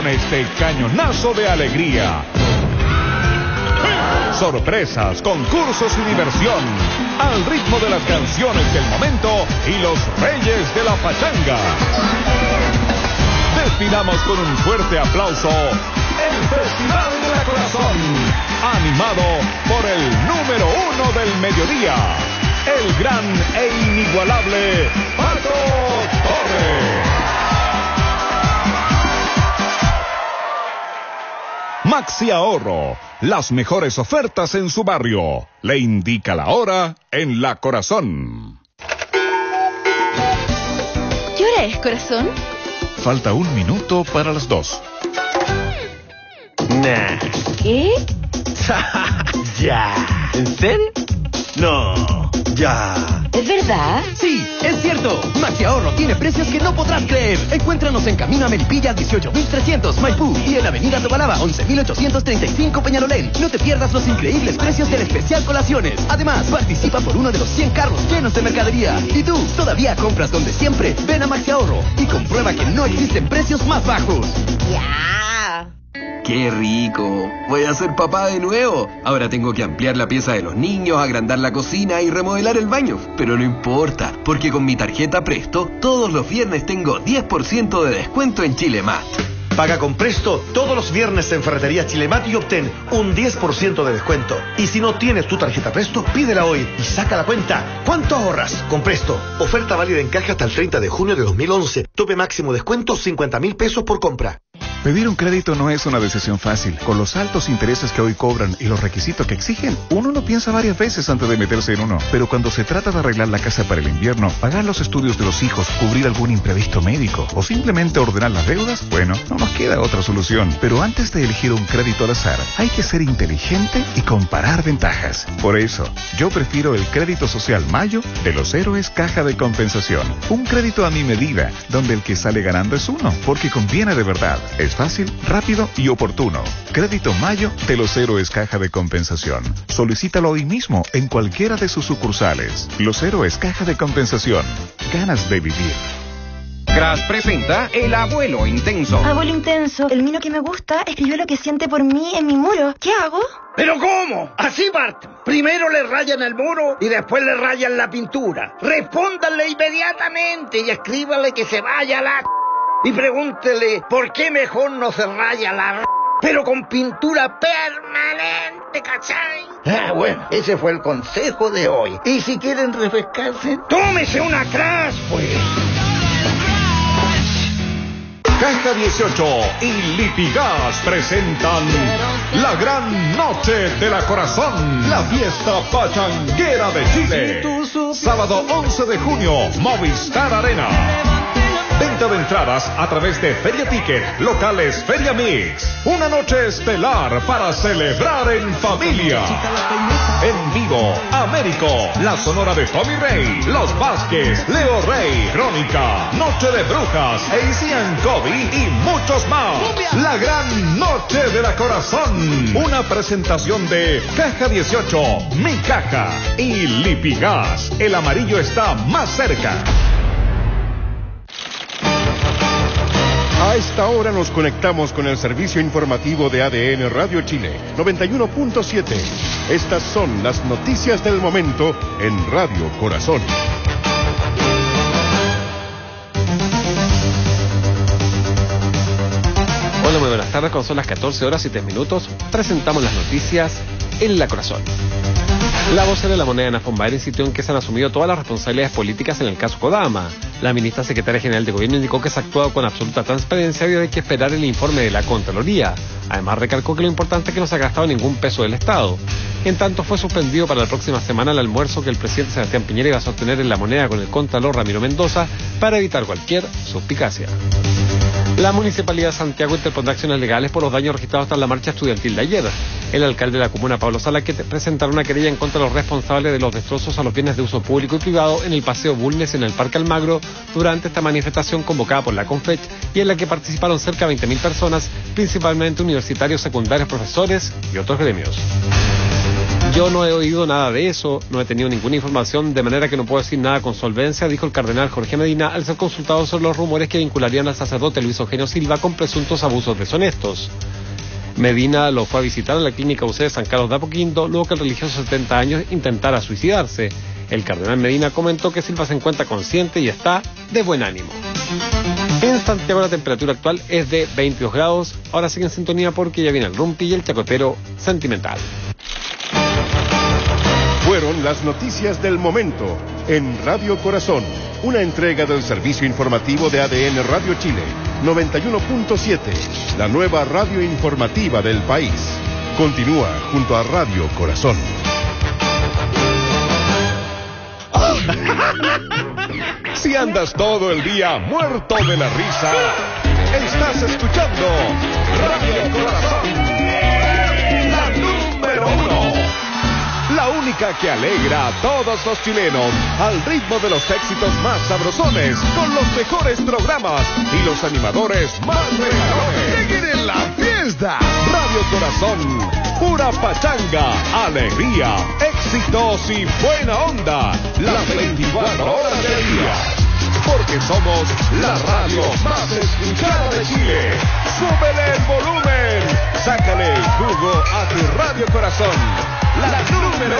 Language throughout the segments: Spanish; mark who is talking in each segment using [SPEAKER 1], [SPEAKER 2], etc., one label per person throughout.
[SPEAKER 1] con este cañonazo de alegría. Sorpresas, concursos y diversión, al ritmo de las canciones del momento y los reyes de la pachanga. Despidamos con un fuerte aplauso el Festival de la Corazón, animado por el número 1 del mediodía, el gran e inigualable Pato Torres. Maxi Ahorro, las mejores ofertas en su barrio. Le indica la hora en La Corazón.
[SPEAKER 2] ¿Qué hora es, corazón?
[SPEAKER 1] Falta 1 minuto para las 2.
[SPEAKER 3] Nah.
[SPEAKER 2] ¿Qué?
[SPEAKER 3] Ya. ¿En serio? No. Ya.
[SPEAKER 2] ¿Es verdad?
[SPEAKER 4] Sí, es cierto. Maxi Ahorro tiene precios que no podrás creer. Encuéntranos en Camino a Melipilla 18.300 Maipú y en Avenida Tobalaba 11.835 Peñalolén. No te pierdas los increíbles precios del especial Colaciones. Además, participa por uno de los 100 carros llenos de mercadería. Y tú, ¿todavía compras donde siempre? Ven a Maxi Ahorro y comprueba que no existen precios más bajos.
[SPEAKER 2] ¡Ya!
[SPEAKER 4] ¡Qué rico! Voy a ser papá de nuevo. Ahora tengo que ampliar la pieza de los niños, agrandar la cocina y remodelar el baño. Pero no importa, porque con mi tarjeta Presto, todos los viernes tengo 10% de descuento en Chilemat.
[SPEAKER 3] Paga con Presto todos los viernes en Ferretería Chilemat y obtén un 10% de descuento. Y si no tienes tu tarjeta Presto, pídela hoy y saca la cuenta. ¿Cuánto ahorras con Presto? Oferta válida en caja hasta el 30 de junio de 2011. Tope máximo descuento 50.000 pesos por compra.
[SPEAKER 1] Pedir un crédito no es una decisión fácil. Con los altos intereses que hoy cobran y los requisitos que exigen, uno no piensa varias veces antes de meterse en uno. Pero cuando se trata de arreglar la casa para el invierno, pagar los estudios de los hijos, cubrir algún imprevisto médico o simplemente ordenar las deudas, bueno, no nos queda otra solución. Pero antes de elegir un crédito al azar, hay que ser inteligente y comparar ventajas. Por eso, yo prefiero el Crédito Social Mayo de los Héroes Caja de Compensación. Un crédito a mi medida, donde el que sale ganando es uno, porque conviene de verdad. Es fácil, rápido y oportuno. Crédito Mayo de los Héroes Caja de Compensación. Solicítalo hoy mismo en cualquiera de sus sucursales. Los Héroes Caja de Compensación. Ganas de vivir.
[SPEAKER 5] Crash presenta El Abuelo Intenso.
[SPEAKER 6] Abuelo Intenso, el niño que me gusta escribió lo que siente por mí en mi muro. ¿Qué hago?
[SPEAKER 7] ¿Pero cómo? Así parte. Primero le rayan el muro y después le rayan la pintura. Respóndanle inmediatamente y escríbale que se vaya a la... Y pregúntele por qué mejor no se raya la... pero con pintura permanente, ¿cachai? Bueno, ese fue el consejo de hoy. Y si quieren refrescarse, tómese una Crash, pues.
[SPEAKER 1] Caja 18 y Lipigas presentan la gran noche de la Corazón, la fiesta pachanguera de Chile. Sábado 11 de junio, Movistar Arena. Venta de entradas a través de Feria Ticket, locales Feria Mix. Una noche estelar para celebrar en familia. En vivo, Américo, la Sonora de Tommy Rey, Los Vázquez, Leo Rey, Crónica, Noche de Brujas, Asian Kobe y muchos más. La gran noche de la Corazón. Una presentación de Caja 18, Mi Caja y Lipigas. El amarillo está más cerca.
[SPEAKER 8] A esta hora nos conectamos con el servicio informativo de ADN Radio Chile, 91.7. Estas son las noticias del momento en Radio Corazón.
[SPEAKER 9] Hola, muy buenas tardes. Cuando son las 14 horas y 3 minutos, presentamos las noticias en La Corazón. La vocera de la moneda, Ana Fombaer, insistió en que se han asumido todas las responsabilidades políticas en el caso Kodama. La ministra secretaria general de Gobierno indicó que se ha actuado con absoluta transparencia y hay que esperar el informe de la Contraloría. Además, recalcó que lo importante es que no se ha gastado ningún peso del Estado. En tanto, fue suspendido para la próxima semana el almuerzo que el presidente Sebastián Piñera iba a sostener en La Moneda con el contralor Ramiro Mendoza para evitar cualquier suspicacia. La Municipalidad de Santiago interpondrá acciones legales por los daños registrados tras la marcha estudiantil de ayer. El alcalde de la comuna, Pablo Salaquet, presentará una querella en contra de los responsables de los destrozos a los bienes de uso público y privado en el Paseo Bulnes en el Parque Almagro durante esta manifestación convocada por la Confech y en la que participaron cerca de 20.000 personas, principalmente universitarios, secundarios, profesores y otros gremios. Yo no he oído nada de eso, no he tenido ninguna información, de manera que no puedo decir nada con solvencia, dijo el cardenal Jorge Medina al ser consultado sobre los rumores que vincularían al sacerdote Luis Eugenio Silva con presuntos abusos deshonestos. Medina lo fue a visitar en la clínica UC de San Carlos de Apoquindo luego que el religioso de 70 años intentara suicidarse. El cardenal Medina comentó que Silva se encuentra consciente y está de buen ánimo. En Santiago la temperatura actual es de 22 grados, ahora sigue en sintonía porque ya viene el rumpi y el chacotero sentimental.
[SPEAKER 8] Fueron las noticias del momento en Radio Corazón, una entrega del servicio informativo de ADN Radio Chile, 91.7, la nueva radio informativa del país. Continúa junto a Radio Corazón.
[SPEAKER 1] Si andas todo el día muerto de la risa, estás escuchando Radio Corazón, la número 1. La única que alegra a todos los chilenos al ritmo de los éxitos más sabrosones, con los mejores programas y los animadores más regalones. ¡Siguen en la fiesta! Radio Corazón, pura pachanga, alegría, éxitos y buena onda, las 24 horas del día. Porque somos la radio más escuchada de Chile. ¡Súbele el volumen! ¡Sácale el jugo a tu Radio Corazón! ¡La número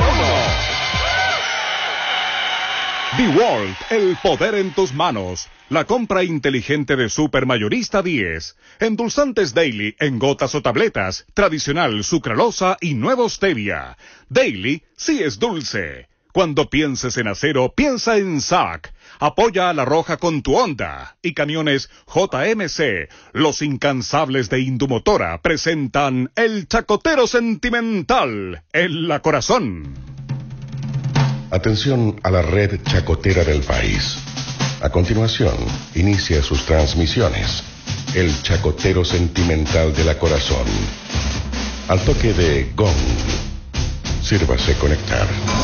[SPEAKER 1] 1! The World, el poder en tus manos. La compra inteligente de Supermayorista 10. Endulzantes Daily en gotas o tabletas. Tradicional, sucralosa y nuevo stevia. Daily sí es dulce. Cuando pienses en acero, piensa en SAC. Apoya a La Roja con tu Honda. Y Camiones JMC, los incansables de Indumotora, presentan El Chacotero Sentimental en La Corazón.
[SPEAKER 10] Atención a la red chacotera del país. A continuación, inicia sus transmisiones. El Chacotero Sentimental de La Corazón. Al toque de gong, sírvase conectar.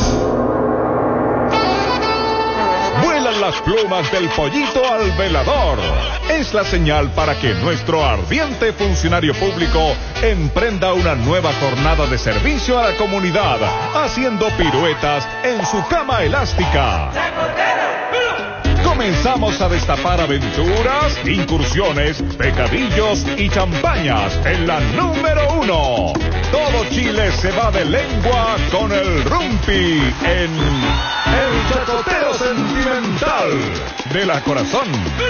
[SPEAKER 1] Vuelan las plumas del pollito al velador. Es la señal para que nuestro ardiente funcionario público emprenda una nueva jornada de servicio a la comunidad, haciendo piruetas en su cama elástica. Comenzamos a destapar aventuras, incursiones, pecadillos y champañas en la número 1. Todo Chile se va de lengua con el rumpi en El Chacotero Sentimental de La Corazón.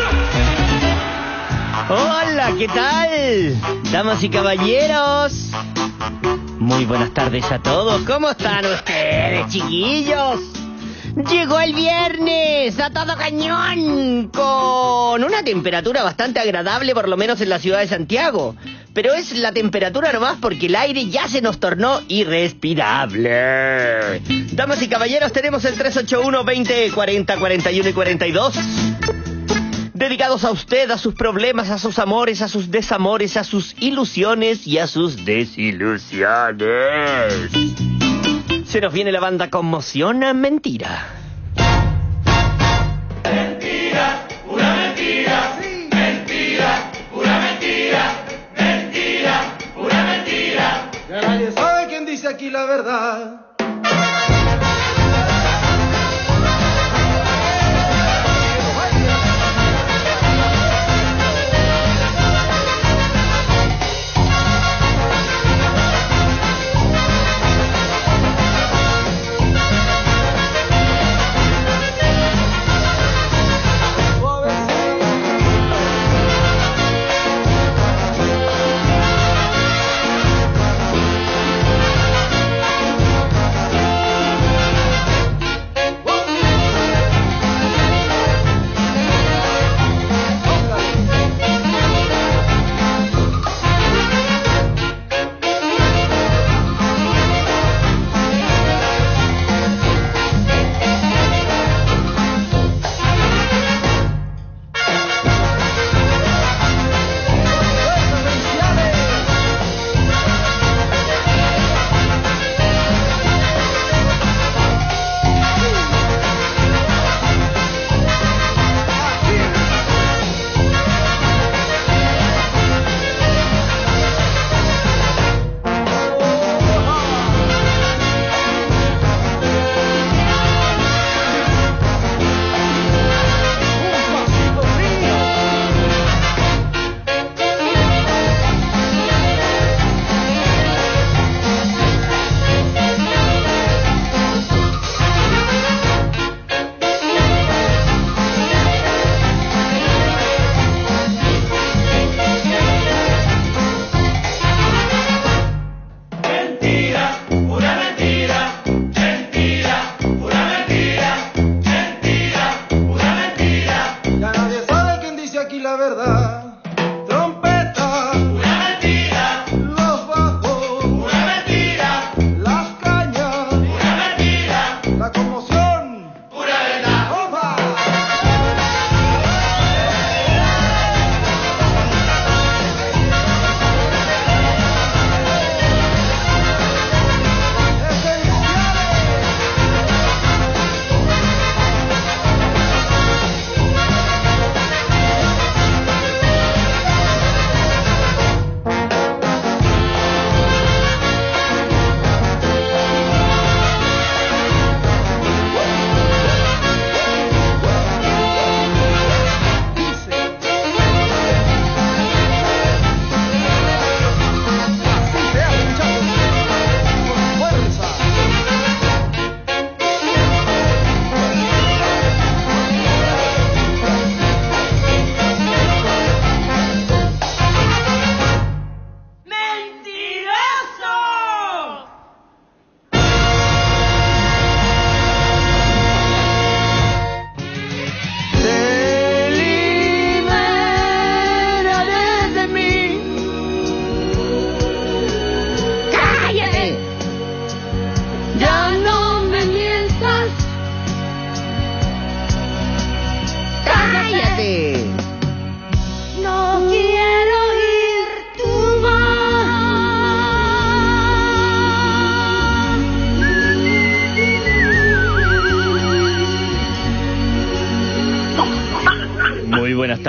[SPEAKER 11] Hola, ¿qué tal? Damas y caballeros. Muy buenas tardes a todos. ¿Cómo están ustedes, chiquillos? Llegó el viernes a todo cañón, con una temperatura bastante agradable, por lo menos en la ciudad de Santiago. Pero es la temperatura nomás porque el aire ya se nos tornó irrespirable. Damas y caballeros, tenemos el 381 20 40 41 y 42. Dedicados a usted, a sus problemas, a sus amores, a sus desamores, a sus ilusiones y a sus desilusiones. Se nos viene la banda Conmoción Mentira.
[SPEAKER 12] Mentira, pura mentira, sí. Mentira, pura mentira, mentira, pura mentira.
[SPEAKER 13] Ya nadie sabe quién dice aquí la verdad.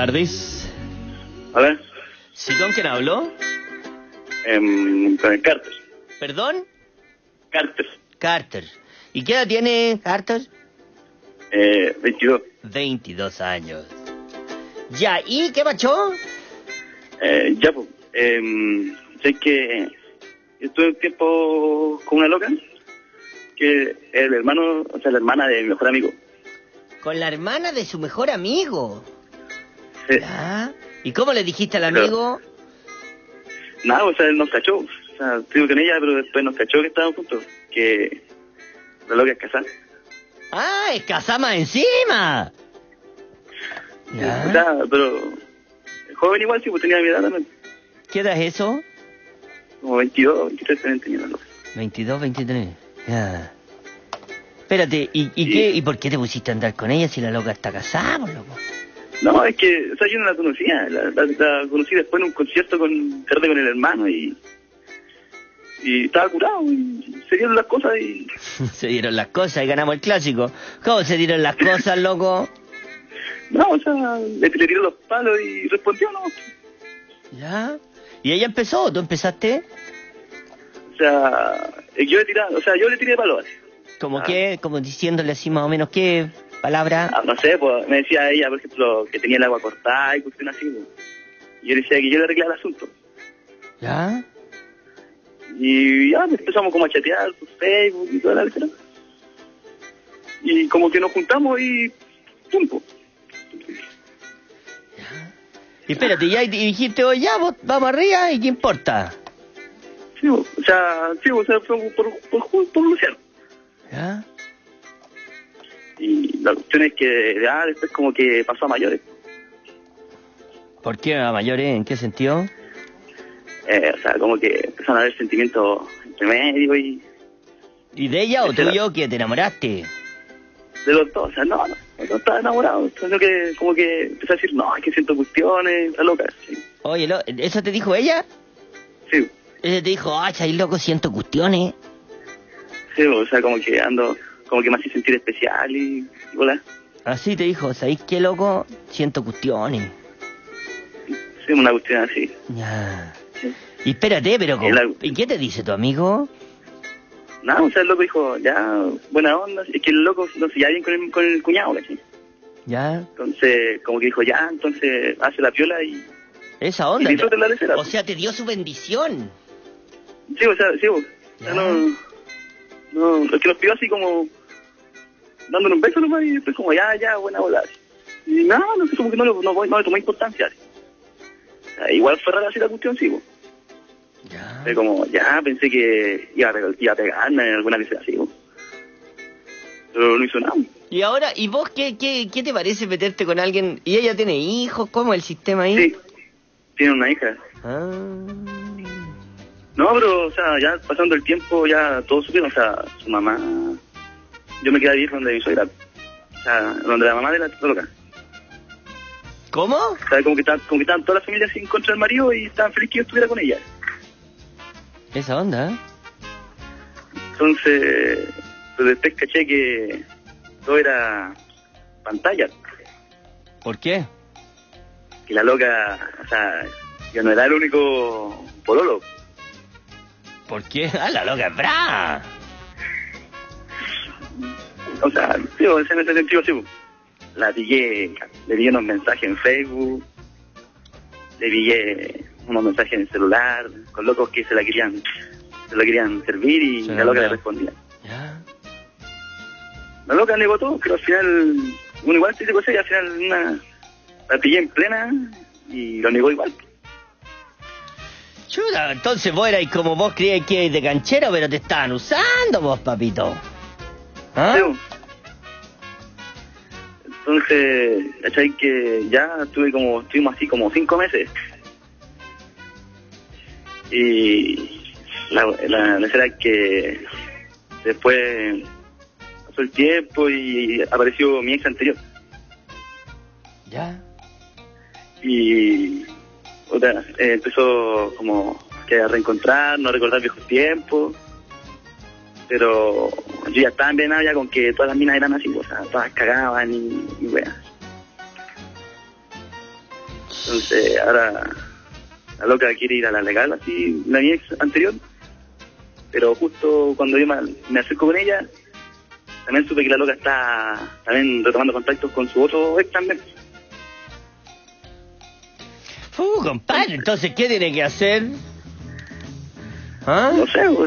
[SPEAKER 11] tardes.
[SPEAKER 14] Hola.
[SPEAKER 11] ¿Sí, con quién hablo?
[SPEAKER 14] Con el Carter.
[SPEAKER 11] ¿Perdón?
[SPEAKER 14] Carter.
[SPEAKER 11] Carter. ¿Y qué edad tiene Carter?
[SPEAKER 14] 22.
[SPEAKER 11] 22 años. Ya, ¿y qué pasó?
[SPEAKER 14] Ya, pues. Sé que estuve un tiempo con una loca, que el hermano, o sea, la hermana de mi mejor amigo.
[SPEAKER 11] ¿Con la hermana de su mejor amigo?
[SPEAKER 14] Sí.
[SPEAKER 11] ¿Ya? ¿Y cómo le dijiste al amigo?
[SPEAKER 14] Nada, o sea, él nos cachó. O sea, estuve con ella, pero después nos cachó que estábamos juntos. Que la loca es casada.
[SPEAKER 11] ¡Ah, es casada más encima!
[SPEAKER 14] ¿Ya? O sea, pero joven igual, sí, pues tenía mi edad también.
[SPEAKER 11] ¿Qué edad es eso?
[SPEAKER 14] Como 22, 23 también tenía la loca.
[SPEAKER 11] 22, 23. Ya. Espérate, ¿y por qué te pusiste a andar con ella si la loca está casada, por loco?
[SPEAKER 14] No, es que, o sea, yo no la conocía. La conocí después en un concierto con el hermano y estaba curado y se dieron las cosas y...
[SPEAKER 11] Se dieron las cosas y ganamos el clásico. ¿Cómo se dieron las cosas, loco?
[SPEAKER 14] No, o sea, le tiré los palos y respondió, ¿no?
[SPEAKER 11] ¿Ya? ¿Y ella empezó o tú empezaste?
[SPEAKER 14] O sea, yo le tiré palos así.
[SPEAKER 11] ¿Cómo qué? Como diciéndole así más o menos qué palabra.
[SPEAKER 14] No sé, pues me decía ella, por ejemplo, que tenía el agua cortada y cuestiones así. Pues. Y yo le decía que yo le arreglaba el asunto.
[SPEAKER 11] ¿Ya?
[SPEAKER 14] Y ya empezamos como a chatear por Facebook y toda la letra. Y como que nos juntamos y ¡pum!
[SPEAKER 11] Y espérate, ya dijiste, oye, ya, vos, vamos arriba, ¿y qué importa?
[SPEAKER 14] Sí, o sea, fue por Luciano.
[SPEAKER 11] ¿Ya?
[SPEAKER 14] Y la cuestión es que ya después como que pasó a mayores.
[SPEAKER 11] ¿Por qué a mayores? ¿En qué sentido?
[SPEAKER 14] O sea, como que empezaron a haber sentimientos entre medio y...
[SPEAKER 11] ¿Y de ella o tuyo que te enamoraste?
[SPEAKER 14] De los dos, o sea, no estaba enamorado, sino que como que empecé a decir, no, es que siento cuestiones, la loca. Sí.
[SPEAKER 11] Oye, ¿eso te dijo ella?
[SPEAKER 14] Sí.
[SPEAKER 11] Ella te dijo, ay, loco, siento cuestiones.
[SPEAKER 14] Sí, o sea, como que ando, como que me hace sentir especial y hola.
[SPEAKER 11] Así te dijo, ¿sabéis qué, loco? Siento cuestiones.
[SPEAKER 14] Sí, una cuestión así.
[SPEAKER 11] Ya. Sí. Y espérate, pero ¿y qué te dice tu amigo?
[SPEAKER 14] Nada, o sea, el loco dijo, ya, buena onda. Es que el loco no se lleva bien con el cuñado, ¿sí?
[SPEAKER 11] Ya.
[SPEAKER 14] Entonces, como que dijo, ya, entonces hace la piola y...
[SPEAKER 11] Esa onda.
[SPEAKER 14] Y la lecera,
[SPEAKER 11] o sea, te dio su bendición.
[SPEAKER 14] Sí, o sea, sí, o sea, no, es que nos pidió así como dándole un beso nomás y después como, ya, buena onda. Y nada, no sé, como que no le tomó importancia. O sea, igual fue rara así la cuestión, sí,
[SPEAKER 11] Ya.
[SPEAKER 14] Pero como, ya, pensé que iba a pegarme en alguna vez así, pero no hizo nada.
[SPEAKER 11] Y ahora, ¿y vos qué te parece meterte con alguien? ¿Y ella tiene hijos? ¿Cómo es el sistema ahí?
[SPEAKER 14] Sí, tiene una hija. No, pero, o sea, ya pasando el tiempo, ya todos supieron, o sea, su mamá... Yo me quedé a vivir donde mi suegra, o sea, donde la mamá de la loca.
[SPEAKER 11] ¿Cómo?
[SPEAKER 14] O sea, como que estaban todas las familias en contra del marido y estaban felices que yo estuviera con ella.
[SPEAKER 11] Esa onda, ¿eh?
[SPEAKER 14] Entonces, pues después caché que todo era pantalla.
[SPEAKER 11] ¿Por qué?
[SPEAKER 14] Que la loca, o sea, yo no era el único pololo.
[SPEAKER 11] ¿Por qué? ¡Ah, la loca es brava!
[SPEAKER 14] O sea, sí, en ese sentido, sí. La pillé, le di unos mensajes en Facebook, le pillé unos mensajes en el celular, con locos que se la querían servir y la loca le respondía.
[SPEAKER 11] ¿Ya?
[SPEAKER 14] La loca negó todo, pero al final, uno igual se dice cosas y al final la pillé en plena y lo negó igual.
[SPEAKER 11] Chuta, entonces vos erais como vos creíais que erais de canchero, pero te estaban usando vos, papito. ¿Ah?
[SPEAKER 14] Sí. Entonces, ¿cachai? Que ya estuvimos así como 5 meses. Y la necesidad que después pasó el tiempo y apareció mi ex anterior.
[SPEAKER 11] Ya.
[SPEAKER 14] Y empezó como que a reencontrarnos, a recordar viejos tiempos. Pero yo ya estaba envenenado ya con que todas las minas eran así, o sea, todas cagaban y weas. Entonces ahora la loca quiere ir a la legal, así, mi ex anterior. Pero justo cuando yo me acerco con ella, también supe que la loca está también retomando contactos con su otro ex también.
[SPEAKER 11] Compadre, entonces, ¿qué tiene que hacer? ¿Ah?
[SPEAKER 14] No sé, o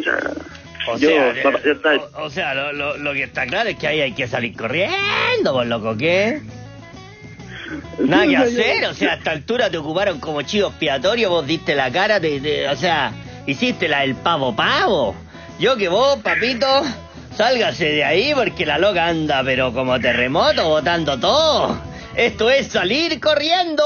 [SPEAKER 14] sea...
[SPEAKER 11] Lo que está claro es que ahí hay que salir corriendo, por loco, ¿qué? Nada que hacer, o sea, a esta altura te ocuparon como chivo expiatorio, vos diste la cara, o sea, hiciste el pavo. Yo que vos, papito, sálgase de ahí porque la loca anda, pero como terremoto, botando todo. Esto es salir corriendo.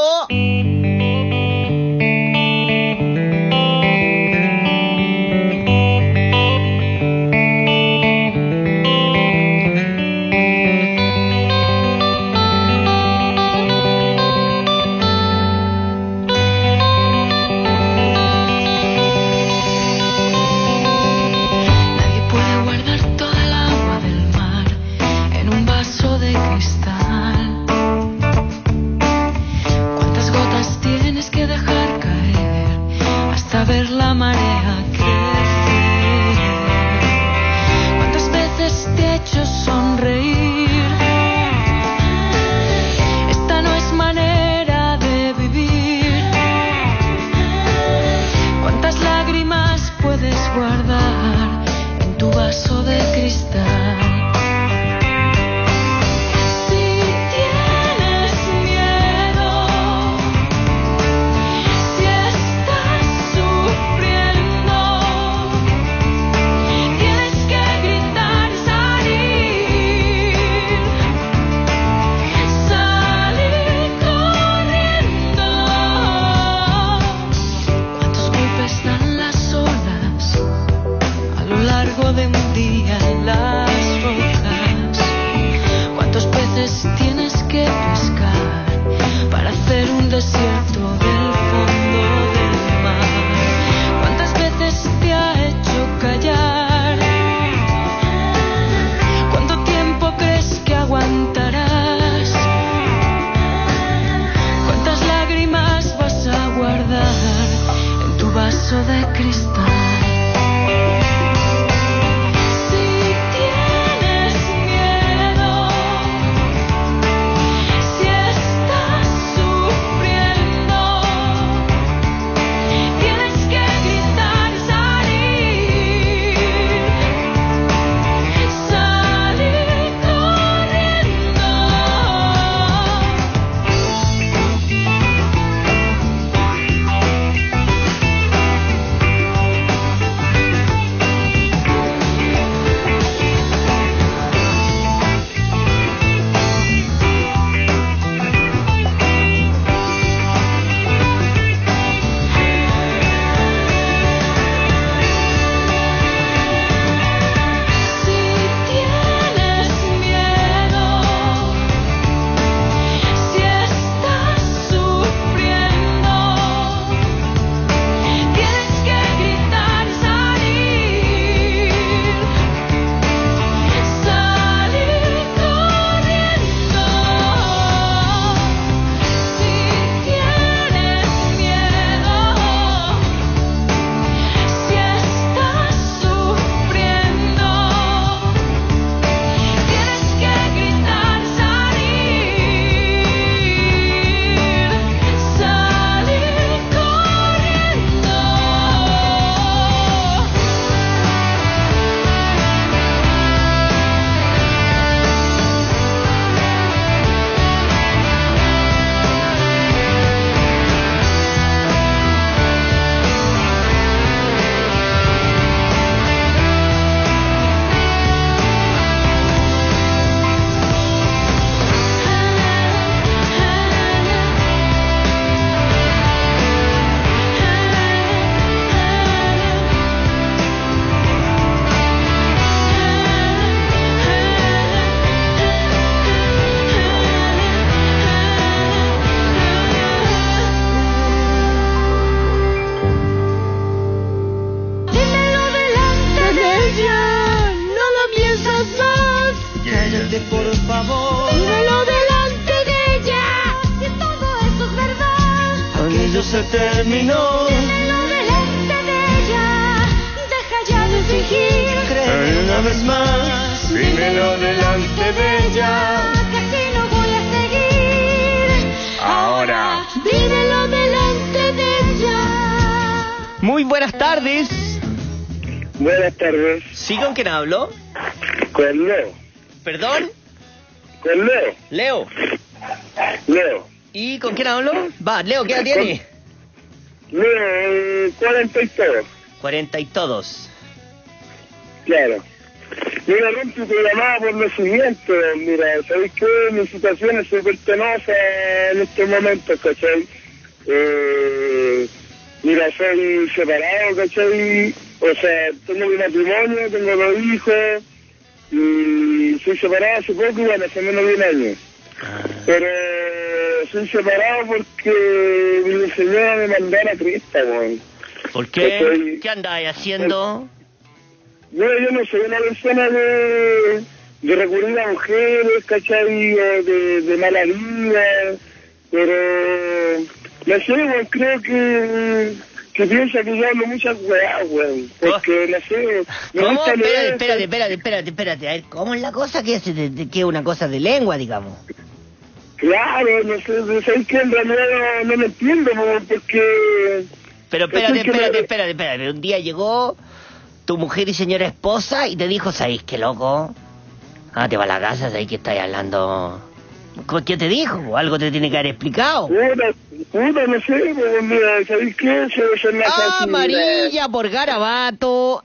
[SPEAKER 11] misterio se terminó.
[SPEAKER 12] Dímelo delante de ella, deja ya de fingir.
[SPEAKER 11] Créeme una vez más, dímelo delante de ella.
[SPEAKER 12] Que así no voy a seguir.
[SPEAKER 9] Ahora.
[SPEAKER 12] Dímelo delante de ella.
[SPEAKER 11] Muy buenas tardes.
[SPEAKER 15] Buenas tardes.
[SPEAKER 11] ¿Sí con quién hablo?
[SPEAKER 15] Con Leo.
[SPEAKER 11] ¿Perdón?
[SPEAKER 15] Con Leo.
[SPEAKER 11] Leo.
[SPEAKER 15] Leo.
[SPEAKER 11] ¿Y con quién hablo? Va, Leo, ¿qué edad tiene?
[SPEAKER 15] Leo, 40 y todo.
[SPEAKER 11] 40 y todos.
[SPEAKER 15] Claro. Mira, Ronti, te llamaba por lo siguiente. Mira, ¿sabéis qué? Mi situación es súper penosa en estos momentos, ¿cachai? Mira, soy separado, ¿cachai? O sea, tengo mi matrimonio, tengo 2 hijos, y soy separado hace poco, y bueno, hace menos de 1 año. Pero soy separado porque mi señora me mandó a la cresta, weón.
[SPEAKER 11] ¿Por qué? ¿Qué andáis haciendo?
[SPEAKER 15] Yo no soy una persona de recurrir a mujeres, ¿cachai? De mala vida, pero no sé, weón, creo que piensa que yo hablo muchas weas, weón. Porque, no sé...
[SPEAKER 11] ¿Cómo? Espérate. A ver, ¿cómo es la cosa? ¿Qué es una cosa de lengua, digamos?
[SPEAKER 15] Claro, no sé, ¿sabes qué? En realidad no me entiendo, porque...
[SPEAKER 11] Pero espérate. Un día llegó tu mujer y señora esposa y te dijo, ¿sabéis qué, loco? Te va a la casa, ¿sabéis que estáis hablando? ¿Qué te dijo? ¿Algo te tiene que haber explicado?
[SPEAKER 15] Puta, no sé, pero mira, ¿sabéis qué?
[SPEAKER 11] Amarilla por garabato,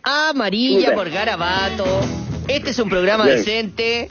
[SPEAKER 11] Este es un programa decente.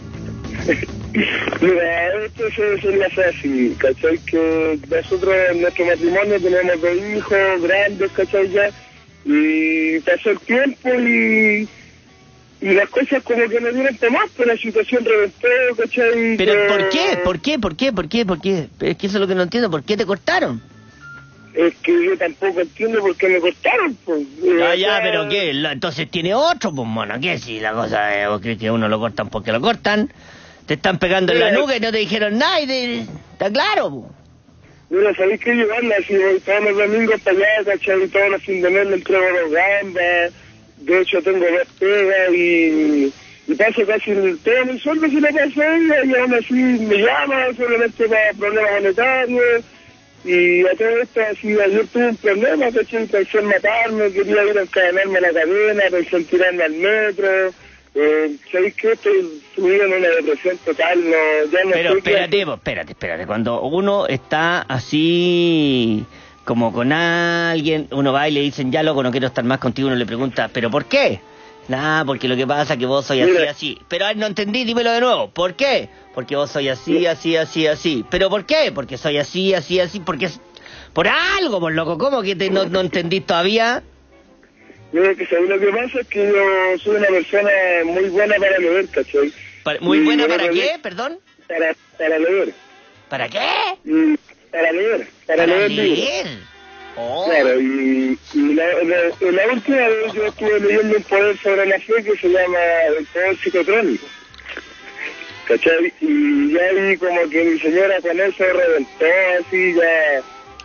[SPEAKER 15] Mira, esto se enlaza así, ¿cachai? Que nosotros en nuestro matrimonio tenemos 2 hijos grandes, ¿cachai? Ya, y pasó el tiempo y las cosas como que no dieron para más, pero la situación reventó, ¿cachai?
[SPEAKER 11] ¿Pero por qué? Es que eso es lo que no entiendo, ¿por qué te cortaron?
[SPEAKER 15] Es que yo tampoco entiendo por qué me cortaron, pues.
[SPEAKER 11] Ya, pero ¿qué? Entonces tiene otro, pues, mono, ¿qué? Si la cosa es, ¿vos crees que uno lo cortan porque lo cortan? Te están pegando en la nuca y no te dijeron nada, ¿está claro, pues?
[SPEAKER 15] Mira, ¿sabéis qué? Yo ando así, voy todos los domingos para allá, ¿cachai? Todos los fines de mes le entrego los gambas. De hecho, tengo 2 pegas y paso casi todo mi sueldo si le paso a ella, y aún así me llama solamente para problemas monetarios. Y a todo esto, así, ayer tuve un problema, ¿cachai? Pensé en matarme, quería ir a encadenarme a la cadena, pensé en tirarme al metro. ¿Sabéis qué? Estoy subido en una depresión total, ya no.
[SPEAKER 11] Pero espérate. Cuando uno está así... como con alguien, uno va y le dicen, ya loco, no quiero estar más contigo, uno le pregunta, ¿pero por qué? Porque lo que pasa es que vos sois así. Pero no entendí, dímelo de nuevo. ¿Por qué? Porque vos sois así. ¿Pero por qué? Porque soy así, porque es... por algo, por loco. ¿Cómo que no entendí todavía?
[SPEAKER 15] Mira, que ¿sabes lo que pasa? Es que yo soy una persona muy buena para leer, ¿cachai?
[SPEAKER 11] ¿Muy buena para qué, perdón?
[SPEAKER 15] Para leer.
[SPEAKER 11] ¿Para qué?
[SPEAKER 15] Para leer.
[SPEAKER 11] Oh.
[SPEAKER 15] Claro, y la última vez yo estuve leyendo un poder sobre la fe que se llama el poder psicotrónico. ¿Cachai? Y ya vi como que mi señora con eso reventó así, ya...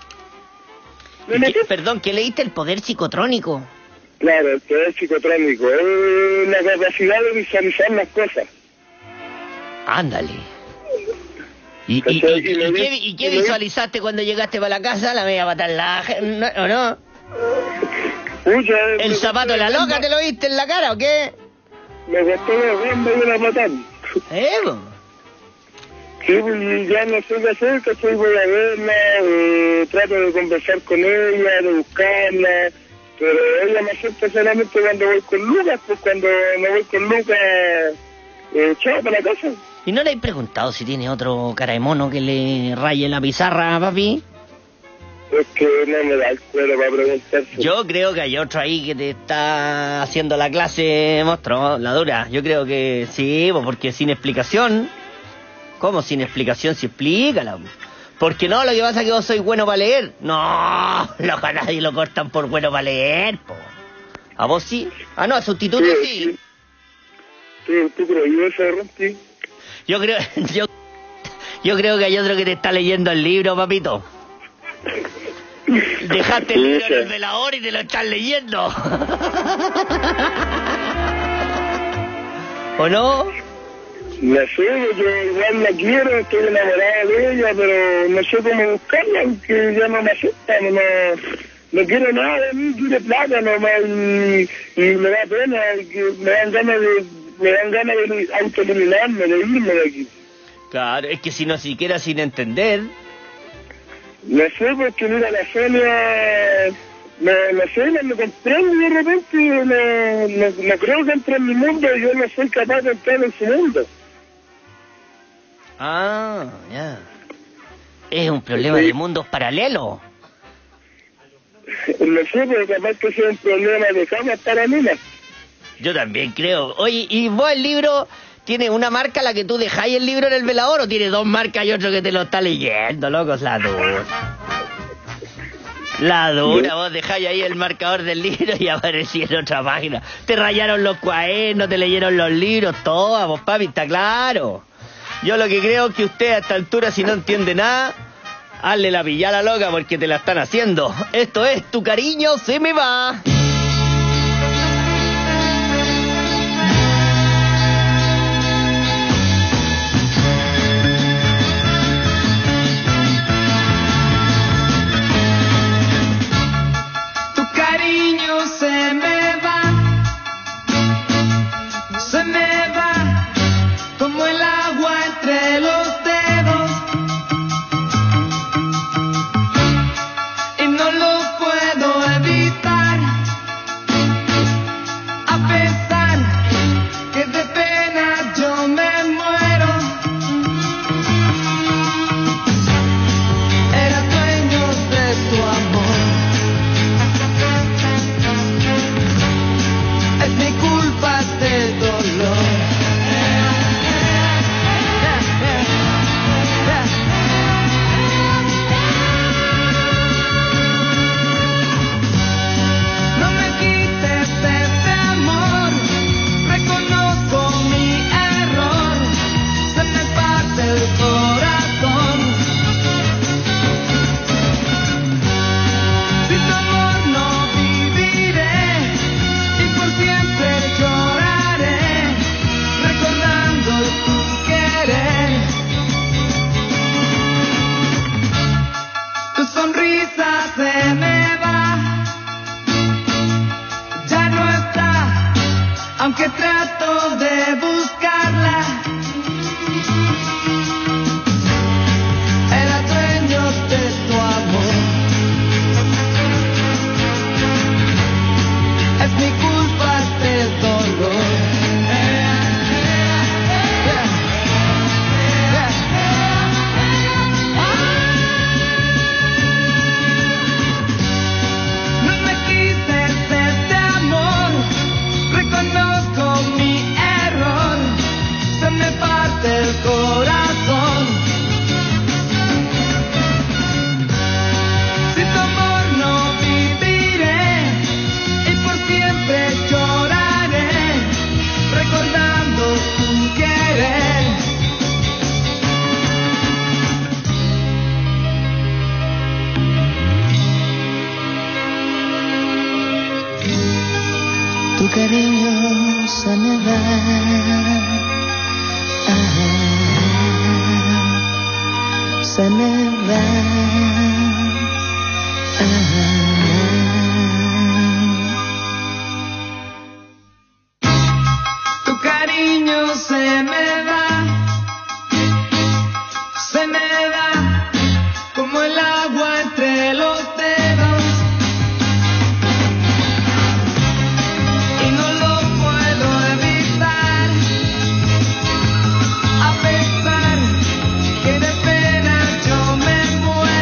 [SPEAKER 11] Perdón, ¿qué leíste? El poder psicotrónico.
[SPEAKER 15] Claro, el poder psicotrónico. Es la capacidad de visualizar las cosas.
[SPEAKER 11] Ándale. ¿Y qué visualizaste cuando llegaste para la casa? ¿La media patada o no?
[SPEAKER 15] Pucha,
[SPEAKER 11] ¿El zapato de la loca te lo viste en la cara o qué?
[SPEAKER 15] Me costó la gamba y una patada. Sí, pues ya no sé qué hacer, ¿cachai? Voy a verla, trato de conversar con ella, de buscarla, pero ella me acepta solamente cuando voy con Lucas, pues cuando me voy con Lucas, chao para la casa.
[SPEAKER 11] ¿Y no le he preguntado si tiene otro cara de mono que le raye la pizarra, papi?
[SPEAKER 15] Es que no me da el cuero para preguntarse.
[SPEAKER 11] Yo creo que hay otro ahí que te está haciendo la clase, monstruo, la dura. Yo creo que sí, porque sin explicación. ¿Cómo sin explicación? Si explícala. Porque no, lo que pasa es que vos sois bueno para leer. No, loco, a nadie lo cortan por bueno para leer, po. ¿A vos sí? Ah, no, a sustituto sí.
[SPEAKER 15] ¿Tú crees eso, Ronti?
[SPEAKER 11] Yo creo que hay otro que te está leyendo el libro, papito. Dejaste el libro en el velador y te lo estás leyendo. ¿O no?
[SPEAKER 15] No sé, yo igual la quiero, estoy enamorada de ella, pero no sé cómo buscarla, porque ya no me acepta, no quiero nada de mí, quiere plata nomás, y me da pena, que me dan ganas de autoeliminarme, de irme de aquí.
[SPEAKER 11] Claro, es que si no siquiera sin entender.
[SPEAKER 15] No sé, porque mira, la Sonia, no sé, no me comprende de repente, no creo que entre en mi mundo, yo no soy capaz de entrar en su mundo.
[SPEAKER 11] Ah, ya. Es un problema de mundos paralelos.
[SPEAKER 15] No sé, pero capaz que sea un problema de camas para mí.
[SPEAKER 11] Yo también creo. Oye, ¿y vos el libro tiene una marca la que tú dejáis el libro en el velador o tiene dos marcas y otro que te lo está leyendo, locos? La dura. La dura, vos dejáis ahí el marcador del libro y aparecí en otra página. Te rayaron los cuadernos, te leyeron los libros, todo, vos papi, está claro. Yo lo que creo es que usted a esta altura, si no entiende nada, hazle la pillada loca porque te la están haciendo. Esto es Tu cariño se me va.
[SPEAKER 12] Tu cariño se me va como el agua entre los dedos y no lo puedo evitar, a pesar que de pena yo me muero. Era dueño de tu amor, es mi culpa este dolor. Se me va, ya no está, aunque trato de buscarla. Era dueño de tu amor, es mi culpa este dolor. Del corazón, sin tu amor no viviré y por siempre lloraré recordando tu querer. Tu cariño se me va, se me va, tu cariño se me va como el agua entre los dedos y no lo puedo evitar, a pesar que de pena yo me muero.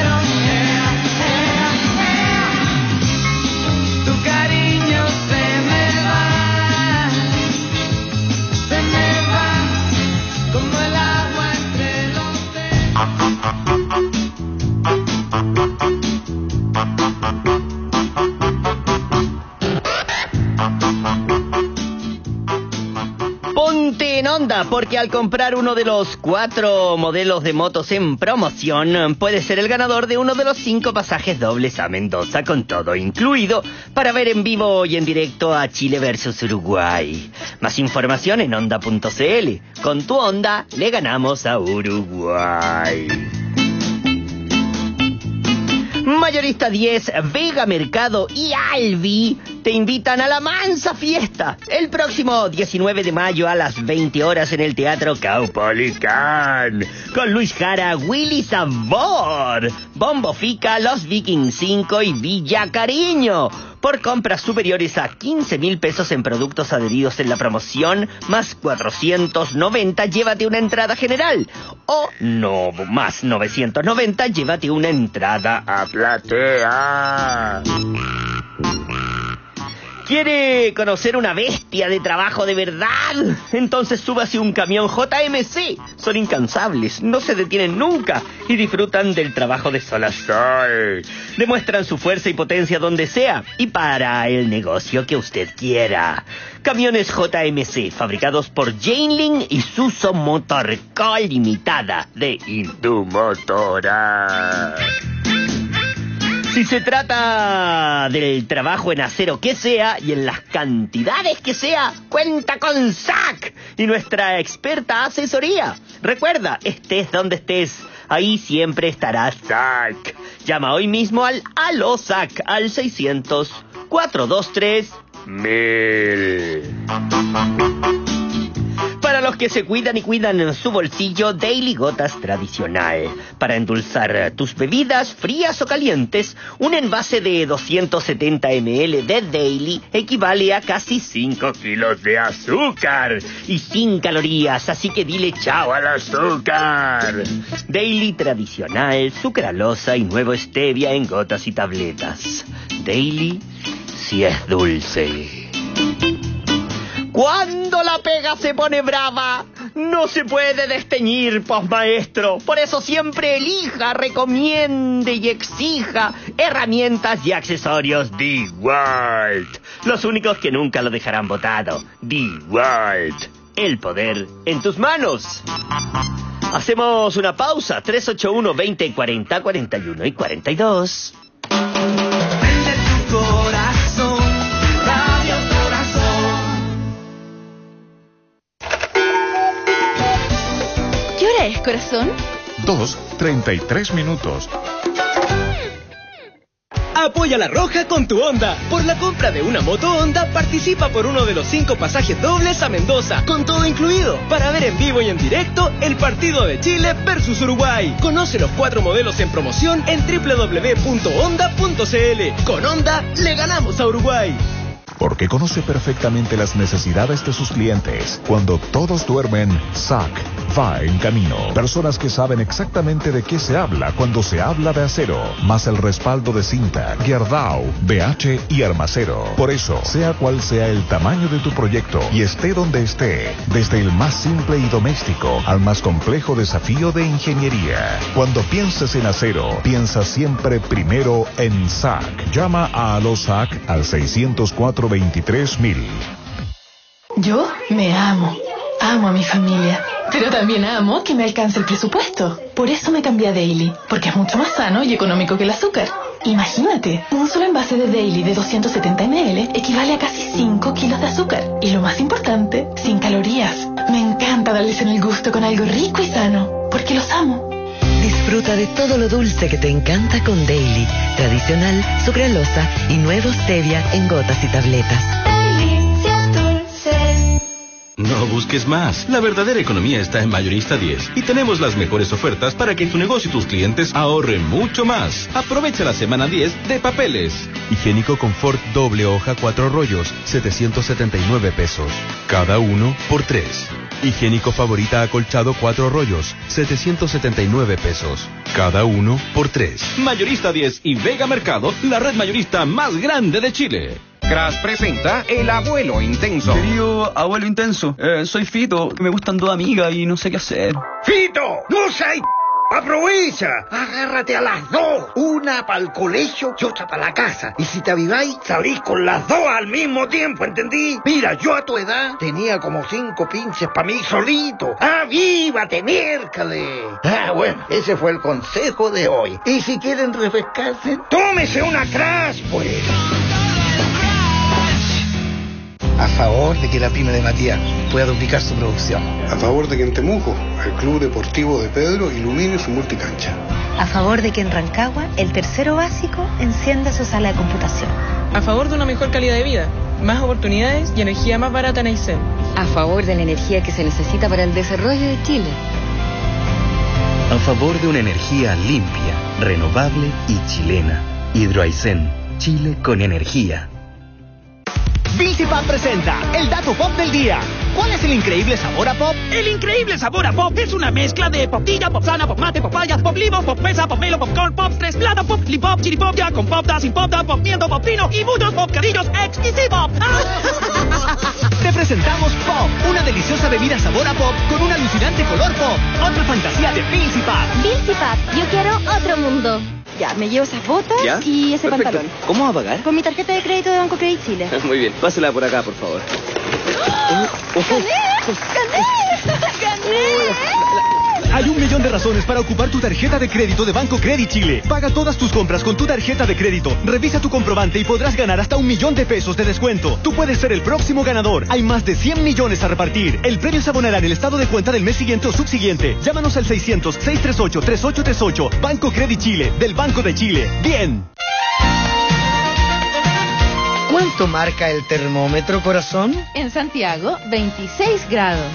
[SPEAKER 11] Honda, porque al comprar uno de los 4 modelos de motos en promoción, puedes ser el ganador de uno de los 5 pasajes dobles a Mendoza, con todo incluido, para ver en vivo y en directo a Chile versus Uruguay. Más información en honda.cl. Con tu Honda le ganamos a Uruguay. Mayorista 10, Vega Mercado y Albi te invitan a la mansa fiesta el próximo 19 de mayo a las 20 horas en el Teatro Caupolicán, con Luis Jara, Willy Sabor, Bombo Fica, Los Vikings 5 y Villa Cariño. Por compras superiores a 15.000 pesos en productos adheridos en la promoción, más 490, llévate una entrada general. O no, más 990, llévate una entrada a platea. ¿Quiere conocer una bestia de trabajo de verdad? Entonces súbase un camión JMC. Son incansables, no se detienen nunca y disfrutan del trabajo de sol a sol. Demuestran su fuerza y potencia donde sea y para el negocio que usted quiera. Camiones JMC, fabricados por Janeling y Suso Motorco Limitada de Indumotora. Si se trata del trabajo en acero que sea y en las cantidades que sea, cuenta con SAC y nuestra experta asesoría. Recuerda, estés donde estés, ahí siempre estará SAC. Llama hoy mismo al ALOSAC al 600-423-1000. Para los que se cuidan y cuidan su bolsillo, Daily Gotas Tradicional. Para endulzar tus bebidas, frías o calientes, un envase de 270 ml de Daily equivale a casi 5 kilos de azúcar y sin calorías, así que dile chao al azúcar. Daily Tradicional, sucralosa y nuevo stevia en gotas y tabletas. Daily, si es dulce. Cuando la pega se pone brava, no se puede desteñir, maestro. Por eso siempre elija, recomiende y exija herramientas y accesorios DeWalt. Los únicos que nunca lo dejarán botado. DeWalt. El poder en tus manos. Hacemos una pausa. 381 20 40 41 y 42.
[SPEAKER 12] Prende tu corazón, Radio Corazón.
[SPEAKER 2] ¿Qué hora es, corazón?
[SPEAKER 1] 2:33.
[SPEAKER 4] Apoya La Roja con tu Honda. Por la compra de una moto Honda, participa por uno de los 5 pasajes dobles a Mendoza, con todo incluido, para ver en vivo y en directo el partido de Chile versus Uruguay. Conoce los 4 modelos en promoción en www.honda.cl. Con Honda, le ganamos a Uruguay.
[SPEAKER 16] Porque conoce perfectamente las necesidades de sus clientes. Cuando todos duermen, SAC va en camino. Personas que saben exactamente de qué se habla cuando se habla de acero, más el respaldo de cinta, Gerdau, BH y Armacero. Por eso, sea cual sea el tamaño de tu proyecto y esté donde esté, desde el más simple y doméstico al más complejo desafío de ingeniería. Cuando pienses en acero, piensa siempre primero en SAC. Llama a ALOSAC al 604-23-1000.
[SPEAKER 17] Yo me amo. Amo a mi familia, pero también amo que me alcance el presupuesto. Por eso me cambié a Daily, porque es mucho más sano y económico que el azúcar. Imagínate, un solo envase de Daily de 270 ml equivale a casi 5 kilos de azúcar. Y lo más importante, sin calorías. Me encanta darles en el gusto con algo rico y sano, porque los amo.
[SPEAKER 18] Disfruta de todo lo dulce que te encanta con Daily, tradicional, sucralosa y nuevo stevia en gotas y tabletas.
[SPEAKER 19] No busques más. La verdadera economía está en Mayorista 10 y tenemos las mejores ofertas para que tu negocio y tus clientes ahorren mucho más. Aprovecha la semana 10 de papeles.
[SPEAKER 20] Higiénico Confort doble hoja 4 rollos, 779 pesos. Cada uno por 3. Higiénico Favorita acolchado 4 rollos, 779 pesos. Cada uno por 3.
[SPEAKER 19] Mayorista 10 y Vega Mercado, la red mayorista más grande de Chile.
[SPEAKER 5] Crash presenta El Abuelo Intenso.
[SPEAKER 21] Querido abuelo intenso, soy Fito, me gustan dos amigas y no sé qué hacer.
[SPEAKER 7] ¡Fito! ¡No seas Aprovecha, agárrate a las 2, una para el colegio y otra para la casa. Y si te aviváis, salís con las 2 al mismo tiempo, ¿entendí? Mira, yo a tu edad tenía como 5 pinches para mí solito. ¡Avívate, miércoles! Bueno, ese fue el consejo de hoy. Y si quieren refrescarse, tómese una Crash, pues.
[SPEAKER 21] A favor de que la pyme de Matías pueda duplicar su producción.
[SPEAKER 22] A favor de que en Temuco el Club Deportivo de Pedro ilumine su multicancha.
[SPEAKER 23] A favor de que en Rancagua el tercero básico encienda su sala de computación.
[SPEAKER 24] A favor de una mejor calidad de vida, más oportunidades y energía más barata en Aysén.
[SPEAKER 2] A favor de la energía que se necesita para el desarrollo de Chile.
[SPEAKER 25] A favor de una energía limpia, renovable y chilena. Hidroaysén, Chile con energía.
[SPEAKER 4] Vilsipap presenta el dato pop del día. ¿Cuál es el increíble sabor a pop?
[SPEAKER 26] El increíble sabor a pop es una mezcla de poptilla, pop sana, pop mate, papaya, pop limo, pop pesa, pop melo, popcorn, pop stress, plata, pop, lipop, chiripop, ya con pop da, sin pop da, pop miento, pop pino y muchos bocadillos exquisitos.
[SPEAKER 4] Te presentamos Pop, una deliciosa bebida sabor a pop con un alucinante color pop. Otra fantasía de Vilsipap.
[SPEAKER 2] Vilsipap, yo quiero otro mundo. Ya, me llevo esas botas y ese pantalón.
[SPEAKER 4] ¿Cómo va a pagar?
[SPEAKER 2] Con mi tarjeta de crédito de Banco Credit Chile.
[SPEAKER 4] Muy bien, pásela por acá, por favor.
[SPEAKER 2] ¡Gané!
[SPEAKER 4] Hay 1 millón de razones para ocupar tu tarjeta de crédito de Banco Credit Chile. Paga todas tus compras con tu tarjeta de crédito. Revisa tu comprobante y podrás ganar hasta 1 millón de pesos de descuento. Tú puedes ser el próximo ganador. Hay más de 100 millones a repartir. El premio se abonará en el estado de cuenta del mes siguiente o subsiguiente. Llámanos al 600-638-3838. Banco Credit Chile, del Banco de Chile. ¡Bien!
[SPEAKER 21] ¿Cuánto marca el termómetro, corazón?
[SPEAKER 2] En Santiago, 26 grados.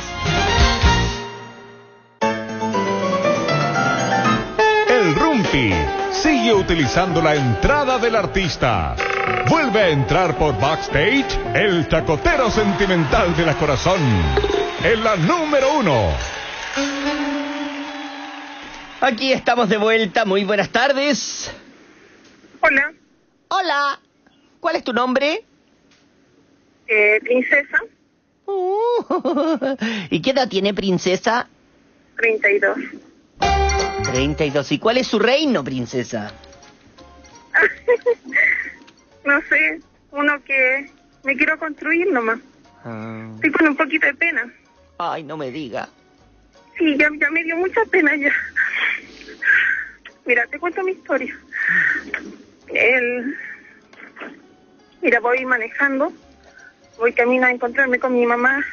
[SPEAKER 1] El Rumpi sigue utilizando la entrada del artista. Vuelve a entrar por backstage el chacotero sentimental de la Corazón. En la número 1.
[SPEAKER 11] Aquí estamos de vuelta. Muy buenas tardes.
[SPEAKER 27] Hola.
[SPEAKER 11] Hola. ¿Cuál es tu nombre?
[SPEAKER 27] Princesa.
[SPEAKER 11] ¿Y qué edad tiene Princesa?
[SPEAKER 27] 32.
[SPEAKER 11] 32. ¿Y cuál es su reino, Princesa?
[SPEAKER 27] No sé, uno que me quiero construir nomás. Estoy con un poquito de pena.
[SPEAKER 11] Ay, no me diga.
[SPEAKER 27] Sí, ya me dio mucha pena ya. Mira, te cuento mi historia. Mira, voy manejando, voy camino a encontrarme con mi mamá.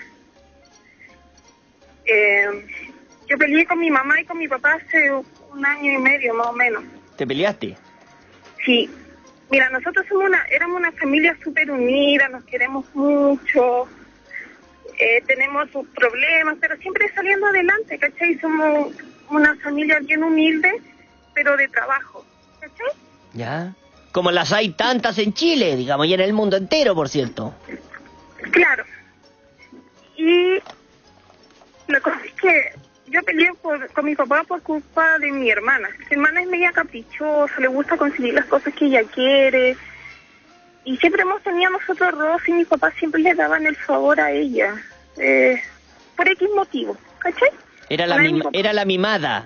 [SPEAKER 27] Yo peleé con mi mamá y con mi papá hace 1 año y medio, más o menos.
[SPEAKER 11] ¿Te peleaste?
[SPEAKER 27] Sí. Mira, nosotros éramos una familia súper unida, nos queremos mucho, tenemos sus problemas, pero siempre saliendo adelante, ¿cachai? Somos una familia bien humilde, pero de trabajo, ¿cachai?
[SPEAKER 11] Ya. Como las hay tantas en Chile, digamos, y en el mundo entero, por cierto.
[SPEAKER 27] Claro. Y la cosa es que yo peleé con mi papá por culpa de mi hermana. Mi hermana es media caprichosa, le gusta conseguir las cosas que ella quiere. Y siempre hemos tenido nosotros roce y mis papás siempre le daban el favor a ella. Por X motivo, ¿cachai?
[SPEAKER 11] Era la mimada.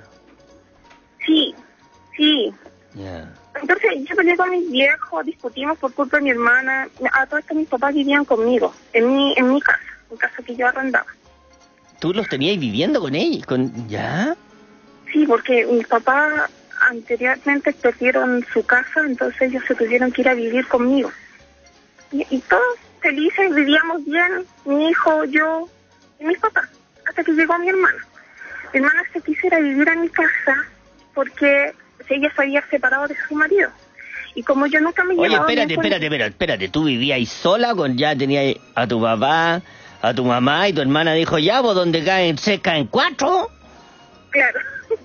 [SPEAKER 27] Sí, sí.
[SPEAKER 11] Ya.
[SPEAKER 27] Entonces yo peleé con mis viejos, discutimos por culpa de mi hermana. A todo esto mis papás vivían conmigo, en mi casa, en casa que yo arrendaba.
[SPEAKER 11] ¿Tú los tenías viviendo con ellos? ¿Ya?
[SPEAKER 27] Sí, porque mis papás anteriormente perdieron su casa, entonces ellos se tuvieron que ir a vivir conmigo. Y todos felices, vivíamos bien, mi hijo, yo y mis papás, hasta que llegó mi hermana. Mi hermana se quiso ir a vivir a mi casa porque ella se había separado de su marido. Y como yo nunca me llevaba...
[SPEAKER 11] Oye, espérate, ¿tú vivías ahí sola? Ya tenías a tu papá, a tu mamá, y tu hermana dijo, ya, vos donde caen, se caen 4.
[SPEAKER 27] Claro,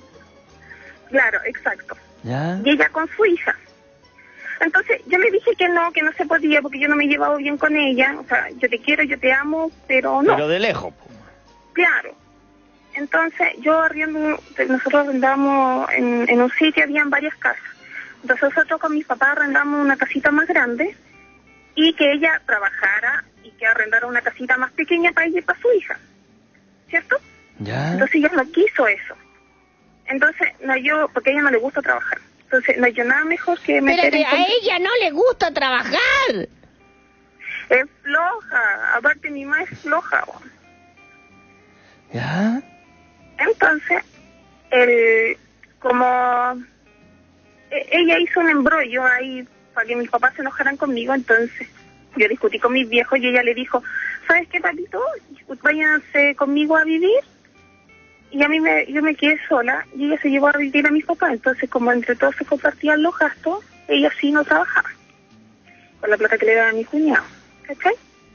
[SPEAKER 27] claro, exacto.
[SPEAKER 11] ¿Ya?
[SPEAKER 27] Y ella con su hija. Entonces yo le dije que no se podía porque yo no me he llevado bien con ella. O sea, yo te quiero, yo te amo, pero no.
[SPEAKER 11] Pero de lejos.
[SPEAKER 27] Claro. Entonces nosotros arrendamos en un sitio, habían varias casas. Entonces nosotros con mis papás arrendamos una casita más grande y que ella trabajara y que arrendara una casita más pequeña para ella y para su hija, ¿cierto?
[SPEAKER 11] Ya.
[SPEAKER 27] Entonces ella no quiso eso. Entonces, porque a ella no le gusta trabajar. Entonces, no hay yo nada mejor que meter
[SPEAKER 11] Espérate, a ella no le gusta trabajar.
[SPEAKER 27] Es floja, aparte mi mamá es floja.
[SPEAKER 11] ¿Ya?
[SPEAKER 27] Entonces, ella hizo un embrollo ahí para que mis papás se enojaran conmigo, entonces yo discutí con mis viejos y ella le dijo, ¿sabes qué, papito? Váyanse conmigo a vivir. Y yo me quedé sola y ella se llevó a vivir a mis papás, entonces como entre todos se compartían los gastos, ella sí no trabajaba, con la plata que le daba a mi cuñado, ¿cachai?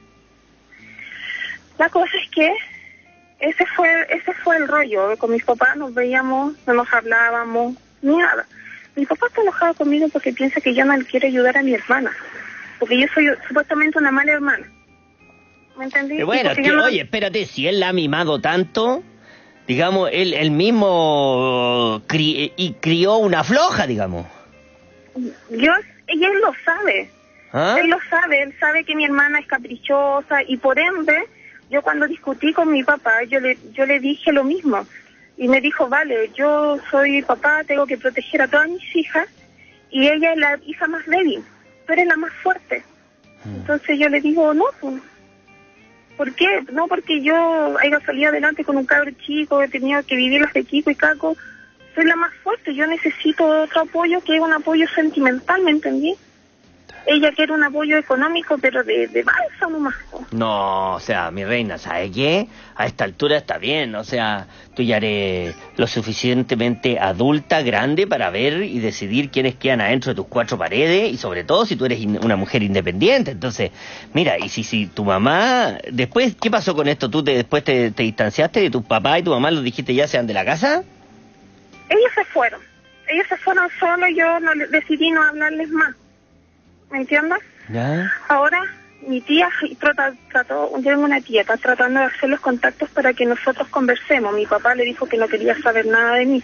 [SPEAKER 27] La cosa es que ese fue el rollo, con mis papás nos veíamos, no nos hablábamos, ni nada. Mi papá está enojado conmigo porque piensa que yo no le quiero ayudar a mi hermana, porque yo soy supuestamente una mala hermana, ¿me entendí?
[SPEAKER 11] Pero bueno, oye, espérate, si él la ha mimado tanto, digamos, él mismo crió una floja, digamos.
[SPEAKER 27] Ella lo sabe. ¿Ah? Él lo sabe, él sabe que mi hermana es caprichosa y por ende, yo cuando discutí con mi papá, yo le dije lo mismo. Y me dijo, vale, yo soy papá, tengo que proteger a todas mis hijas y ella es la hija más débil, tú eres la más fuerte. Entonces yo le digo, no, pues, ¿por qué? No, porque yo haya salido adelante con un cabro chico, he tenido que vivir las de Kiko y Caco, soy la más fuerte, yo necesito otro apoyo que es un apoyo sentimental, ¿me entendí? Ella quiere un apoyo económico, pero de bálsamo más.
[SPEAKER 11] No, o sea, mi reina, ¿sabe qué? A esta altura está bien, o sea, tú ya eres lo suficientemente adulta, grande, para ver y decidir quiénes quedan adentro de tus cuatro paredes, y sobre todo si tú eres una mujer independiente. Entonces, mira, y si tu mamá... Después, ¿qué pasó con esto? ¿Tú después te distanciaste de tu papá y tu mamá, los dijiste ya sean de la casa?
[SPEAKER 27] Ellos se fueron solo, yo decidí no hablarles más. ¿Me entiendes?
[SPEAKER 11] ¿Ya?
[SPEAKER 27] Ahora mi tía trató, yo tengo una tía, está tratando de hacer los contactos para que nosotros conversemos. Mi papá le dijo que no quería saber nada de mí.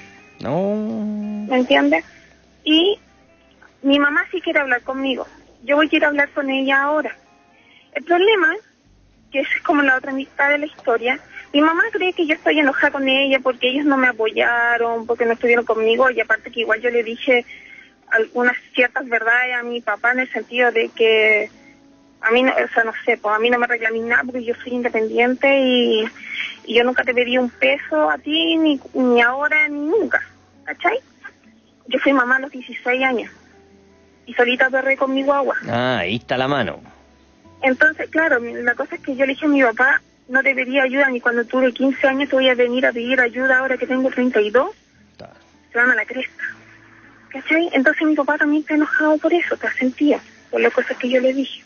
[SPEAKER 11] No.
[SPEAKER 27] ¿Me entiendes? Y mi mamá sí quiere hablar conmigo. Yo voy a ir a hablar con ella ahora. El problema, que es como la otra mitad de la historia, mi mamá cree que yo estoy enojada con ella porque ellos no me apoyaron, porque no estuvieron conmigo, y aparte que igual yo le dije algunas ciertas verdades a mi papá en el sentido de que a mí no, o sea, no sé, pues a mí no me arregla ni nada porque yo soy independiente y yo nunca te pedí un peso a ti, ni ahora, ni nunca, ¿cachai? Yo fui mamá a los 16 años y solita perré con mi guagua.
[SPEAKER 11] Ah, ahí está la mano.
[SPEAKER 27] Entonces, claro, la cosa es que yo le dije a mi papá, no te pedí ayuda ni cuando tuve 15 años, te voy a venir a pedir ayuda ahora que tengo 32. Se van a la cresta. ¿Cachai? Entonces mi papá también está enojado por eso, te sentía, por las cosas que yo le dije.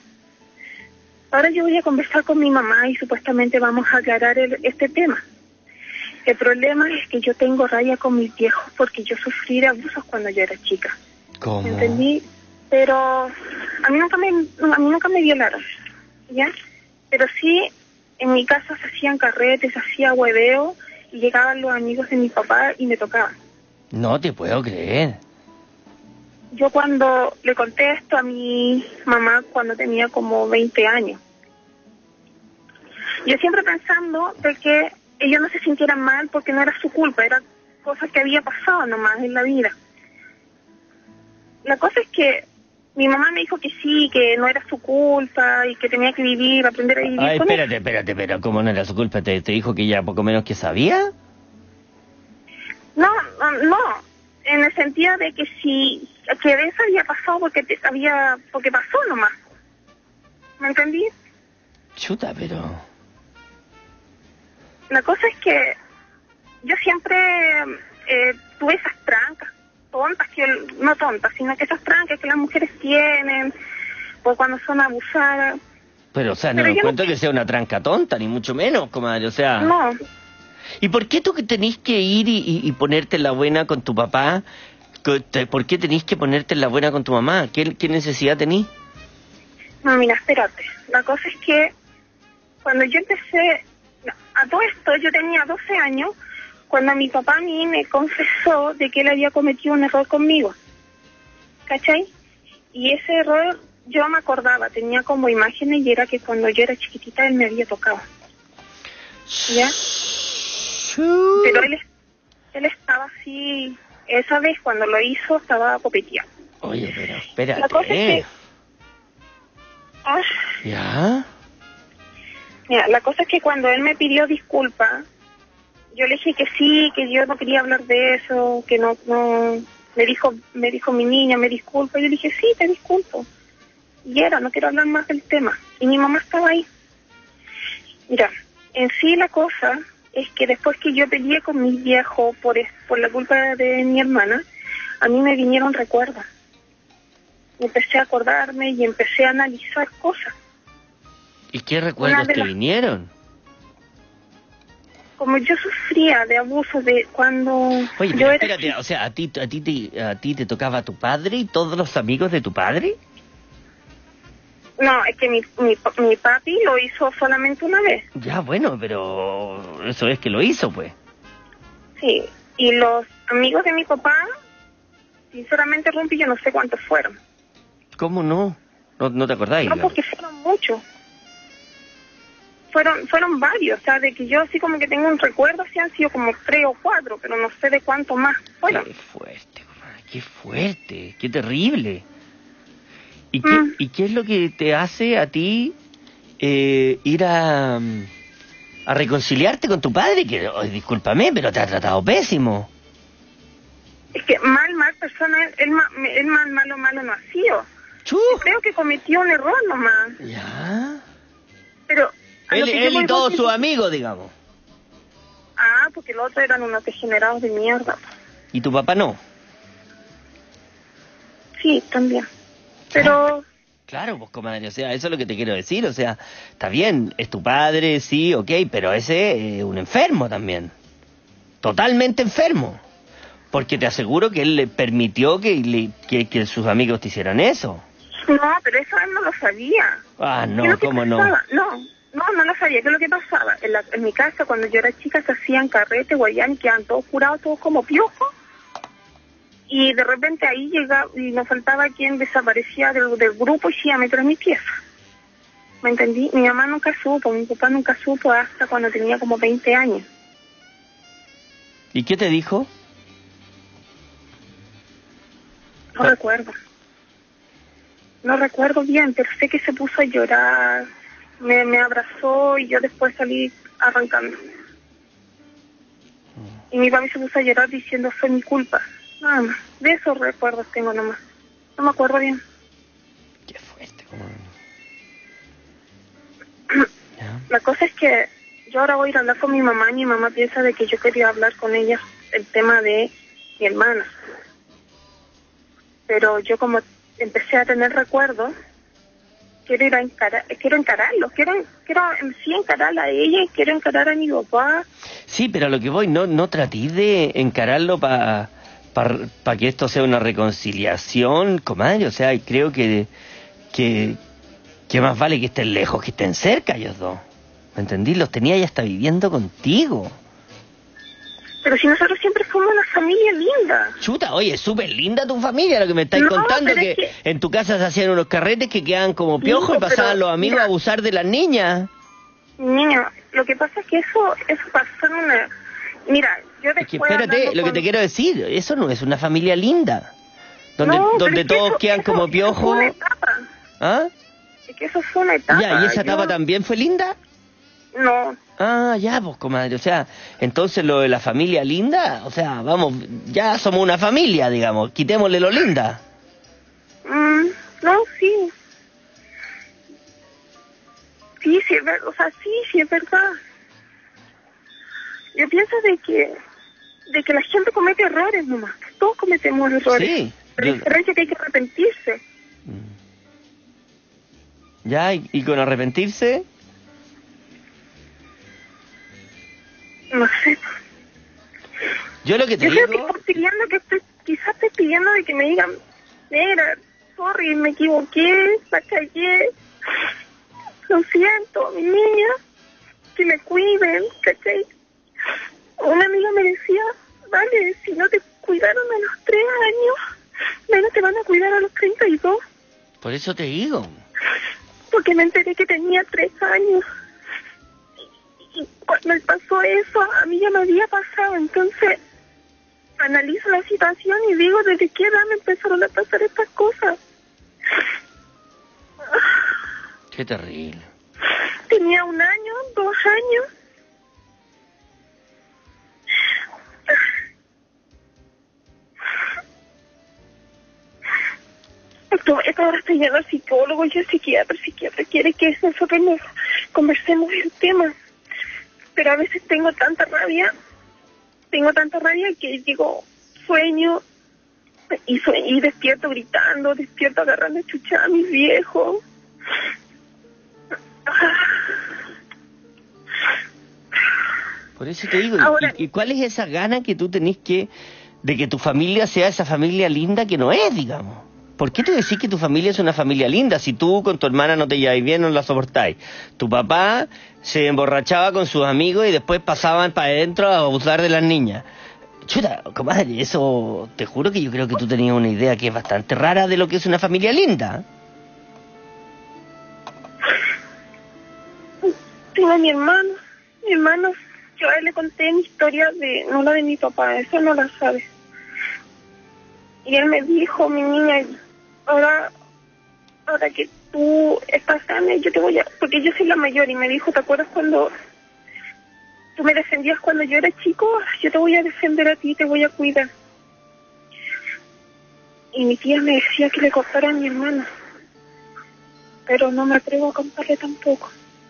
[SPEAKER 27] Ahora yo voy a conversar con mi mamá y supuestamente vamos a aclarar este tema. El problema es que yo tengo raya con mis viejos porque yo sufrí de abusos cuando yo era chica.
[SPEAKER 11] ¿Cómo?
[SPEAKER 27] ¿Entendí? Pero a mí nunca me violaron, ¿ya? Pero sí, en mi casa se hacían carretes, se hacía hueveo y llegaban los amigos de mi papá y me tocaban.
[SPEAKER 11] No te puedo creer.
[SPEAKER 27] Yo cuando le conté esto a mi mamá cuando tenía como 20 años, yo siempre pensando de que ellos no se sintieran mal porque no era su culpa, eran cosas que había pasado nomás en la vida. La cosa es que mi mamá me dijo que sí, que no era su culpa y que tenía que vivir, aprender a vivir con
[SPEAKER 11] espérate, pero ¿cómo no era su culpa? ¿Te dijo que ya poco menos que sabía?
[SPEAKER 27] No, en el sentido de que sí, que eso había pasado porque pasó nomás. ¿Me entendí?
[SPEAKER 11] Chuta, pero...
[SPEAKER 27] La cosa es que yo siempre tuve esas trancas, tontas, no tontas, sino que esas trancas que las mujeres tienen, pues cuando son abusadas.
[SPEAKER 11] Pero, o sea, no me encuentro que sea una tranca tonta, ni mucho menos, comadre, o sea...
[SPEAKER 27] No.
[SPEAKER 11] ¿Y por qué tú que tenés que ir y ponerte en la buena con tu papá? ¿Por qué tenés que ponerte en la buena con tu mamá? ¿Qué necesidad tenés?
[SPEAKER 27] No, mira, espérate. La cosa es que cuando yo empecé... A todo esto yo tenía 12 años cuando mi papá a mí me confesó de que él había cometido un error conmigo. ¿Cachai? Y ese error yo me acordaba, tenía como imágenes y era que cuando yo era chiquitita él me había tocado. ¿Ya? Pero él estaba así, esa vez cuando lo hizo estaba copeteado.
[SPEAKER 11] Oye, pero espérate.
[SPEAKER 27] La cosa es que...
[SPEAKER 11] ¿Ya?
[SPEAKER 27] Mira, la cosa es que cuando él me pidió disculpas, yo le dije que sí, que yo no quería hablar de eso, que no, me dijo mi niña, me disculpa, y yo le dije, sí, te disculpo. Y no quiero hablar más del tema. Y mi mamá estaba ahí. Mira, en sí la cosa es que después que yo peleé con mi viejo por la culpa de mi hermana, a mí me vinieron recuerdos. Y empecé a acordarme y empecé a analizar cosas.
[SPEAKER 11] ¿Y qué recuerdos te vinieron?
[SPEAKER 27] Como yo sufría de abuso de cuando...
[SPEAKER 11] Oye, pero espérate, o sea, ¿a ti te tocaba tu padre y todos los amigos de tu padre?
[SPEAKER 27] No, es que mi papi lo hizo solamente una vez.
[SPEAKER 11] Ya, bueno, pero eso es que lo hizo, pues.
[SPEAKER 27] Sí, y los amigos de mi papá, sinceramente, Rumpi, yo no sé cuántos fueron.
[SPEAKER 11] ¿Cómo no? ¿No te acordáis?
[SPEAKER 27] No, porque fueron muchos. Fueron varios, o sea, de que yo así como que tengo un recuerdo, así han sido como 3 o 4, pero no sé de cuánto más fueron.
[SPEAKER 11] Qué fuerte, qué terrible. ¿Y qué es lo que te hace a ti ir a reconciliarte con tu padre? Que, discúlpame, pero te ha tratado pésimo.
[SPEAKER 27] Es que mal persona, él malo no ha sido. Creo que cometió un error nomás.
[SPEAKER 11] Ya.
[SPEAKER 27] Pero...
[SPEAKER 11] Él y todos sus amigos, digamos.
[SPEAKER 27] Porque los otros eran unos degenerados de mierda.
[SPEAKER 11] ¿Y tu papá no?
[SPEAKER 27] Sí, también. Pero...
[SPEAKER 11] Claro, pues, comadre, o sea, eso es lo que te quiero decir, o sea, está bien, es tu padre, sí, ok, pero ese es un enfermo también. Totalmente enfermo. Porque te aseguro que él le permitió que sus amigos te hicieran eso.
[SPEAKER 27] No, pero eso él no lo sabía.
[SPEAKER 11] No, ¿cómo no?
[SPEAKER 27] No lo sabía. ¿Qué es lo que pasaba? En mi casa, cuando yo era chica, se hacían carrete, guayán, y quedaban todos curados, todos como piojos. Y de repente ahí llegaba, y nos faltaba quien desaparecía del grupo y se iba a meter en mi pieza. ¿Me entendí? Mi mamá nunca supo, mi papá nunca supo hasta cuando tenía como 20 años.
[SPEAKER 11] ¿Y qué te dijo?
[SPEAKER 27] No recuerdo. No recuerdo bien, pero sé que se puso a llorar, me abrazó y yo después salí arrancando. Y mi papi se puso a llorar diciendo fue mi culpa. Nada más, de esos recuerdos tengo nomás. No me acuerdo bien.
[SPEAKER 11] Qué fuerte,
[SPEAKER 27] La cosa es que yo ahora voy a ir a hablar con mi mamá y mi mamá piensa de que yo quería hablar con ella el tema de mi hermana. Pero yo como empecé a tener recuerdos, quiero encararlos, quiero en sí encararla a ella y quiero encarar a mi papá.
[SPEAKER 11] Sí, pero a lo que voy, no traté de encararlo para que esto sea una reconciliación, comadre, o sea, creo que más vale que estén lejos que estén cerca ellos dos, ¿me entendí? Los tenía ya hasta viviendo contigo.
[SPEAKER 27] Pero si nosotros siempre fuimos una familia linda.
[SPEAKER 11] Chuta, oye, súper linda tu familia, lo que me estáis contando, que en tu casa se hacían unos carretes que quedaban como piojos y pasaban los amigos a abusar de las niñas.
[SPEAKER 27] Niña, lo que pasa es que eso pasó en una... Mira, yo después...
[SPEAKER 11] Es que espérate, lo que te quiero decir, eso no es una familia linda. Donde todos quedan como piojos.
[SPEAKER 27] Fue una etapa.
[SPEAKER 11] ¿Ah?
[SPEAKER 27] Es que eso fue una etapa.
[SPEAKER 11] Ya, ¿y esa etapa también fue linda?
[SPEAKER 27] No.
[SPEAKER 11] Ya, pues, comadre, o sea, entonces lo de la familia linda, o sea, vamos, ya somos una familia, digamos, quitémosle lo linda.
[SPEAKER 27] No, sí. Sí, es verdad, o sea, sí, es verdad. Yo pienso de que la gente comete errores nomás, todos cometemos errores.
[SPEAKER 11] Sí.
[SPEAKER 27] Pero la diferencia es que hay que arrepentirse.
[SPEAKER 11] Ya, y con arrepentirse...
[SPEAKER 27] No sé.
[SPEAKER 11] Yo lo que te
[SPEAKER 27] digo...
[SPEAKER 11] digo...
[SPEAKER 27] Quizás estoy pidiendo de que me digan, mira, sorry, me equivoqué, la callé, lo siento, mi niña, que me cuiden, ¿cachai? Una amiga me decía, vale, si no te cuidaron a los 3 años, menos te van a cuidar a los 32.
[SPEAKER 11] Por eso te digo.
[SPEAKER 27] Porque me enteré que tenía 3 años. Y cuando me pasó eso, a mí ya me había pasado, entonces analizo la situación y digo, ¿desde qué edad me empezaron a pasar estas cosas?
[SPEAKER 11] Qué terrible.
[SPEAKER 27] Tenía 1 año, 2 años. Ahora estoy yendo al psicólogo y el psiquiatra quiere que nosotros nos conversemos el tema. Pero a veces tengo tanta rabia que digo, sueño y despierto gritando, despierto agarrando chucha a mis viejos.
[SPEAKER 11] Por eso te digo,
[SPEAKER 27] Ahora,
[SPEAKER 11] ¿y cuál es esa gana que tú tenés de que tu familia sea esa familia linda que no es, digamos? ¿Por qué tú decís que tu familia es una familia linda si tú con tu hermana no te lleváis bien, no la soportáis? Tu papá se emborrachaba con sus amigos y después pasaban para adentro a abusar de las niñas. Chuta, comadre, eso te juro que yo creo que tú tenías una idea que es bastante rara de lo que es una familia linda.
[SPEAKER 27] Tengo a mi hermano, yo a él le conté mi historia no la de mi papá, eso no la sabe. Y él me dijo, mi niña, ahora que tú estás sana, yo te voy a... Porque yo soy la mayor, y me dijo, ¿te acuerdas cuando tú me defendías cuando yo era chico? Yo te voy a defender a ti, te voy a cuidar. Y mi tía me decía que le contara a mi hermana, pero no me atrevo a contarle tampoco.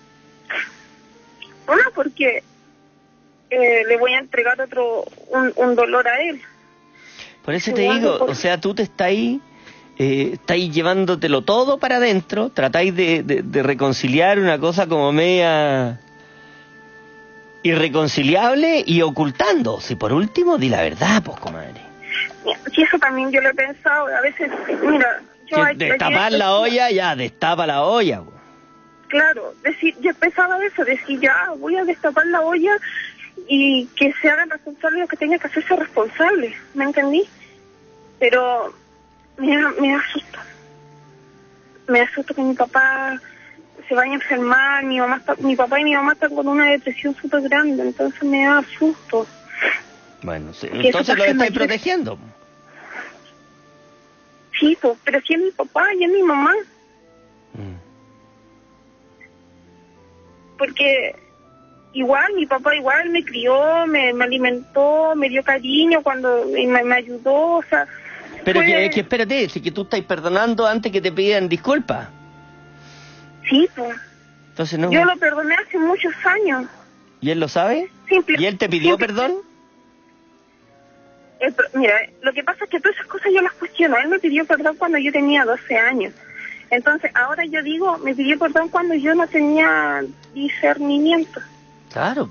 [SPEAKER 27] Una, porque le voy a entregar un dolor a él.
[SPEAKER 11] Por eso te digo, o sea, tú te estáis llevándotelo todo para adentro, tratáis de reconciliar una cosa como media irreconciliable y ocultando. Si por último, di la verdad, pues, comadre.
[SPEAKER 27] Sí, eso también yo lo he pensado, a veces, mira...
[SPEAKER 11] Destapar la olla, ya, destapa la olla. Pues.
[SPEAKER 27] Claro, yo pensaba eso, decir, ya, voy a destapar la olla... y que se hagan responsables los que tengan que hacerse responsables, ¿me entendí? Pero me asusto que mi papá se vaya a enfermar, mi papá y mi mamá están con una depresión súper grande, entonces me da susto.
[SPEAKER 11] Bueno, sí, entonces lo estáis protegiendo.
[SPEAKER 27] Sí, pues, pero si es mi papá y es mi mamá. Porque... igual, mi papá igual me crió, me alimentó, me dio cariño cuando me ayudó, o sea...
[SPEAKER 11] Pero que espérate, si que tú estás perdonando antes que te pidan disculpas.
[SPEAKER 27] Sí, pues.
[SPEAKER 11] Entonces no...
[SPEAKER 27] Yo lo perdoné hace muchos años.
[SPEAKER 11] ¿Y él lo sabe? ¿Y él te pidió perdón?
[SPEAKER 27] Mira, lo que pasa es que todas esas cosas yo las cuestiono. Él me pidió perdón cuando yo tenía 12 años. Entonces, ahora yo digo, me pidió perdón cuando yo no tenía discernimiento.
[SPEAKER 11] Claro.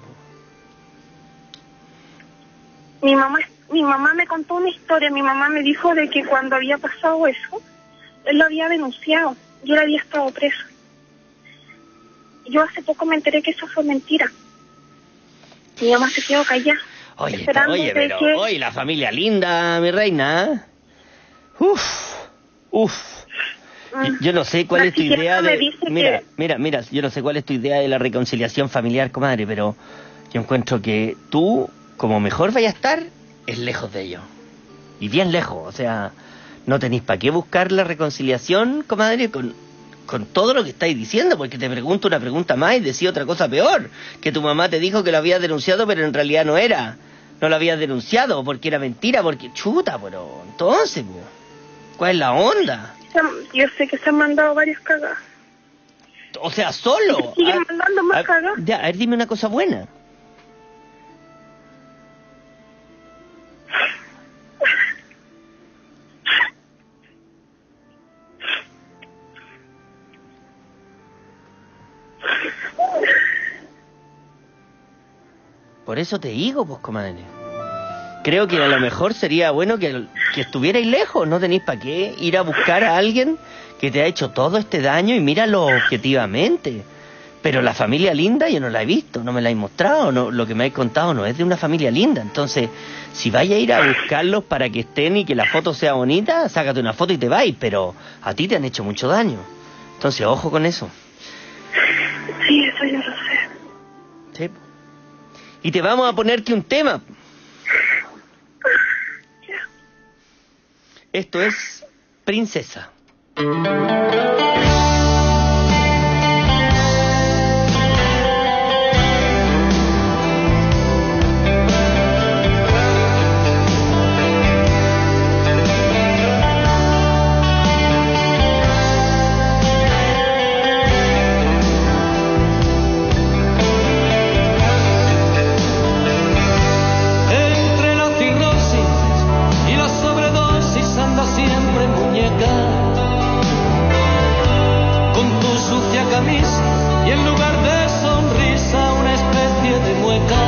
[SPEAKER 27] Mi mamá me contó una historia. Mi mamá me dijo de que cuando había pasado eso, él lo había denunciado y él había estado preso. Yo hace poco me enteré que eso fue mentira. Mi mamá se quedó callada.
[SPEAKER 11] Oye, pero la familia linda, mi reina. Yo no sé cuál es tu idea de... Mira, yo no sé cuál es tu idea de la reconciliación familiar, comadre, pero yo encuentro que tú, como mejor vayas a estar, es lejos de ellos. Y bien lejos, o sea, no tenéis para qué buscar la reconciliación, comadre, con todo lo que estáis diciendo, porque te pregunto una pregunta más y decía otra cosa peor, que tu mamá te dijo que lo habías denunciado, pero en realidad no era. No lo habías denunciado porque era mentira, porque chuta, pero entonces, ¿cuál es la onda?
[SPEAKER 27] Yo sé que se han mandado varias cagadas.
[SPEAKER 11] O sea, solo.
[SPEAKER 27] Siguen mandando más cagadas.
[SPEAKER 11] Ya, a ver, dime una cosa buena. Por eso te digo, pues, comadre. Creo que a lo mejor sería bueno que estuvierais lejos, no tenéis para qué ir a buscar a alguien que te ha hecho todo este daño y míralo objetivamente. Pero la familia linda yo no la he visto, no me la he mostrado, no, lo que me habéis contado no es de una familia linda. Entonces, si vais a ir a buscarlos para que estén y que la foto sea bonita, sácate una foto y te vais, pero a ti te han hecho mucho daño. Entonces, ojo con eso.
[SPEAKER 27] Sí, eso yo lo sé.
[SPEAKER 11] Sí. Y te vamos a ponerte un tema. Esto es Princesa.
[SPEAKER 3] Y en lugar de sonrisa una especie de mueca.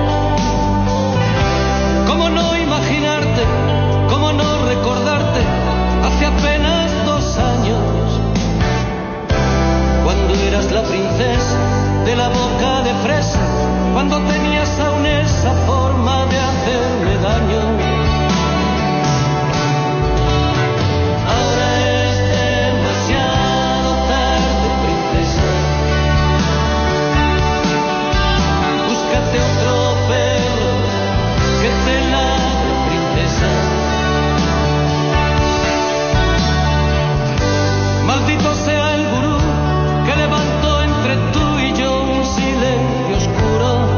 [SPEAKER 3] ¿Cómo no imaginarte? ¿Cómo no recordarte? Hace apenas 2 años, cuando eras la princesa de la boca de fresa, cuando tenías aún esa forma de hacerme daño. Maldito sea el gurú que levantó entre tú y yo un silencio oscuro,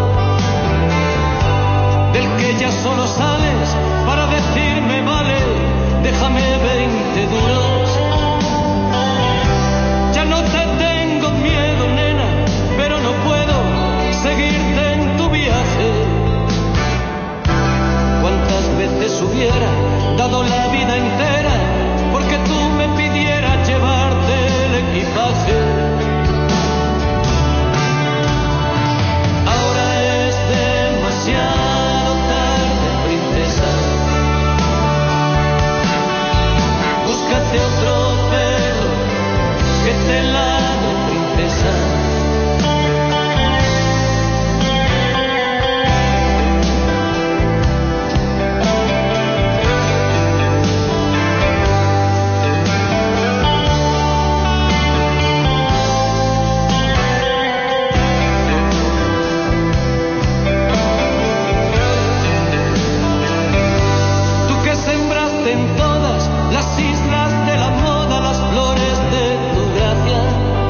[SPEAKER 3] del que ya solo sales para decirme vale, déjame 20 duros. Ya no te tengo miedo, nena, pero no puedo seguirte en tu viaje. ¿Cuántas veces hubiera dado la vida entera porque tú me pidieras llevarte el equipaje? Ahora es demasiado tarde, princesa. Búscate otro perro que te ladre, princesa. En todas las islas de la moda las flores de tu gracia.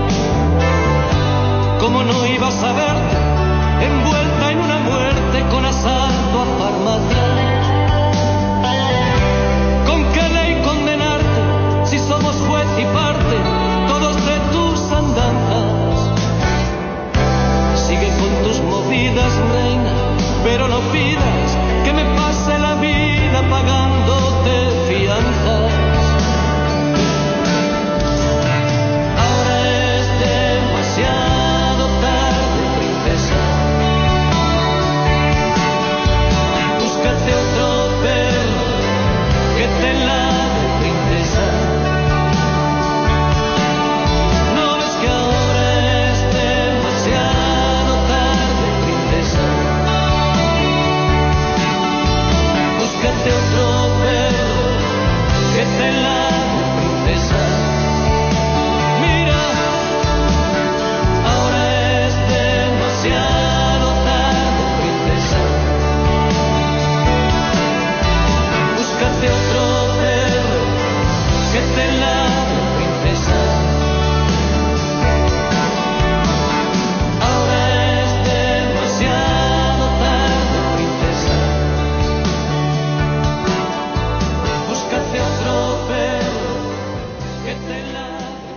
[SPEAKER 3] ¿Cómo no ibas a verte envuelta en una muerte con asalto a farmacia? ¿Con qué ley condenarte si somos juez y parte todos de tus andanzas? Sigue con tus movidas, reina, pero no pidas que me pase la vida pagándote fianzas. Ahora es demasiado tarde, princesa. Búscate otro perro que te ladre, princesa. ¿No ves que ahora es demasiado tarde, princesa? Búscate otro perro que te ladre, princesa. Mira, ahora es demasiado tarde, princesa. Búscate otro perro que te ladre, princesa. Ahora es demasiado tarde, princesa. Búscate otro perro que te ladre,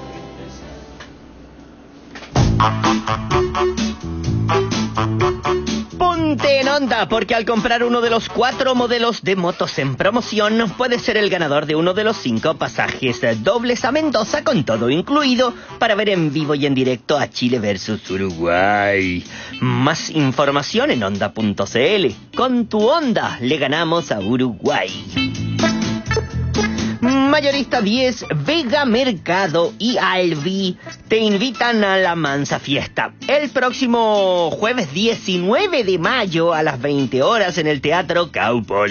[SPEAKER 11] princesa. Ponte en onda, porque al comprar uno de los 4 modelos de motos en promoción, puedes ser el ganador de uno de los 5 pasajes dobles a Mendoza con todo incluido para ver en vivo y en directo a Chile versus Uruguay. Más información en onda.cl. Con tu Honda le ganamos a Uruguay. Mayorista 10, Vega Mercado y Alvi te invitan a la Mansa Fiesta el próximo jueves 19 de mayo a las 20 horas en el Teatro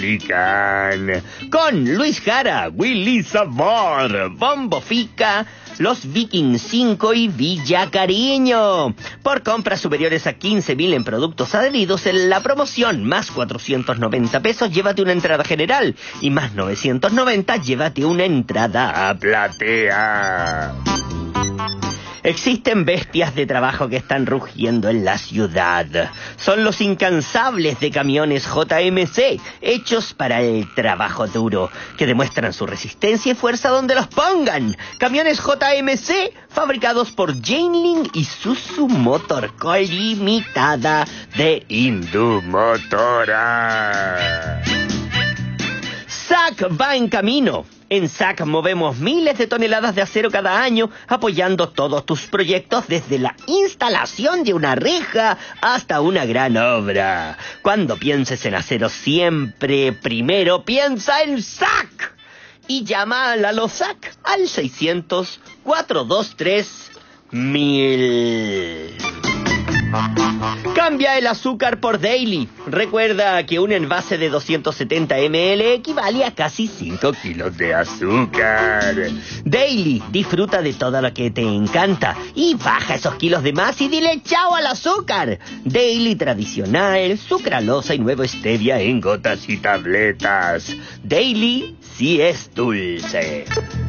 [SPEAKER 11] Caupolicán, con Luis Jara, Willy Sabor, Bombo Fica, Los Viking 5 y Villa Cariño. Por compras superiores a 15.000 en productos adheridos, en la promoción más 490 pesos, llévate una entrada general. Y más 990, llévate una entrada a platea. Existen bestias de trabajo que están rugiendo en la ciudad. Son los incansables de camiones JMC, hechos para el trabajo duro, que demuestran su resistencia y fuerza donde los pongan. Camiones JMC, fabricados por Janeling y Isuzu Motor Co. Limitada de Indumotora. SAC va en camino. En SAC movemos miles de toneladas de acero cada año, apoyando todos tus proyectos desde la instalación de una reja hasta una gran obra. Cuando pienses en acero, siempre primero piensa en SAC. Y llama a la LOSAC al 600-423-1000. Cambia el azúcar por Daily. Recuerda que un envase de 270 ml equivale a casi 5 kilos de azúcar. Daily, disfruta de todo lo que te encanta y baja esos kilos de más y dile chao al azúcar. Daily tradicional, sucralosa y nuevo stevia en gotas y tabletas. Daily sí es dulce.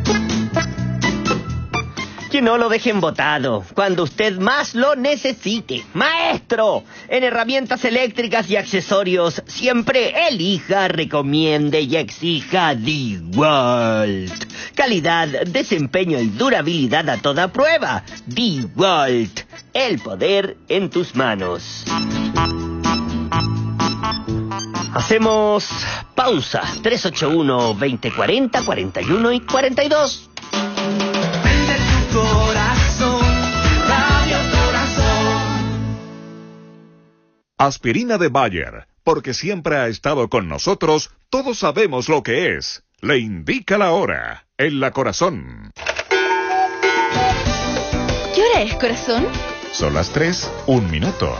[SPEAKER 11] Que no lo dejen botado cuando usted más lo necesite. Maestro, en herramientas eléctricas y accesorios, siempre elija, recomiende y exija DeWalt. Calidad, desempeño y durabilidad a toda prueba. DeWalt, el poder en tus manos. Hacemos pausa. 381-2040, 41 y 42.
[SPEAKER 1] Corazón, Radio Corazón. Aspirina de Bayer, porque siempre ha estado con nosotros, todos sabemos lo que es. Le indica la hora, en la Corazón.
[SPEAKER 2] ¿Qué hora es, corazón?
[SPEAKER 16] Son las 3, 1 minuto.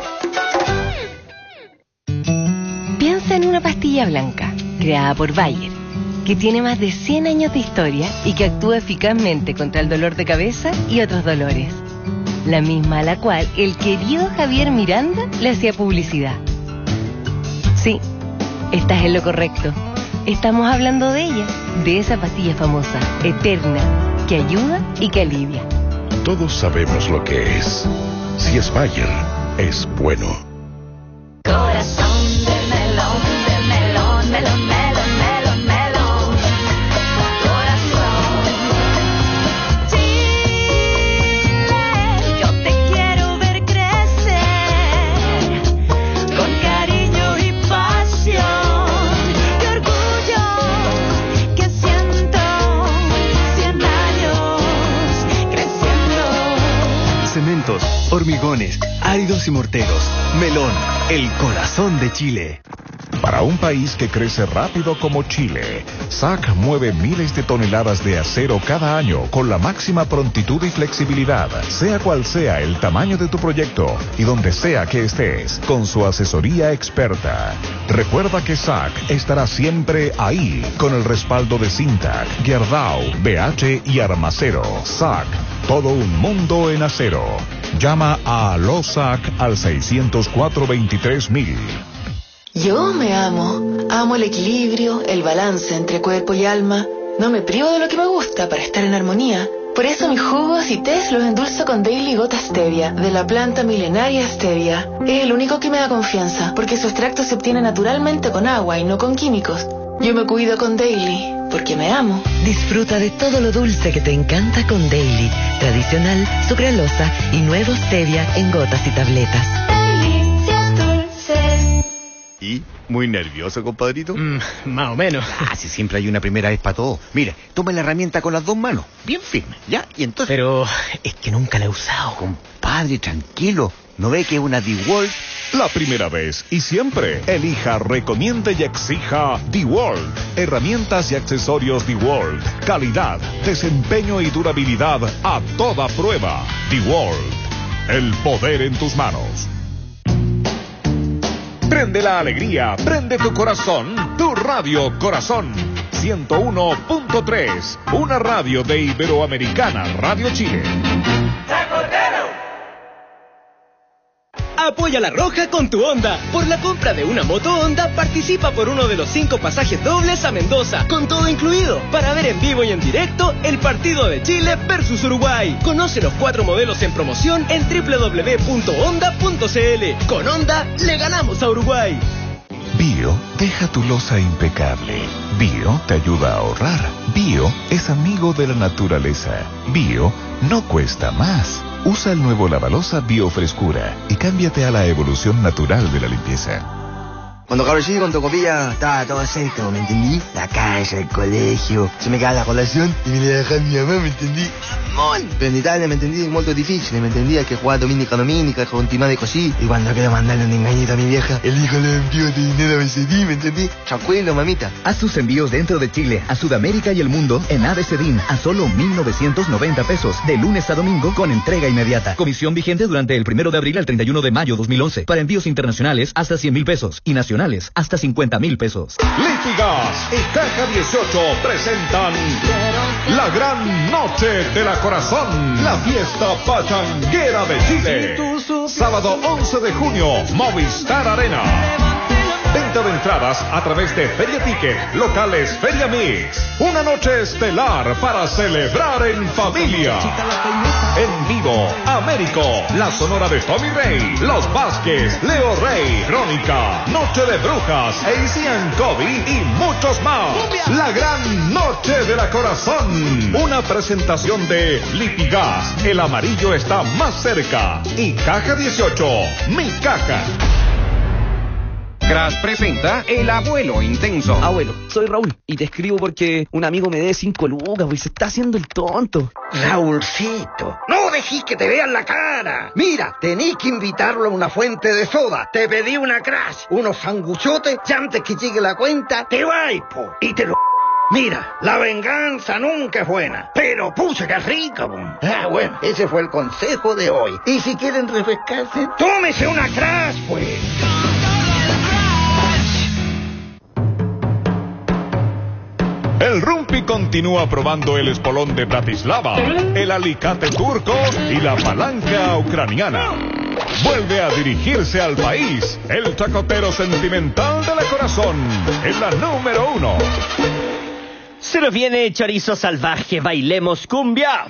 [SPEAKER 6] Piensa en una pastilla blanca, creada por Bayer, que tiene más de 100 años de historia y que actúa eficazmente contra el dolor de cabeza y otros dolores. La misma a la cual el querido Javier Miranda le hacía publicidad. Sí, estás en lo correcto. Estamos hablando de ella, de esa pastilla famosa, eterna, que ayuda y que alivia.
[SPEAKER 16] Todos sabemos lo que es. Si es Bayer, es bueno.
[SPEAKER 12] Corazón de melón, melón, melón, melón.
[SPEAKER 4] Cementos, hormigones, áridos y morteros. Melón, el corazón de Chile.
[SPEAKER 16] Para un país que crece rápido como Chile, SAC mueve miles de toneladas de acero cada año con la máxima prontitud y flexibilidad, sea cual sea el tamaño de tu proyecto y donde sea que estés, con su asesoría experta. Recuerda que SAC estará siempre ahí con el respaldo de Sintac, Gerdau, BH y Armacero. SAC, todo un mundo en acero. Llama a LOSAC al 600-423-1000.
[SPEAKER 17] Yo me amo el equilibrio, el balance entre cuerpo y alma. No me privo de lo que me gusta para estar en armonía. Por eso mis jugos y tés los endulzo con Daily Gota Stevia, de la planta milenaria Stevia. Es el único que me da confianza, porque su extracto se obtiene naturalmente con agua y no con químicos. Yo me cuido con Daily, porque me amo.
[SPEAKER 18] Disfruta de todo lo dulce que te encanta con Daily, tradicional, sucralosa y nuevo Stevia en gotas y tabletas.
[SPEAKER 12] Daily, si es dulce.
[SPEAKER 8] ¿Y? ¿Muy nervioso, compadrito?
[SPEAKER 4] Más o menos.
[SPEAKER 8] Si siempre hay una primera vez para todo. Mira, toma la herramienta con las dos manos, bien firme, ¿ya? Y entonces...
[SPEAKER 4] Pero es que nunca la he usado.
[SPEAKER 8] Compadre, tranquilo. ¿No ve que es una DeWalt?
[SPEAKER 1] La primera vez y siempre, elija, recomiende y exija DeWalt. Herramientas y accesorios DeWalt. Calidad, desempeño y durabilidad a toda prueba. DeWalt. El poder en tus manos. Prende la alegría, prende tu corazón, tu Radio Corazón. 101.3, una radio de Iberoamericana Radio Chile.
[SPEAKER 4] Apoya La Roja con tu Honda. Por la compra de una moto Honda, participa por uno de los 5 pasajes dobles a Mendoza, con todo incluido, para ver en vivo y en directo el partido de Chile versus Uruguay. Conoce los 4 modelos en promoción en www.honda.cl. Con Honda, le ganamos a Uruguay.
[SPEAKER 16] Bio deja tu loza impecable. Bio te ayuda a ahorrar. Bio es amigo de la naturaleza. Bio no cuesta más. Usa el nuevo lavaloza Bio Frescura y cámbiate a la evolución natural de la limpieza.
[SPEAKER 9] Cuando cabro chico, con Tocopilla, estaba todo cerca, ¿me entendí? La casa, el colegio, se me quedaba la colación y me la dejaba mi mamá, ¿me entendí? Pero en Italia, ¿me entendí? Es muy difícil, ¿me entendí? Hay que jugar dominica, continuare così. Y cuando quiero mandarle un engañito a mi vieja, el hijo le envió de dinero a BCD, ¿me entendí? Tranquilo, mamita.
[SPEAKER 10] Haz tus envíos dentro de Chile, a Sudamérica y el mundo en ABCDIN a solo 1.990 pesos, de lunes a domingo con entrega inmediata. Comisión vigente durante el 1 de abril al 31 de mayo 2011. Para envíos internacionales hasta 100.000 pesos y nacionales hasta 50.000 pesos.
[SPEAKER 1] Lipigas y Caja 18 presentan la gran noche de la corazón, la fiesta pachanguera de Chile. Sábado 11 de junio, Movistar Arena. Venta de entradas a través de Feria Ticket, locales Feria Mix. Una noche estelar para celebrar en familia. En vivo, Américo, la sonora de Tommy Rey, Los Vázquez, Leo Rey, Crónica, Noche de Brujas, Asian Kobe y muchos más. La gran noche de la corazón. Una presentación de Lipigas, el amarillo está más cerca. Y Caja 18, mi caja.
[SPEAKER 5] Crash presenta El Abuelo Intenso.
[SPEAKER 13] Abuelo, soy Raúl y te escribo porque un amigo me debe 5 lucas, pues se está haciendo el tonto.
[SPEAKER 7] Raúlcito, no dejís que te vean la cara. Mira, tenés que invitarlo a una fuente de soda. Te pedí una Crash, unos sanguchotes, y antes que llegue la cuenta, te vais, po, y te lo... Mira, la venganza nunca es buena, pero pucha que rica, po. Ah, bueno, ese fue el consejo de hoy. Y si quieren refrescarse, tómese una Crash, pues.
[SPEAKER 1] El Rumpi continúa probando el espolón de Bratislava, el alicate turco y la palanca ucraniana. Vuelve a dirigirse al país, el chacotero sentimental de la corazón, en la número 1.
[SPEAKER 11] Se nos viene chorizo salvaje, bailemos cumbia.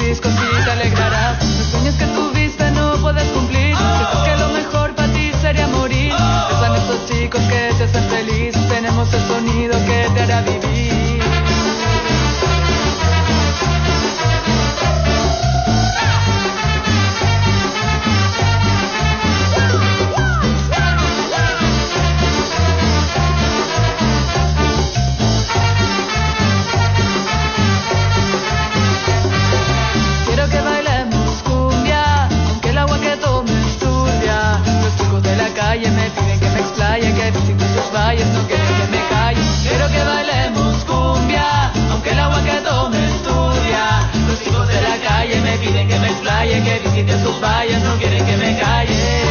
[SPEAKER 14] feliz, cosita alegrarás. Los sueños que tuviste no puedes cumplir. Piensas que lo mejor para ti sería morir. Están estos chicos que te hacen feliz. Tenemos el sonido que te hará vivir. Me piden que me explaye, que visite sus valles, no quieren que me calle. Quiero que bailemos cumbia, aunque el agua que tome estudia. Los chicos de la calle me piden que me explaye, que visite sus valles, no quieren que me calle.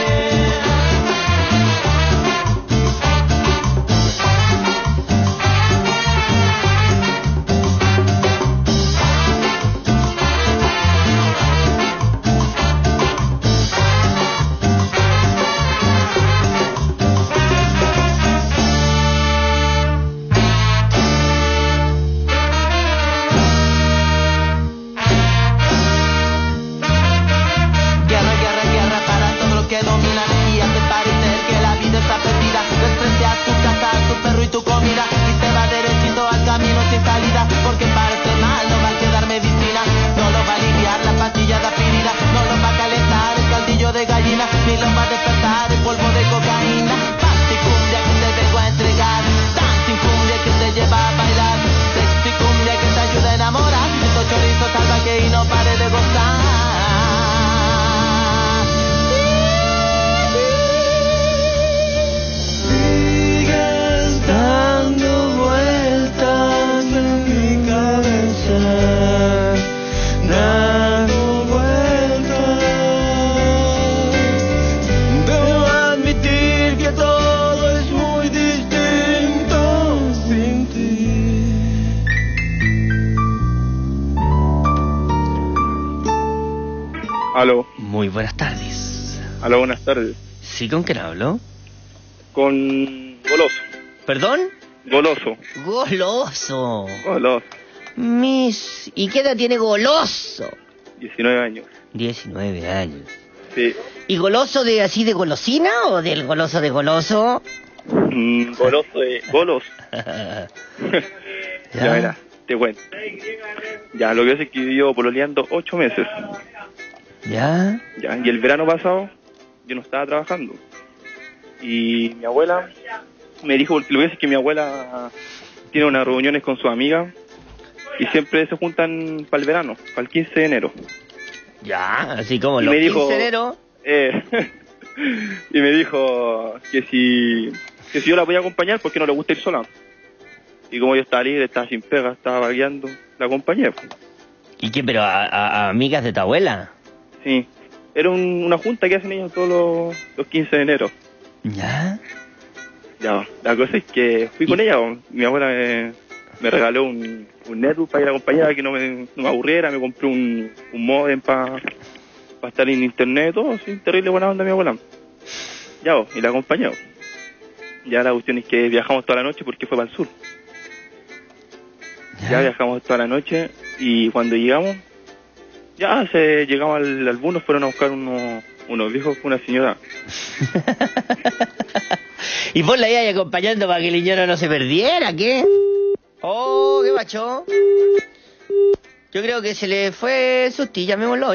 [SPEAKER 15] Aló.
[SPEAKER 11] Muy buenas tardes.
[SPEAKER 15] Aló, buenas tardes.
[SPEAKER 11] ¿Sí, con quién hablo?
[SPEAKER 15] Con Goloso.
[SPEAKER 11] ¿Perdón?
[SPEAKER 15] Goloso.
[SPEAKER 11] Goloso.
[SPEAKER 15] Goloso.
[SPEAKER 11] ¿Y qué edad tiene Goloso?
[SPEAKER 15] 19 años.
[SPEAKER 11] 19 años.
[SPEAKER 15] Sí.
[SPEAKER 11] ¿Y goloso de así de golosina o del goloso de goloso?
[SPEAKER 15] Goloso de golos. Ya, mira, te cuento. Ya, lo que pasa es que yo llevo pololeando 8 meses.
[SPEAKER 11] ¿Ya?
[SPEAKER 15] Ya, y el verano pasado yo no estaba trabajando. Y mi abuela me dijo, porque lo que pasa es que mi abuela tiene unas reuniones con sus amigas y siempre se juntan para el verano, para el 15 de enero.
[SPEAKER 11] Ya, así como los 15 de enero.
[SPEAKER 15] Y me dijo que si yo la podía acompañar porque no le gusta ir sola. Y como yo estaba libre, estaba sin pega, estaba vagueando, la acompañé.
[SPEAKER 11] ¿Y qué? ¿Pero a amigas de tu abuela?
[SPEAKER 15] Sí, era una junta que hacen ellos todos los 15 de enero.
[SPEAKER 11] ¿Ya?
[SPEAKER 15] Ya, la cosa es que fui con ella, mi abuela me regaló un netbook para ir a acompañar, que no me aburriera, me compré un modem para estar en internet, todo, sí, terrible buena onda mi abuela. Ya, y la acompañé. Ya la cuestión es que viajamos toda la noche porque fue para el sur. Ya viajamos toda la noche y cuando llegamos, llegamos al Buno, fueron a buscar unos viejos con una señora.
[SPEAKER 11] ¿Y vos la ibas acompañando para que el niño no se perdiera, qué? Oh, ¿qué macho? Yo creo que se le fue susti, llamémoslo.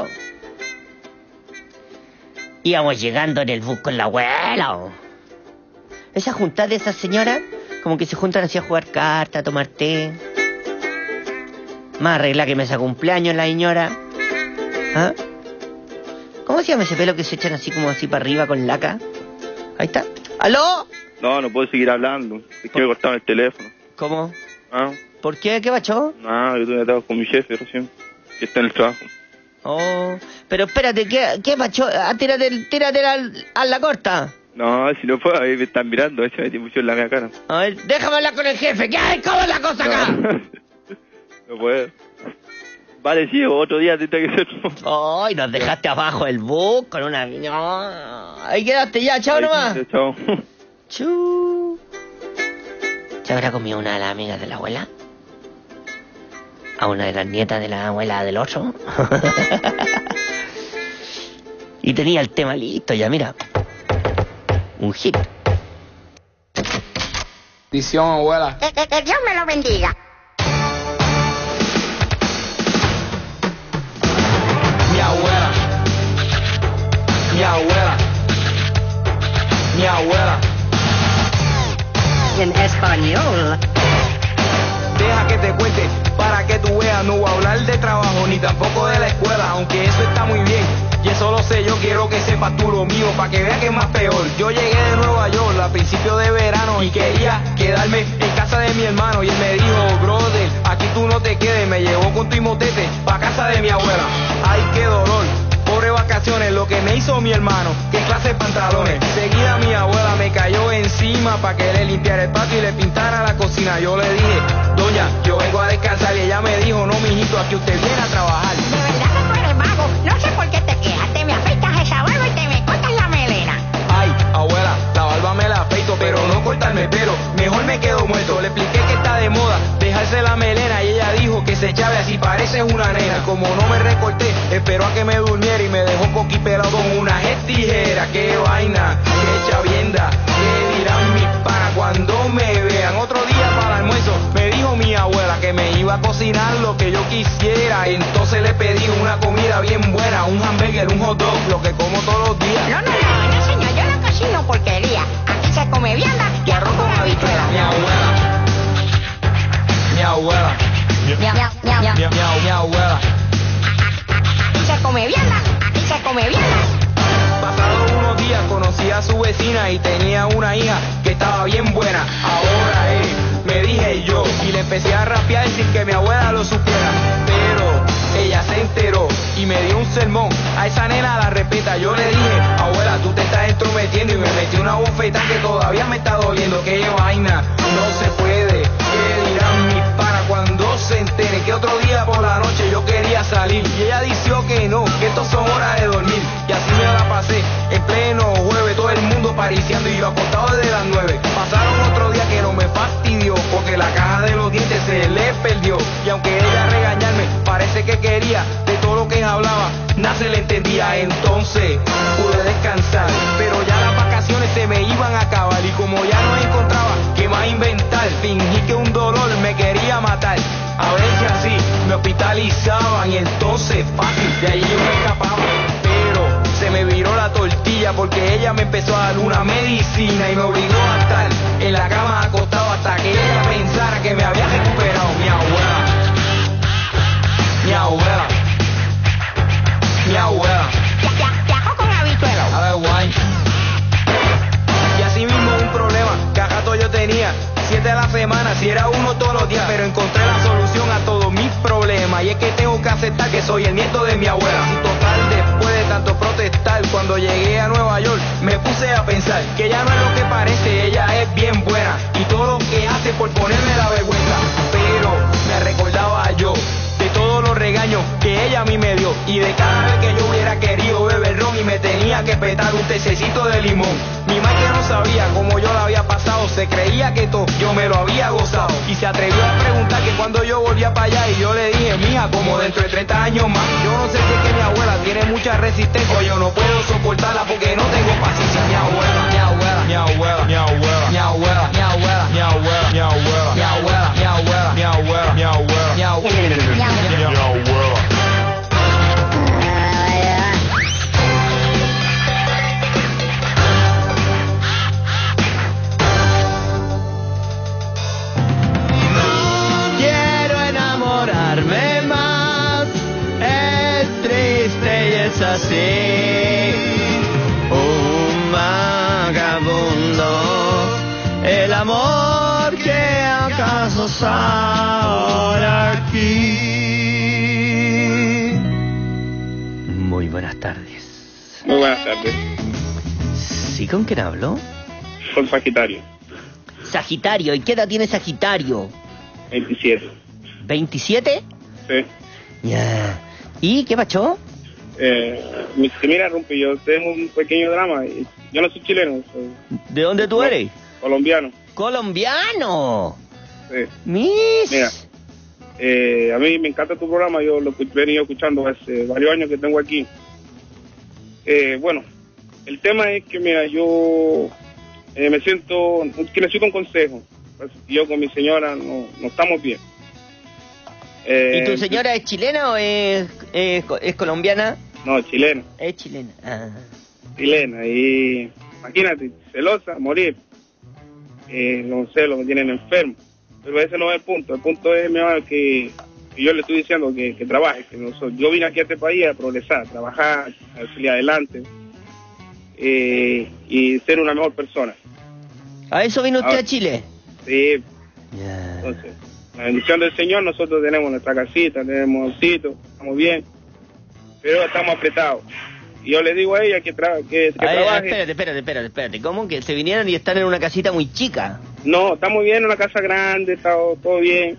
[SPEAKER 11] Íbamos llegando en el bus con la abuela. Esa juntada de esas señoras, como que se juntan así a jugar cartas, a tomar té. Más arregla que mesa cumpleaños la señora. ¿Ah? ¿Cómo se llama ese pelo que se echan así como así para arriba con laca? Ahí está. ¿Aló?
[SPEAKER 15] No puedo seguir hablando. Es que me cortaron el teléfono.
[SPEAKER 11] ¿Cómo?
[SPEAKER 15] ¿Ah?
[SPEAKER 11] ¿Por qué? ¿Qué macho?
[SPEAKER 15] No, yo estaba con mi jefe recién, que está en el trabajo.
[SPEAKER 11] Oh, pero espérate, ¿qué macho? Tírate a la corta.
[SPEAKER 15] No, si no puedo, ahí me están mirando, se me metió mucho en la cara.
[SPEAKER 11] A ver, déjame hablar con el jefe, ¿cómo es la cosa acá?
[SPEAKER 15] No puedo. Vale, sí, otro día tendrá que ser.
[SPEAKER 11] Ay, nos dejaste abajo el bus con una... No. Ahí quedaste ya, chao nomás.
[SPEAKER 15] Chao.
[SPEAKER 11] Chu. ¿Se habrá comido una de las amigas de la abuela? a una de las nietas de la abuela del oso. Y tenía el tema listo ya, mira. Un hit.
[SPEAKER 19] Bendición, abuela.
[SPEAKER 20] Que Dios me lo bendiga.
[SPEAKER 19] Mi abuela. Mi abuela. Mi abuela.
[SPEAKER 20] En español.
[SPEAKER 19] Deja que te cuente, para que tú veas, no voy a hablar de trabajo ni tampoco de la escuela, aunque eso está muy bien, y eso lo sé yo, quiero que sepas tú lo mío, para que veas que es más peor. Yo llegué de Nueva York a principios de verano y quería quedarme en casa de mi hermano, y él me dijo, brother, aquí tú no te quedes, me llevó con tu imotete pa' casa de mi abuela. Ay, qué dolor, pobre vacaciones, lo que me hizo mi hermano, qué clase de pantalones. Seguida mi abuela me cayó encima pa' que le limpiara el patio y le pintara la cocina. Yo le dije, doña, yo vengo a descansar, y ella me dijo, no, mijito, aquí usted viene a trabajar.
[SPEAKER 20] De verdad que tú eres vago, no sé por qué te quejas, te me afeitas esa barba y te me cortas la melena.
[SPEAKER 19] Ay, abuela, la barba me la afeito, pero no cortarme el pelo, mejor me quedo muerto. Le expliqué que está de moda dejarse la melena y ella dijo que se echaba así, pareces una nena. Como no me recorté, esperó a que me durmiera y me dejó coquipelado con una tijera. Qué vaina, qué chavienda, qué dirán mis panas cuando me vean. Otro día para el almuerzo me dijo mi abuela que me iba a cocinar lo que yo quisiera. Entonces le pedí una comida bien buena, un hamburger, un hot dog, lo que como todos los días.
[SPEAKER 20] No, señor, yo no cocino porquería. Aquí se come vianda y arroz con habichuela.
[SPEAKER 19] Mi abuela. Mi abuela. Mi abuela.
[SPEAKER 20] Aquí se come vianda, aquí se come vianda.
[SPEAKER 19] Pasados unos días conocí a su vecina y tenía una hija que estaba bien buena. Ahora me dije yo, y le empecé a rapear sin que mi abuela lo supiera. Pero ella se enteró y me dio un sermón. A esa nena la respeta. Yo le dije, abuela, tú te estás entrometiendo, y me metí una bofetada que todavía me está doliendo. Qué vaina, no se puede. ¿Qué dirán mis panas cuando se enteren que otro día por la noche yo quería salir? Y ella dijo que no, que estos son horas de dormir. Y así me la pasé en pleno jueves, todo el mundo pariciando y yo acostado desde las 9. Pasaron otro día que no me fastidió, porque la caja de los dientes se le perdió. Y aunque ella regañarme, parece que quería, de todo lo que ella hablaba, nada se le entendía. Entonces pude descansar, pero ya las vacaciones se me iban a acabar. Y como ya no encontraba qué más inventar, fingí que un dolor me quería matar. A ver si así me hospitalizaban, y entonces fácil, de ahí yo me escapaba. Pero se me viró la tortilla porque ella me empezó a dar una medicina y me obligó a estar en la cama acostado hasta que ella pensara que me había recuperado. Mi abuela. Mi abuela. Mi abuela.
[SPEAKER 20] Te ajo con habichuela.
[SPEAKER 19] A ver, guay. Y así mismo un problema que a rato yo tenía 7 a la semana, si era uno todos los días, pero encontré la solución a todos mis problemas, y es que tengo que aceptar que soy el nieto de mi abuela. Y total, después de tanto protestar, cuando llegué a Nueva York me puse a pensar que ella no es lo que parece, ella es bien buena, y todo lo que hace por ponerme la vergüenza. Pero me recordaba yo de todos los regaños que ella a mí me dio, y de cada vez que yo hubiera querido beber ron y me tenía que petar un tececito de limón. Mi madre, que no sabía cómo yo la había pasado, se creía que todo yo me lo había gozado, y se atrevió a preguntar que cuando yo volvía para allá, y yo le dije, mija, como dentro de 30 años más. Yo no sé si es que mi abuela tiene mucha resistencia o yo no puedo soportarla porque no tengo paciencia. Mi abuela, mi abuela, mi abuela, mi abuela, mi abuela, mi abuela, mi abuela, mi abuela, mi abuela, mi abuela, mi abuela, mi abuela, mi abuela, mi abuela.
[SPEAKER 11] Así, un vagabundo, el amor que acaso ahora aquí. Muy buenas tardes.
[SPEAKER 15] Muy buenas tardes.
[SPEAKER 11] ¿Sí, con quién hablo?
[SPEAKER 15] Con Sagitario.
[SPEAKER 11] Sagitario, ¿y qué edad tiene Sagitario?
[SPEAKER 15] 27.
[SPEAKER 11] ¿27?
[SPEAKER 15] Sí.
[SPEAKER 11] Ya. ¿Y qué pasó?
[SPEAKER 15] Mira, Rumpi, yo tengo un pequeño drama. Yo no soy chileno.
[SPEAKER 11] ¿De dónde tú eres?
[SPEAKER 15] Colombiano.
[SPEAKER 11] ¿Colombiano?
[SPEAKER 15] Sí.
[SPEAKER 11] Miss.
[SPEAKER 15] Mira, A mí me encanta tu programa, yo lo he venido escuchando hace varios años que tengo aquí. Bueno, el tema es que, mira, yo me siento que necesito un consejo. Pues, yo con mi señora no estamos bien.
[SPEAKER 11] ¿Y tu señora es chilena o es colombiana?
[SPEAKER 15] No, chilena.
[SPEAKER 11] Es chilena. Ah.
[SPEAKER 15] Chilena, y imagínate, celosa, morir. Los celos me tienen enfermo. Pero ese no es el punto. El punto es, mi amor, que yo le estoy diciendo que trabaje. Yo vine aquí a este país a progresar, a trabajar, a salir adelante y ser una mejor persona.
[SPEAKER 11] ¿A eso vino usted a Chile?
[SPEAKER 15] Sí. Yeah. Entonces, la bendición del Señor, nosotros tenemos nuestra casita, tenemos auxito, estamos bien, pero estamos apretados. Y yo le digo a ella que trabaje.
[SPEAKER 11] Espérate. ¿Cómo que se vinieron y están en una casita muy chica?
[SPEAKER 15] No, estamos bien en una casa grande, está todo bien.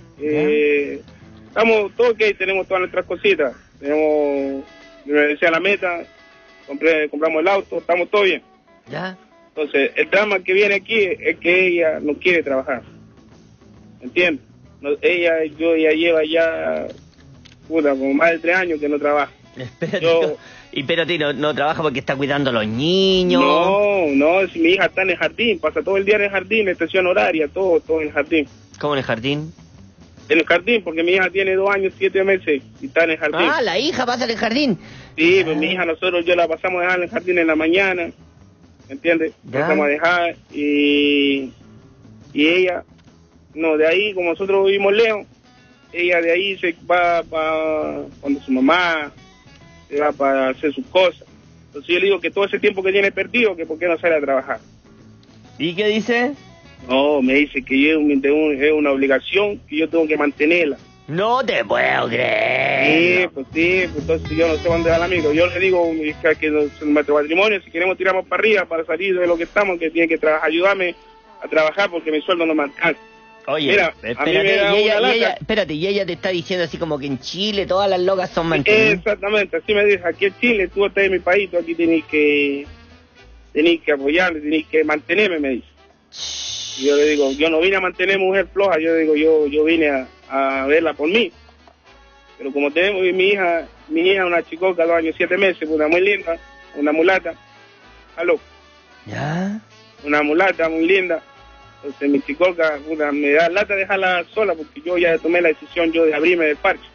[SPEAKER 15] Estamos todo ok, tenemos todas nuestras cositas. Tenemos, me decía la meta, compramos el auto, estamos todo bien.
[SPEAKER 11] ¿Ya?
[SPEAKER 15] Entonces, el drama que viene aquí es que ella no quiere trabajar. ¿Entiendes? Ella lleva ya, como más de 3 años que no trabaja.
[SPEAKER 11] Espérate, no trabaja porque está cuidando a los niños.
[SPEAKER 15] No, si mi hija está en el jardín, pasa todo el día en el jardín, estación horaria, todo en el jardín.
[SPEAKER 11] ¿Cómo en el jardín?
[SPEAKER 15] En el jardín, porque mi hija tiene 2 años, 7 meses y está en el jardín.
[SPEAKER 11] Ah, la hija pasa en el jardín.
[SPEAKER 15] Sí, pues mi hija, yo la pasamos a dejar en el jardín en la mañana, ¿entiendes? La pasamos a dejar y ella, de ahí, como nosotros vivimos lejos, ella de ahí se va para cuando su mamá se va para hacer sus cosas. Entonces yo le digo que todo ese tiempo que tiene perdido, que por qué no sale a trabajar.
[SPEAKER 11] ¿Y qué dice?
[SPEAKER 15] No, me dice que es una obligación que yo tengo que mantenerla.
[SPEAKER 11] No te puedo creer.
[SPEAKER 15] Sí, pues entonces yo no sé dónde va el amigo. Yo le digo que nuestro matrimonio, si queremos tiramos para arriba para salir de lo que estamos, que tiene que ayudarme a trabajar porque mi sueldo no me alcanza.
[SPEAKER 11] Oye,
[SPEAKER 15] mira,
[SPEAKER 11] espérate, y ella te está diciendo así como que en Chile todas las locas son mantenidas.
[SPEAKER 15] Exactamente, así me dice, aquí en Chile, tú estás en mi país, tú aquí tenés que apoyarme, tenés que mantenerme, me dice. Y yo le digo, yo no vine a mantener mujer floja, yo digo, yo vine a verla por mí. Pero como tenemos mi hija una chicoca, 2 años, 7 meses, una muy linda, una mulata. ¿Aló?
[SPEAKER 11] ¿Ya?
[SPEAKER 15] Una mulata muy linda. Entonces mi chicoca, me da lata dejarla sola porque yo ya tomé la decisión de abrirme del parche.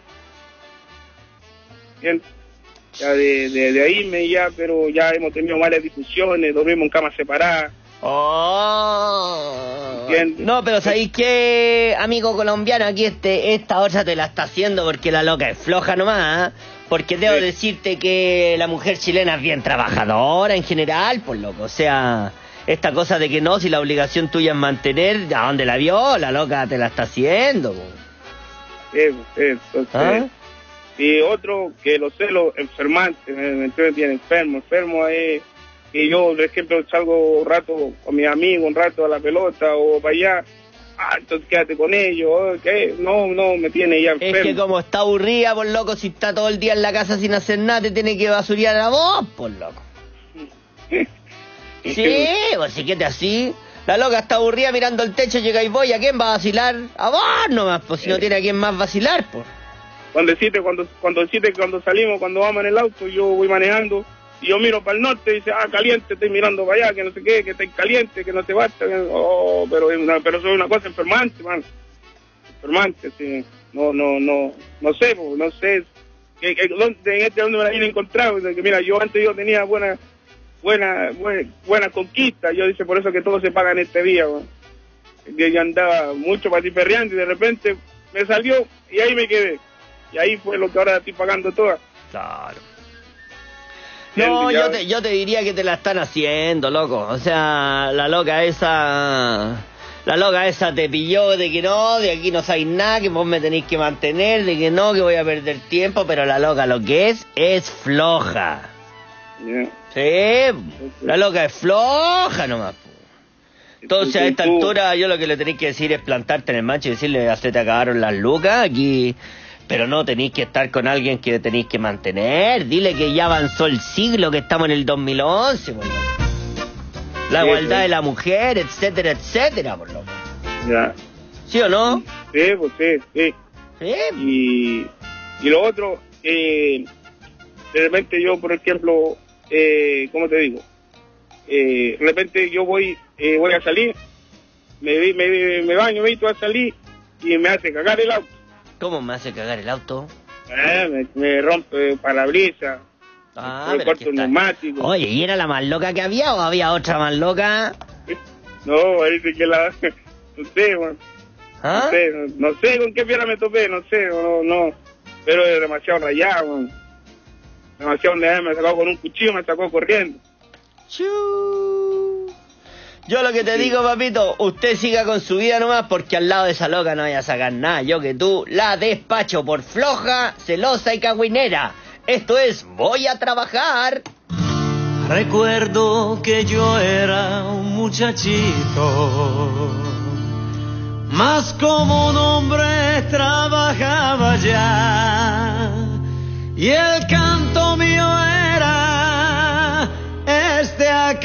[SPEAKER 15] Bien, ya de ahí pero ya hemos tenido varias discusiones, dormimos en camas separadas.
[SPEAKER 11] No, pero ¿sabéis qué, amigo colombiano? Aquí esta otra te la está haciendo porque la loca es floja nomás, ¿eh? Porque debo decirte que la mujer chilena es bien trabajadora en general, por loco, o sea... Esta cosa de que no, si la obligación tuya es mantener, ¿a dónde la vio? La loca te la está haciendo.
[SPEAKER 15] Entonces, y otro, que los celos enfermantes, me tiene enfermo es que yo, por ejemplo, salgo un rato con mis amigos, un rato a la pelota o para allá, entonces quédate con ellos, no, me tiene ya enfermo.
[SPEAKER 11] Es que como está aburrida, por loco, si está todo el día en la casa sin hacer nada, te tiene que basurear a vos, por loco. Sí, pues si quede así. La loca está aburrida mirando el techo, llega y voy, ¿a quién va a vacilar? A vos nomás, pues si no tiene a quién más vacilar, pues.
[SPEAKER 15] Cuando salimos, cuando vamos en el auto, yo voy manejando y yo miro para el norte y dice, caliente, estoy mirando para allá, que no sé qué, que estoy caliente, que no te basta. Pero eso es una cosa enfermante, man. Enfermante, sí. No sé, pues, no sé. ¿Dónde me la viene encontrado? Que mira, yo antes tenía buena conquista, yo dice por eso que todo se paga en este día, yo andaba mucho patiperreando y de repente me salió y ahí me quedé, y ahí fue lo que ahora estoy pagando toda.
[SPEAKER 11] Claro. No, yo te diría que te la están haciendo, loco, o sea, la loca esa te pilló de que no, de aquí no sabéis nada, que vos me tenéis que mantener, de que no, que voy a perder tiempo, pero la loca lo que es floja. Sí, la loca es floja nomás. Entonces a esta altura yo lo que le tenéis que decir es plantarte en el macho y decirle, se te acabaron las lucas aquí, pero no tenéis que estar con alguien que tenéis que mantener. Dile que ya avanzó el siglo, que estamos en el 2011, por loco. La igualdad de la mujer, etcétera, etcétera, por loco.
[SPEAKER 15] Ya.
[SPEAKER 11] ¿Sí o no?
[SPEAKER 15] Sí, pues sí. Y lo otro, de repente yo, por ejemplo, ¿cómo te digo? De repente yo voy a salir, me baño, me a salir y me hace cagar el auto.
[SPEAKER 11] ¿Cómo me hace cagar el auto?
[SPEAKER 15] Me rompe parabrisas, me corto un neumático.
[SPEAKER 11] Oye, ¿y era la más loca que había o había otra más loca?
[SPEAKER 15] No, dice que la... No sé, man.
[SPEAKER 11] ¿Ah?
[SPEAKER 15] No sé con qué piedra me topé, no sé, no. Pero es demasiado rayado, man. Demasiado donde me sacó con un cuchillo, me sacó corriendo.
[SPEAKER 11] Yo lo que te digo, papito, usted siga con su vida nomás, porque al lado de esa loca no vaya a sacar nada. Yo que tú la despacho por floja, celosa y cagüinera. Esto es Voy a Trabajar.
[SPEAKER 3] Recuerdo que yo era un muchachito, mas como un hombre trabajaba ya, y el canto mío era este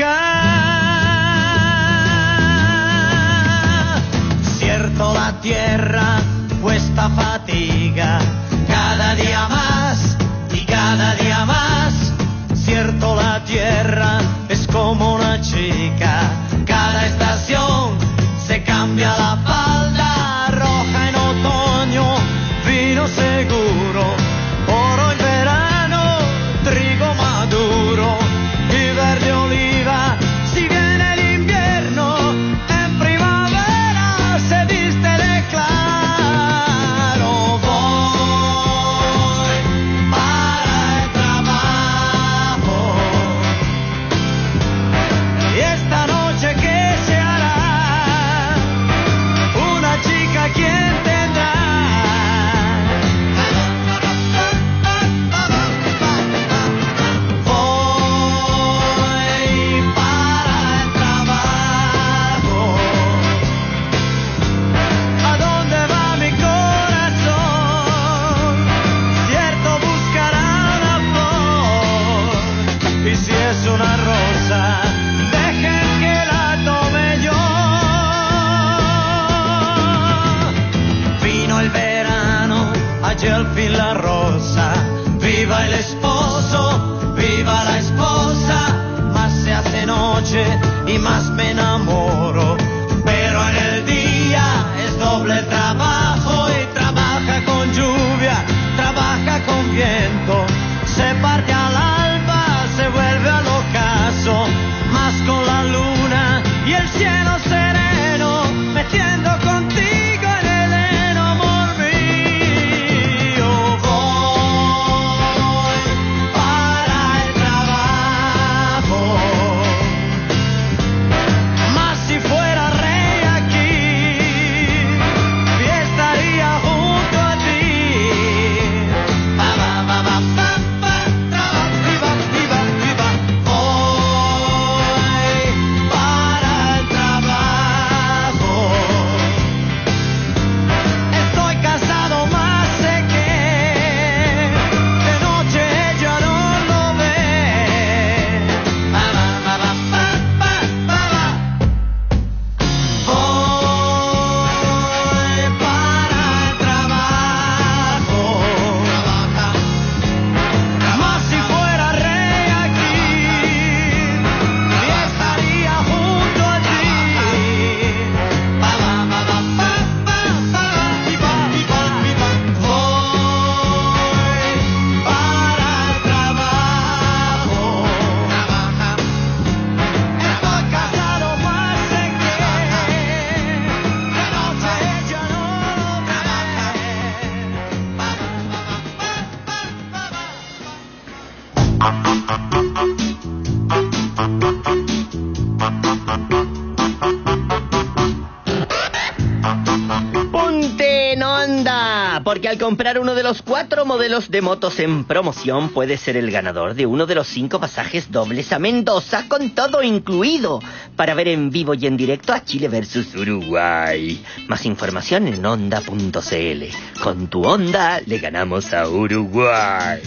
[SPEAKER 3] acá. Cierto, la tierra cuesta fatiga, cada día más y cada día más. Cierto, la tierra es como una chica, cada estación se cambia la falda, roja en otoño, vino seguro, oro en verano, trigo maduro y verde oliva, sigue en el invierno, en primavera se viste de claro. Voy para el trabajo y esta noche que se hará, una chica quien tendrá. Voy para el trabajo. ¿A dónde va mi corazón? Cierto, buscará una flor, y si es una rosa, dejen que la tome yo. Vino el verano, hallé al fin la rosa. Viva el esposo, viva la esposa. Más se hace noche y más me enamoro. Pero en el día es doble trabajo, y trabaja con lluvia, trabaja con viento. Se parte al alba, se vuelve al ocaso, más con la luna y el cielo sereno, metiendo contigo en el heno, amor mío. Voy para el trabajo, más si fuera rey aquí, y estaría junto a ti. Ba, ba, ba, ba, ba, ba, viva, viva, viva. Voy para el trabajo. Estoy cansado, más sé que de noche ella no lo ve. Ba, ba, ba, ba, ba, ba, ba, ba. Voy para el trabajo. Más si fuera rey aquí, y estaría junto a ti. Ba, ba, ba, ba, ba, ba, ba, viva, viva, viva. Voy para el trabajo. Estoy cansado, más sé que de noche ella no lo ve.
[SPEAKER 11] Ponte en onda, porque al comprar uno de los 4 modelos de motos en promoción puedes ser el ganador de uno de los 5 pasajes dobles a Mendoza, con todo incluido, para ver en vivo y en directo a Chile versus Uruguay. Más información en onda.cl. Con tu Honda le ganamos a Uruguay.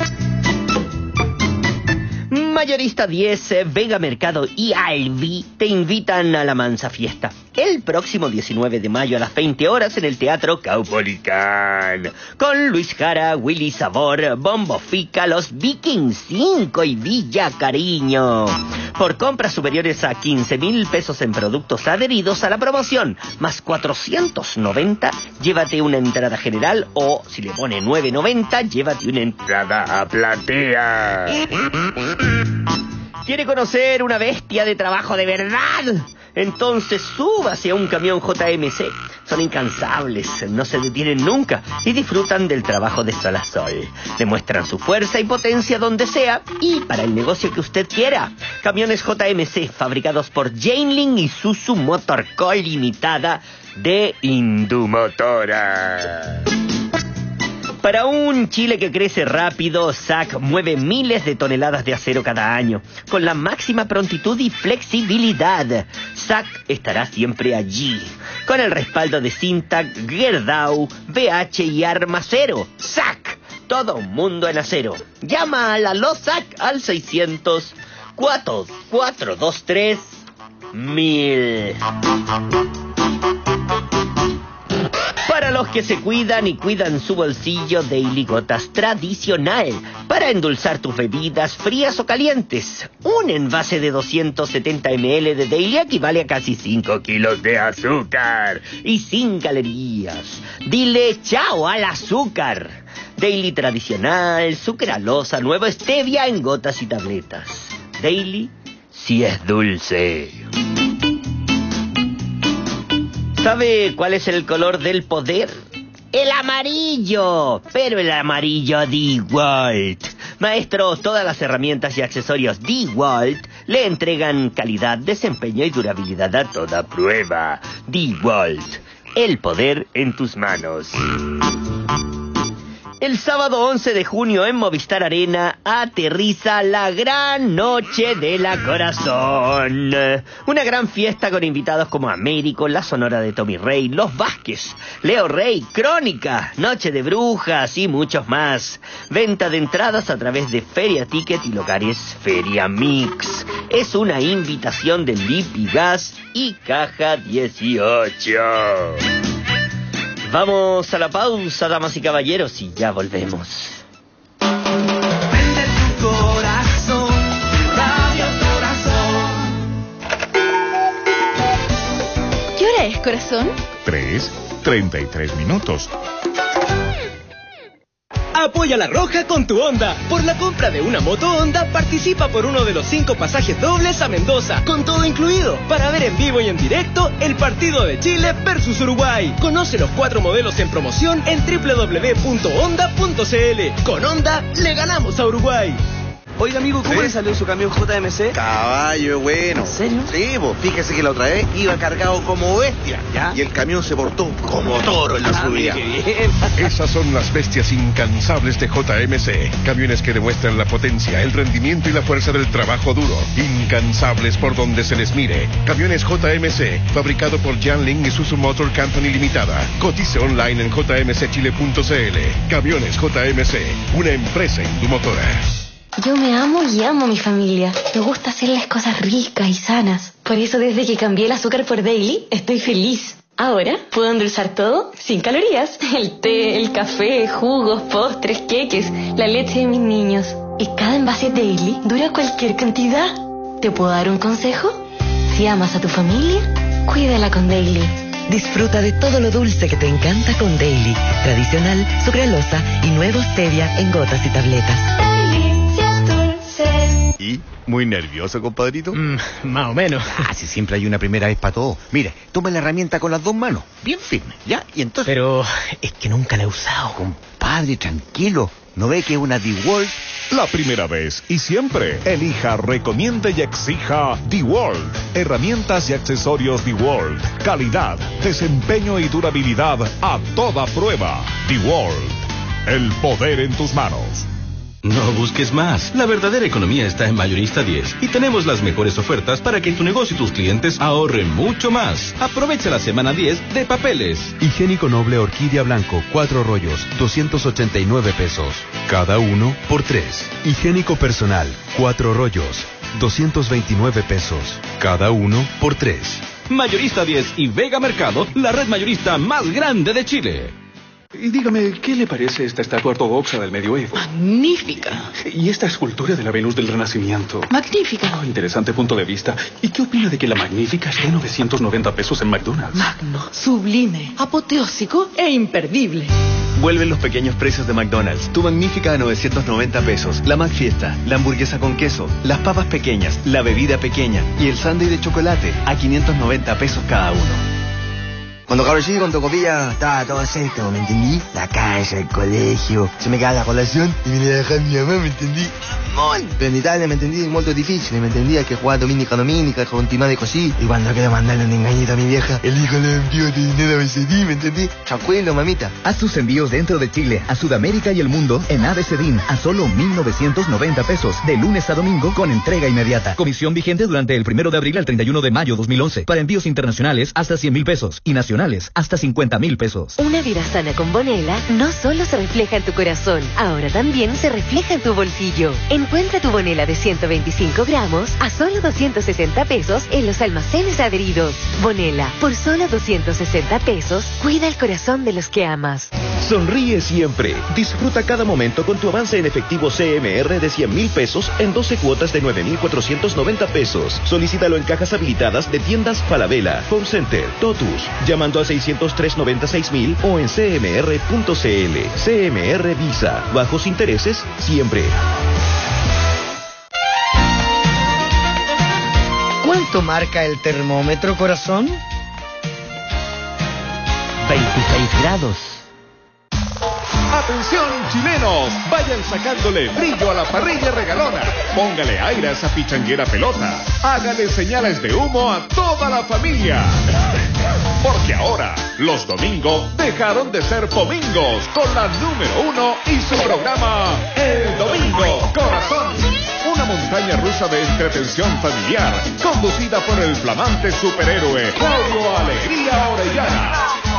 [SPEAKER 11] Mayorista 10, Vega Mercado y Albi te invitan a la mansa fiesta. el próximo 19 de mayo a las 20 horas en el Teatro Caupolicán. Con Luis Jara, Willy Sabor, Bombo Fica, Los Vikings 5 y Villa Cariño. Por compras superiores a 15,000 pesos en productos adheridos a la promoción, más 490, llévate una entrada general o, si le pone 990, llévate una entrada a platea. ¿Quiere conocer una bestia de trabajo de verdad? Entonces súbase a un camión JMC. Son incansables, no se detienen nunca y disfrutan del trabajo de sol a sol. Demuestran su fuerza y potencia donde sea y para el negocio que usted quiera. Camiones JMC fabricados por Janeling y Suzu Motor Co. Limitada de Indumotora. Para un Chile que crece rápido, SAC mueve miles de toneladas de acero cada año, con la máxima prontitud y flexibilidad. SAC estará siempre allí, con el respaldo de Sintac, Gerdau, BH y Armacero. SAC, todo un mundo en acero. Llama a la LOSAC al 600-4423-1000. Para los que se cuidan y cuidan su bolsillo, Daily Gotas tradicional. Para endulzar tus bebidas frías o calientes. Un envase de 270 ml de Daily equivale a casi 5 kilos de azúcar. Y sin calorías. Dile chao al azúcar. Daily tradicional, sucralosa, nuevo stevia en gotas y tabletas. Daily, si es dulce. ¿Sabe cuál es el color del poder? ¡El amarillo! Pero el amarillo DeWalt. Maestros, todas las herramientas y accesorios DeWalt le entregan calidad, desempeño y durabilidad a toda prueba. DeWalt, el poder en tus manos. El sábado 11 de junio en Movistar Arena aterriza la gran noche de la corazón. Una gran fiesta con invitados como Américo, la Sonora de Tommy Rey, Los Vázquez, Leo Rey, Crónica, Noche de Brujas y muchos más. Venta de entradas a través de Feria Ticket y locales Feria Mix. Es una invitación de Lipigas y Caja 18. Vamos a la pausa, damas y caballeros, y ya volvemos.
[SPEAKER 3] Prende tu corazón, Radio Corazón.
[SPEAKER 17] ¿Qué hora es, corazón?
[SPEAKER 16] 3:33 minutos.
[SPEAKER 4] Apoya La Roja con tu Honda. Por la compra de una moto Honda, participa por uno de los 5 pasajes dobles a Mendoza, con todo incluido, para ver en vivo y en directo el partido de Chile versus Uruguay. Conoce los 4 modelos en promoción en www.honda.cl. Con Honda, le ganamos a Uruguay.
[SPEAKER 13] Oiga, amigo, ¿cómo le salió su camión JMC?
[SPEAKER 8] Caballo, bueno.
[SPEAKER 13] ¿En serio?
[SPEAKER 8] Sí, pues fíjese que la otra vez iba cargado como bestia. ¿Ya? Y el camión se portó como toro en la subida.
[SPEAKER 13] ¡Qué bien!
[SPEAKER 1] Esas son las bestias incansables de JMC. Camiones que demuestran la potencia, el rendimiento y la fuerza del trabajo duro. Incansables por donde se les mire. Camiones JMC, fabricado por Jiangling y Suzu Motor Company Limitada. Cotice online en jmcchile.cl. Camiones JMC, una empresa indumotora.
[SPEAKER 2] Yo me amo y amo a mi familia. Me gusta hacerles cosas ricas y sanas. Por eso desde que cambié el azúcar por Daily, estoy feliz. Ahora puedo endulzar todo sin calorías. El té, el café, jugos, postres, queques, la leche de mis niños. Y cada envase Daily dura cualquier cantidad. ¿Te puedo dar un consejo? Si amas a tu familia, cuídala con Daily.
[SPEAKER 18] Disfruta de todo lo dulce que te encanta con Daily. Tradicional, sucralosa y nuevo stevia en gotas y tabletas.
[SPEAKER 8] ¿Y? ¿Muy nervioso, compadrito?
[SPEAKER 13] Más o menos.
[SPEAKER 8] Si siempre hay una primera vez para todo. Mire, tome la herramienta con las 2 manos, bien firme, ¿ya? Y entonces...
[SPEAKER 13] Pero es que nunca la he usado.
[SPEAKER 8] Compadre, tranquilo. ¿No ve que es una DeWalt?
[SPEAKER 1] La primera vez y siempre, elija, recomiende y exija DeWalt. Herramientas y accesorios DeWalt. Calidad, desempeño y durabilidad a toda prueba. DeWalt, el poder en tus manos.
[SPEAKER 21] No busques más. La verdadera economía está en Mayorista 10 y tenemos las mejores ofertas para que tu negocio y tus clientes ahorren mucho más. Aprovecha la semana 10 de papeles.
[SPEAKER 22] Higiénico Noble Orquídea Blanco, 4 rollos, 289 pesos. Cada uno por 3. Higiénico Personal, 4 rollos, 229 pesos. Cada uno por 3.
[SPEAKER 21] Mayorista 10 y Vega Mercado, la red mayorista más grande de Chile.
[SPEAKER 6] Y dígame, ¿qué le parece esta estatua ortodoxa del medioevo?
[SPEAKER 17] Magnífica.
[SPEAKER 6] ¿Y esta escultura de la Venus del Renacimiento?
[SPEAKER 17] Magnífica.
[SPEAKER 6] Oh, interesante punto de vista. ¿Y qué opina de que la Magnífica esté a 990 pesos en McDonald's?
[SPEAKER 17] Magno, sublime, apoteósico e imperdible.
[SPEAKER 12] Vuelven los pequeños precios de McDonald's. Tu Magnífica a 990 pesos. La McFiesta, la hamburguesa con queso, las papas pequeñas, la bebida pequeña y el sándwich de chocolate a 590 pesos cada uno.
[SPEAKER 9] Cuando cabro chico con Tocopilla estaba todo seco, ¿me entendí? La cancha, el colegio, se me quedaba la colación y me la dejaba mi mamá, ¿me entendí? Pero en Italia, ¿me entendí? Es muy difícil, ¿me entendí? Hay que jugar dominica, continuar de così. Y cuando quiero mandarle un engañito a mi vieja, el hijo le envió de dinero a BCD, ¿me entendí? Tranquilo, mamita.
[SPEAKER 10] Haz tus envíos dentro de Chile, a Sudamérica y el mundo en ABCDIN a solo 1,990 pesos, de lunes a domingo con entrega inmediata. Comisión vigente durante el 1 de abril al 31 de mayo 2011. Para envíos internacionales hasta 100,000 pesos y nacionales hasta 50,000 pesos.
[SPEAKER 23] Una vida sana con Bonela no solo se refleja en tu corazón, ahora también se refleja en tu bolsillo. Encuentra tu Bonela de 125 gramos a solo 260 pesos en los almacenes adheridos. Bonela, por solo 260 pesos, cuida el corazón de los que amas.
[SPEAKER 24] Sonríe siempre. Disfruta cada momento con tu avance en efectivo CMR de 100,000 pesos en 12 cuotas de 9,490 pesos. Solicítalo en cajas habilitadas de tiendas Falabella, Home Center, Totus, llamando a 603-96,000 o en cmr.cl. CMR Visa. Bajos intereses siempre.
[SPEAKER 25] ¿Cuánto marca el termómetro, corazón?
[SPEAKER 11] 26 grados.
[SPEAKER 1] Atención chilenos, vayan sacándole brillo a la parrilla regalona. Póngale aire a esa pichanguera pelota. Hágale señales de humo a toda la familia. Porque ahora, los domingos dejaron de ser pomingos con la número 1 y su programa El Domingo Corazón. Una montaña rusa de entretención familiar, conducida por el flamante superhéroe Claudio Alegría Orellana.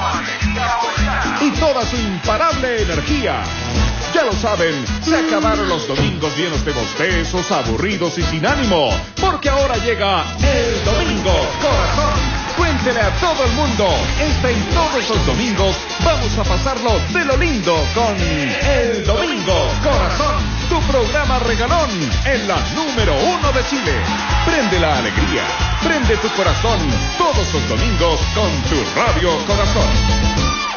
[SPEAKER 1] Y toda su imparable energía. Ya lo saben, se acabaron los domingos llenos de bostezos, aburridos y sin ánimo, porque ahora llega El Domingo Corazón. Cuéntele a todo el mundo, y todos los domingos vamos a pasarlo de lo lindo con El Domingo Corazón, tu programa regalón en la número 1 de Chile. Prende la alegría, prende tu corazón todos los domingos con tu Radio Corazón.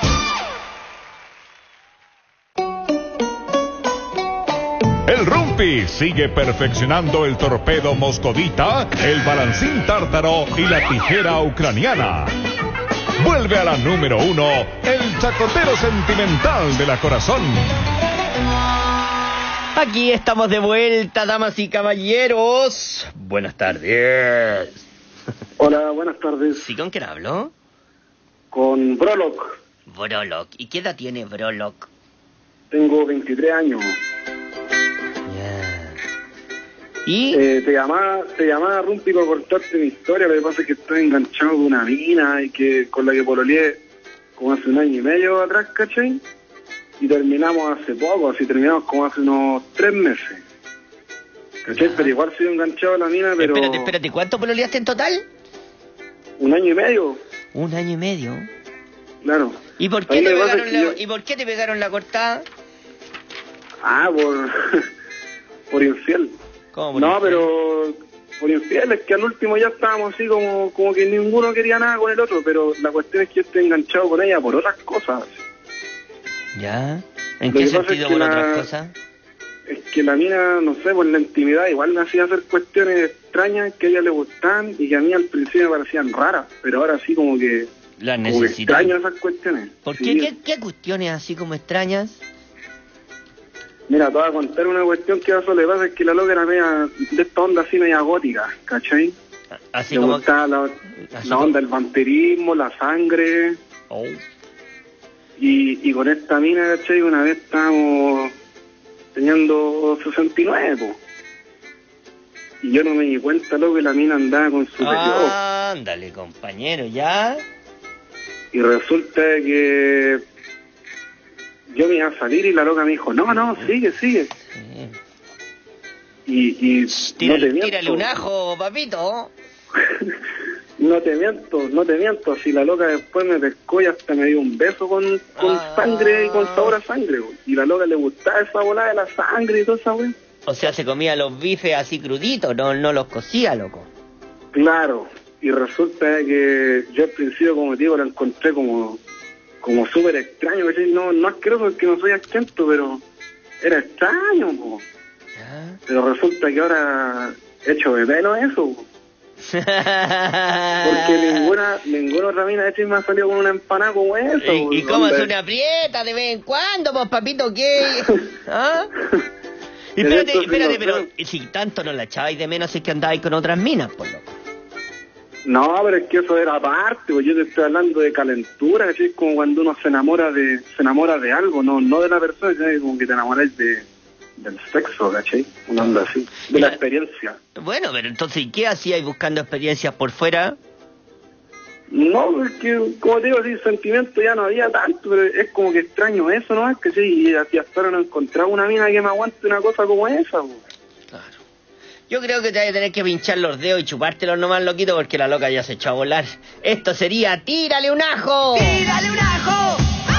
[SPEAKER 1] El Rumpi sigue perfeccionando el torpedo moscovita, el balancín tártaro y la tijera ucraniana. Vuelve a la número 1, el chacotero sentimental de la Corazón.
[SPEAKER 11] Aquí estamos de vuelta, damas y caballeros. Buenas tardes.
[SPEAKER 26] Hola, buenas tardes.
[SPEAKER 11] ¿Sí, con quién hablo?
[SPEAKER 26] Con Brolock.
[SPEAKER 11] Brolock. ¿Y qué edad tiene Brolock?
[SPEAKER 26] Tengo 23 años.
[SPEAKER 11] ¿Y?
[SPEAKER 26] Te llamaba Rumpi para contarte mi historia. Lo que pasa es que estoy enganchado con una mina y que con la que pololeé como hace 1 año y medio atrás, ¿cachai? Y terminamos hace poco, así terminamos como hace unos 3 meses. ¿Cachai? Pero igual soy enganchado a la mina, pero...
[SPEAKER 11] Espérate, ¿cuánto pololeaste en total?
[SPEAKER 26] 1 año y medio.
[SPEAKER 11] 1 año y medio.
[SPEAKER 26] Claro.
[SPEAKER 11] ¿Y por qué te pegaron la cortada?
[SPEAKER 26] Ah, por infiel.
[SPEAKER 11] ¿Cómo?
[SPEAKER 26] No, pero por infiel, es que al último ya estábamos así como que ninguno quería nada con el otro, pero la cuestión es que yo estoy enganchado con ella por otras cosas.
[SPEAKER 11] ¿Ya? ¿En qué sentido por otras cosas?
[SPEAKER 26] Es que la mina, no sé, por la intimidad igual me hacía hacer cuestiones extrañas que a ella le gustan y que a mí al principio me parecían raras, pero ahora sí como que...
[SPEAKER 11] Las necesitas.
[SPEAKER 26] Extraño esas cuestiones.
[SPEAKER 11] ¿Por
[SPEAKER 26] sí.
[SPEAKER 11] qué? ¿Qué cuestiones así como extrañas?
[SPEAKER 26] Mira, te voy a contar una cuestión que a eso le pasa, es que la loca era media, de esta onda así media gótica, ¿cachai?
[SPEAKER 11] Así
[SPEAKER 26] le
[SPEAKER 11] como...
[SPEAKER 26] gustaba la onda del vampirismo, la sangre.
[SPEAKER 11] Oh.
[SPEAKER 26] Y con esta mina, ¿cachai? Una vez estábamos teniendo 69, po. Y yo no me di cuenta, loco, que la mina andaba con su periodo.
[SPEAKER 11] Ándale, compañero, ¿ya?
[SPEAKER 26] Y resulta que... yo me iba a salir y la loca me dijo, no, sigue. Sí. Y
[SPEAKER 11] tírale un ajo, papito.
[SPEAKER 26] No te miento, si la loca después me pescó y hasta me dio un beso con sangre y con sabor a sangre, güey. Y la loca le gustaba esa bola de la sangre y toda esa güey.
[SPEAKER 11] O sea, se comía los bifes así cruditos, no los cocía, loco.
[SPEAKER 26] Claro, y resulta que yo al principio, como te digo, la encontré como súper extraño, ¿cachai? No asqueroso porque no soy asquiento, pero era extraño, po. Pero resulta que ahora echo de menos eso, po. Porque ninguna otra mina de hecho me ha salido con una empanada como esa.
[SPEAKER 11] ¿Y cómo es una prieta de vez en cuando, pues, papito, qué? ¿Ah? Y espérate, pero si tanto no la echabais de menos es que andabais con otras minas, pues, loco.
[SPEAKER 26] No, pero es que eso era aparte, pues yo te estoy hablando de calentura, ¿sí? Como cuando uno se enamora de algo, no de la persona, ¿sí? Como que te enamoras del sexo, ¿cachai? Una onda así, de la experiencia.
[SPEAKER 11] Bueno, pero entonces, ¿y qué hacíais buscando experiencias por fuera?
[SPEAKER 26] No, es que, como te digo, así, sentimiento ya no había tanto, pero es como que extraño eso, ¿no? Es que sí, y hasta ahora no he encontrado una mina que me aguante una cosa como esa, pues.
[SPEAKER 11] Claro. Yo creo que te vas a tener que pinchar los dedos y chupártelos nomás, loquito, porque la loca ya se echó a volar. Esto sería ¡Tírale un ajo! ¡Tírale un ajo!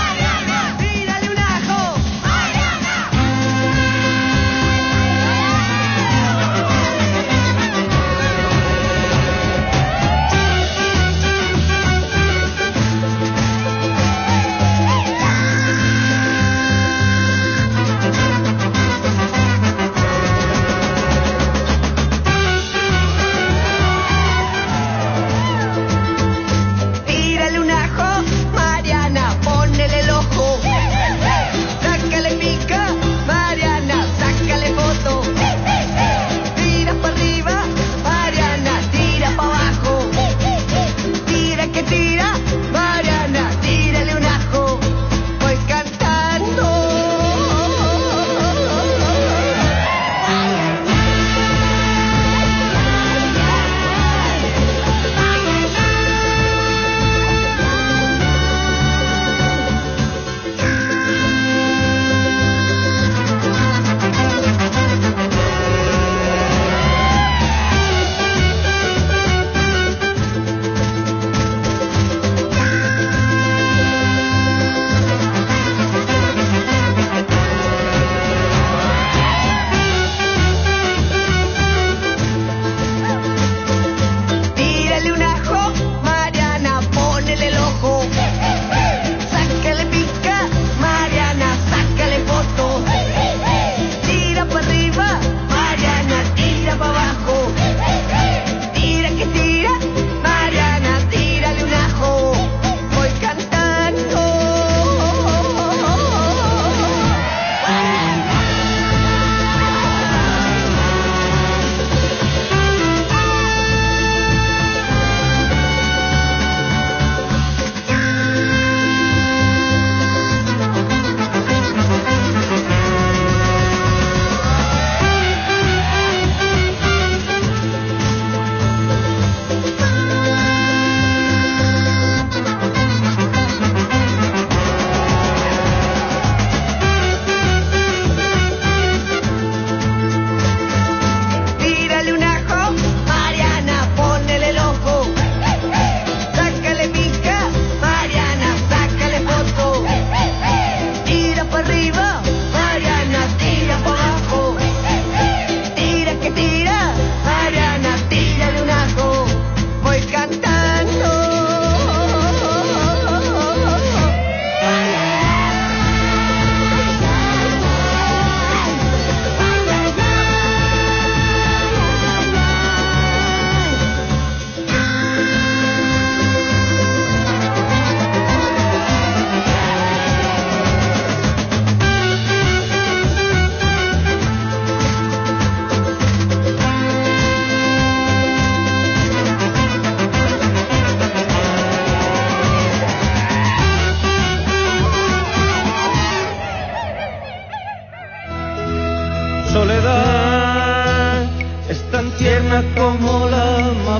[SPEAKER 3] Soledad es tan tierna como la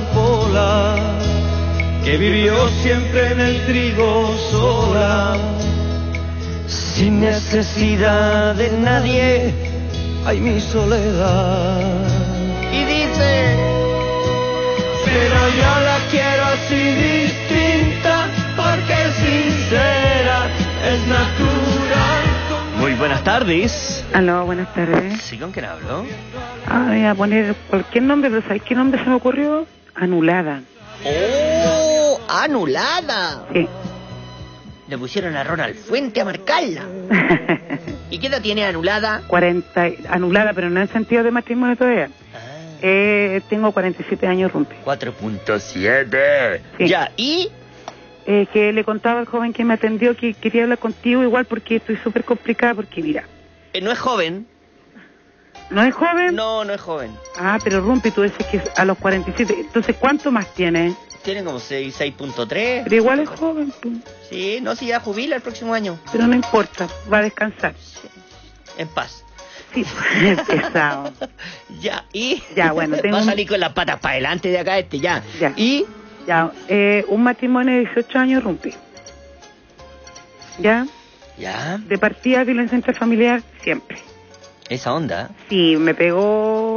[SPEAKER 3] amapola que vivió siempre en el trigo sola, sin necesidad de nadie. Ay, mi soledad.
[SPEAKER 11] Y dice:
[SPEAKER 3] pero yo la quiero y distinta, porque sincera es natural.
[SPEAKER 11] Muy buenas tardes.
[SPEAKER 5] Aló, buenas tardes.
[SPEAKER 11] ¿Sí, con quién hablo?
[SPEAKER 5] Voy a poner cualquier nombre, pero ¿sabes qué nombre se me ocurrió? Anulada.
[SPEAKER 11] ¡Oh! ¡Anulada!
[SPEAKER 5] Sí.
[SPEAKER 11] Le pusieron a Ronald Fuente a marcarla. ¿Y qué edad tiene Anulada?
[SPEAKER 5] 40, anulada, pero no en sentido de matrimonio todavía. Tengo 47 años, Rumpi.
[SPEAKER 11] 4.7. Sí. Ya, ¿y?
[SPEAKER 5] Que le contaba al joven que me atendió que quería hablar contigo igual porque estoy súper complicada porque mira.
[SPEAKER 11] No es joven.
[SPEAKER 5] ¿No es joven?
[SPEAKER 11] No, no es joven.
[SPEAKER 5] Ah, pero Rumpi, tú dices que es a los 47. Entonces, ¿cuánto más tiene?
[SPEAKER 11] Tiene como 6.3.
[SPEAKER 5] Pero igual es joven. Pues.
[SPEAKER 11] Sí, no, si ya jubila el próximo año.
[SPEAKER 5] Pero no importa, va a descansar.
[SPEAKER 11] Sí. En paz.
[SPEAKER 5] Sí, es pesado.
[SPEAKER 11] Ya, y...
[SPEAKER 5] Ya, bueno, tengo...
[SPEAKER 11] Va a salir con las patas para adelante de acá ya.
[SPEAKER 5] Ya.
[SPEAKER 11] Y...
[SPEAKER 5] Ya, un matrimonio de 18 años, Rumpi. ¿Ya?
[SPEAKER 11] Ya.
[SPEAKER 5] De partida, violencia intrafamiliar, siempre.
[SPEAKER 11] ¿Esa onda?
[SPEAKER 5] Sí, me pegaba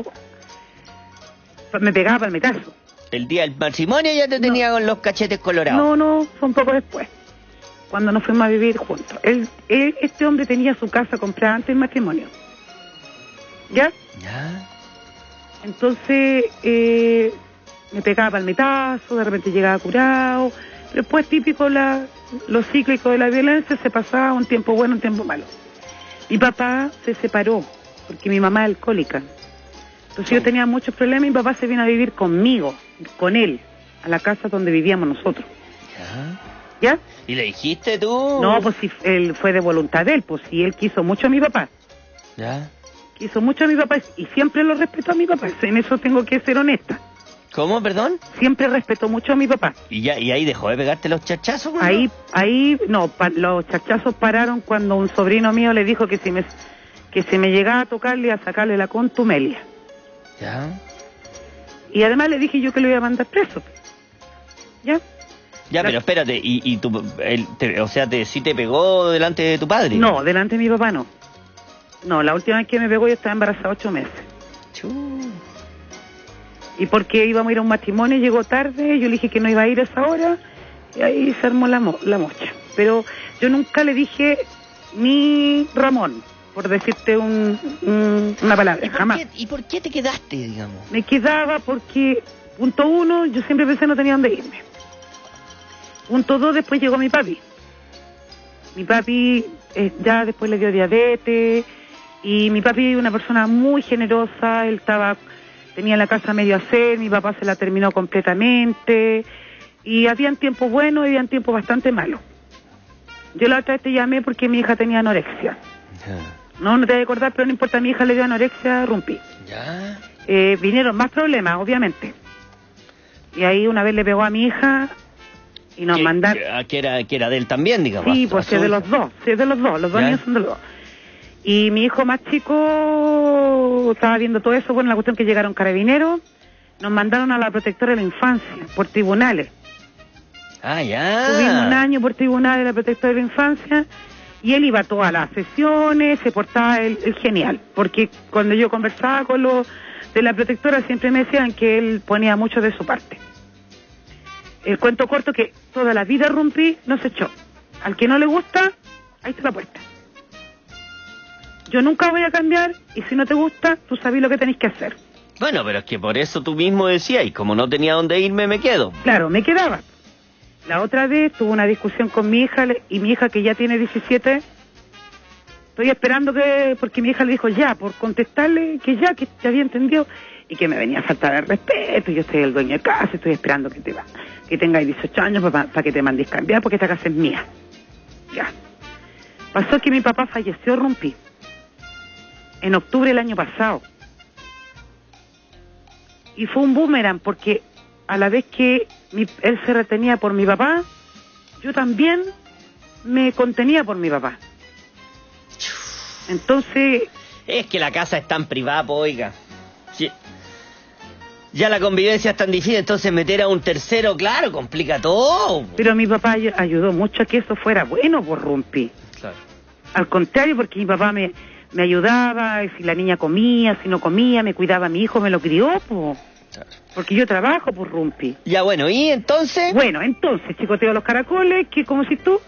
[SPEAKER 5] palmetazo.
[SPEAKER 11] El día del matrimonio ya te tenía con los cachetes colorados.
[SPEAKER 5] No, fue un poco después, cuando nos fuimos a vivir juntos. Este hombre tenía su casa comprada antes del matrimonio. ¿Ya?
[SPEAKER 11] Ya.
[SPEAKER 5] Entonces, me pegaba palmetazo, de repente llegaba curado. Pero después, típico, lo cíclico de la violencia, se pasaba un tiempo bueno, un tiempo malo. Mi papá se separó, porque mi mamá es alcohólica. Entonces yo tenía muchos problemas y mi papá se vino a vivir conmigo, con él, a la casa donde vivíamos nosotros. ¿Ya?
[SPEAKER 11] ¿Y le dijiste tú?
[SPEAKER 5] No, pues si él fue de voluntad de él, pues si él quiso mucho a mi papá.
[SPEAKER 11] ¿Ya?
[SPEAKER 5] Quiso mucho a mi papá y siempre lo respetó a mi papá. En eso tengo que ser honesta.
[SPEAKER 11] ¿Cómo, perdón?
[SPEAKER 5] Siempre respetó mucho a mi papá.
[SPEAKER 11] ¿Y ahí dejó de pegarte los chachazos? ¿No?
[SPEAKER 5] Ahí, los chachazos pararon cuando un sobrino mío le dijo que si me llegaba a tocarle, a sacarle la contumelia.
[SPEAKER 11] ¿Ya?
[SPEAKER 5] Y además le dije yo que lo iba a mandar preso. ¿Ya?
[SPEAKER 11] Ya, pero espérate, ¿sí te pegó delante de tu padre?
[SPEAKER 5] No, delante de mi papá no. No, la última vez que me pegó yo estaba embarazada 8 meses. Y porque íbamos a ir a un matrimonio, llegó tarde, yo le dije que no iba a ir a esa hora, y ahí se armó la mocha. Pero yo nunca le dije ni Ramón, por decirte una palabra, jamás.
[SPEAKER 11] ¿Y por qué te quedaste, digamos?
[SPEAKER 5] Me quedaba porque, punto 1, yo siempre pensé no tenía dónde irme. Punto 2, después llegó mi papi. Mi papi ya después le dio diabetes, y mi papi es una persona muy generosa, él tenía la casa medio a hacer, mi papá se la terminó completamente, y habían tiempos buenos y habían tiempos bastante malos. Yo la otra vez te llamé porque mi hija tenía anorexia. No te voy a acordar, pero no importa, mi hija le dio anorexia, Rumpi.
[SPEAKER 11] Ya.
[SPEAKER 5] Vinieron más problemas, obviamente. Y ahí una vez le pegó a mi hija y nos mandaron...
[SPEAKER 11] Que era de él también, digamos.
[SPEAKER 5] Sí, pues es de los dos, los dos niños son de los dos. Y mi hijo más chico estaba viendo todo eso, bueno, la cuestión que llegaron carabineros, nos mandaron a la protectora de la infancia, por tribunales.
[SPEAKER 11] Ah, ya.
[SPEAKER 5] Tuvimos un año por tribunales de la protectora de la infancia, y él iba a todas las sesiones, se portaba el genial, porque cuando yo conversaba con los de la protectora siempre me decían que él ponía mucho de su parte. El cuento corto que toda la vida Rumpi nos echó. Al que no le gusta, ahí está la puerta. Yo nunca voy a cambiar, y si no te gusta, tú sabes lo que tenés que hacer.
[SPEAKER 11] Bueno, pero es que por eso tú mismo decías, y como no tenía dónde irme, me quedo.
[SPEAKER 5] Claro, me quedaba. La otra vez tuve una discusión con mi hija, y mi hija que ya tiene 17, estoy esperando porque mi hija le dijo ya, por contestarle que te había entendido, y que me venía a faltar el respeto, yo soy el dueño de casa, estoy esperando que tengáis 18 años para que te mandes cambiar, porque esta casa es mía. Ya. Pasó que mi papá falleció, Rumpi, en octubre del año pasado. Y fue un boomerang, porque a la vez que él se retenía por mi papá, yo también me contenía por mi papá. Entonces...
[SPEAKER 11] Es que la casa es tan privada, oiga. Sí. Ya la convivencia es tan difícil, entonces meter a un tercero, claro, complica todo.
[SPEAKER 5] Pero mi papá ayudó mucho a que eso fuera bueno, por Rumpi.
[SPEAKER 11] Claro.
[SPEAKER 5] Al contrario, porque mi papá me ayudaba, si la niña comía, si no comía, me cuidaba a mi hijo, me lo crió, pues. Porque yo trabajo por Rumpi.
[SPEAKER 11] Ya, bueno, ¿y entonces?
[SPEAKER 5] Bueno, entonces, chicoteo los caracoles, que como si tú...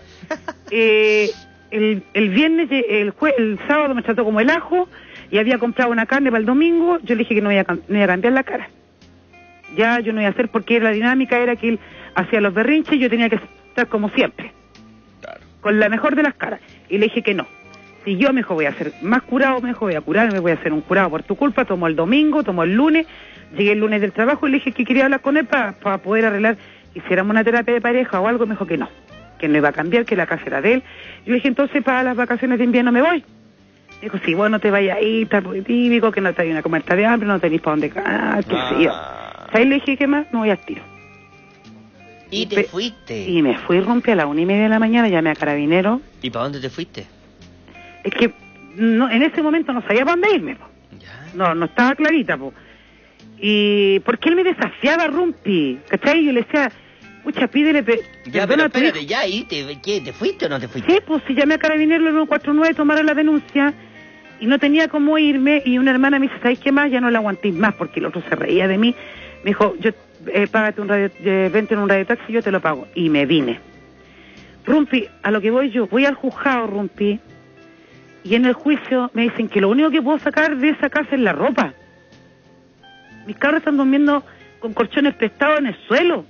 [SPEAKER 5] el viernes, el sábado me trató como el ajo y había comprado una carne para el domingo. Yo le dije que no iba a cambiar la cara. Ya yo no iba a hacer porque la dinámica era que él hacía los berrinches y yo tenía que estar como siempre. Claro. Con la mejor de las caras. Y le dije que no. Si yo mejor voy a hacer más curado, mejor voy a curarme, voy a hacer un curado por tu culpa. Tomó el domingo, tomó el lunes. Llegué el lunes del trabajo y le dije que quería hablar con él para poder arreglar, hiciéramos una terapia de pareja o algo. Me dijo que no iba a cambiar, que la casa era de él. Yo le dije, entonces para las vacaciones de invierno me voy. Me dijo, sí, bueno, te vayas ahí, está muy típico, que no te hay una comerta de hambre, no tenés para dónde caer, qué sé yo. Ahí le dije, ¿qué más? Me voy al tiro.
[SPEAKER 11] ¿Y te fuiste?
[SPEAKER 5] Y me fui, rompí a las 1:30 de la mañana, llamé a Carabineros.
[SPEAKER 11] ¿Y para dónde te fuiste?
[SPEAKER 5] Es que no, en ese momento no sabía para dónde irme, po. No estaba clarita, po. Y porque él me desafiaba, Rumpi, ¿cachai? Yo le decía, pucha, pídele,
[SPEAKER 11] ya, pero espérate, ya, ¿y te fuiste o no te fuiste?
[SPEAKER 5] Sí, pues si llamé a Carabineros, el 949, tomaron la denuncia y no tenía cómo irme, y una hermana me dice, ¿sabes qué más? Ya no la aguanté más, porque el otro se reía de mí. Me dijo, págate vente en un radiotaxi, yo te lo pago. Y me vine. Rumpi, a lo que voy yo, voy al juzgado, Rumpi, y en el juicio me dicen que lo único que puedo sacar de esa casa es la ropa. Mis cabros están durmiendo con colchones prestados en el suelo.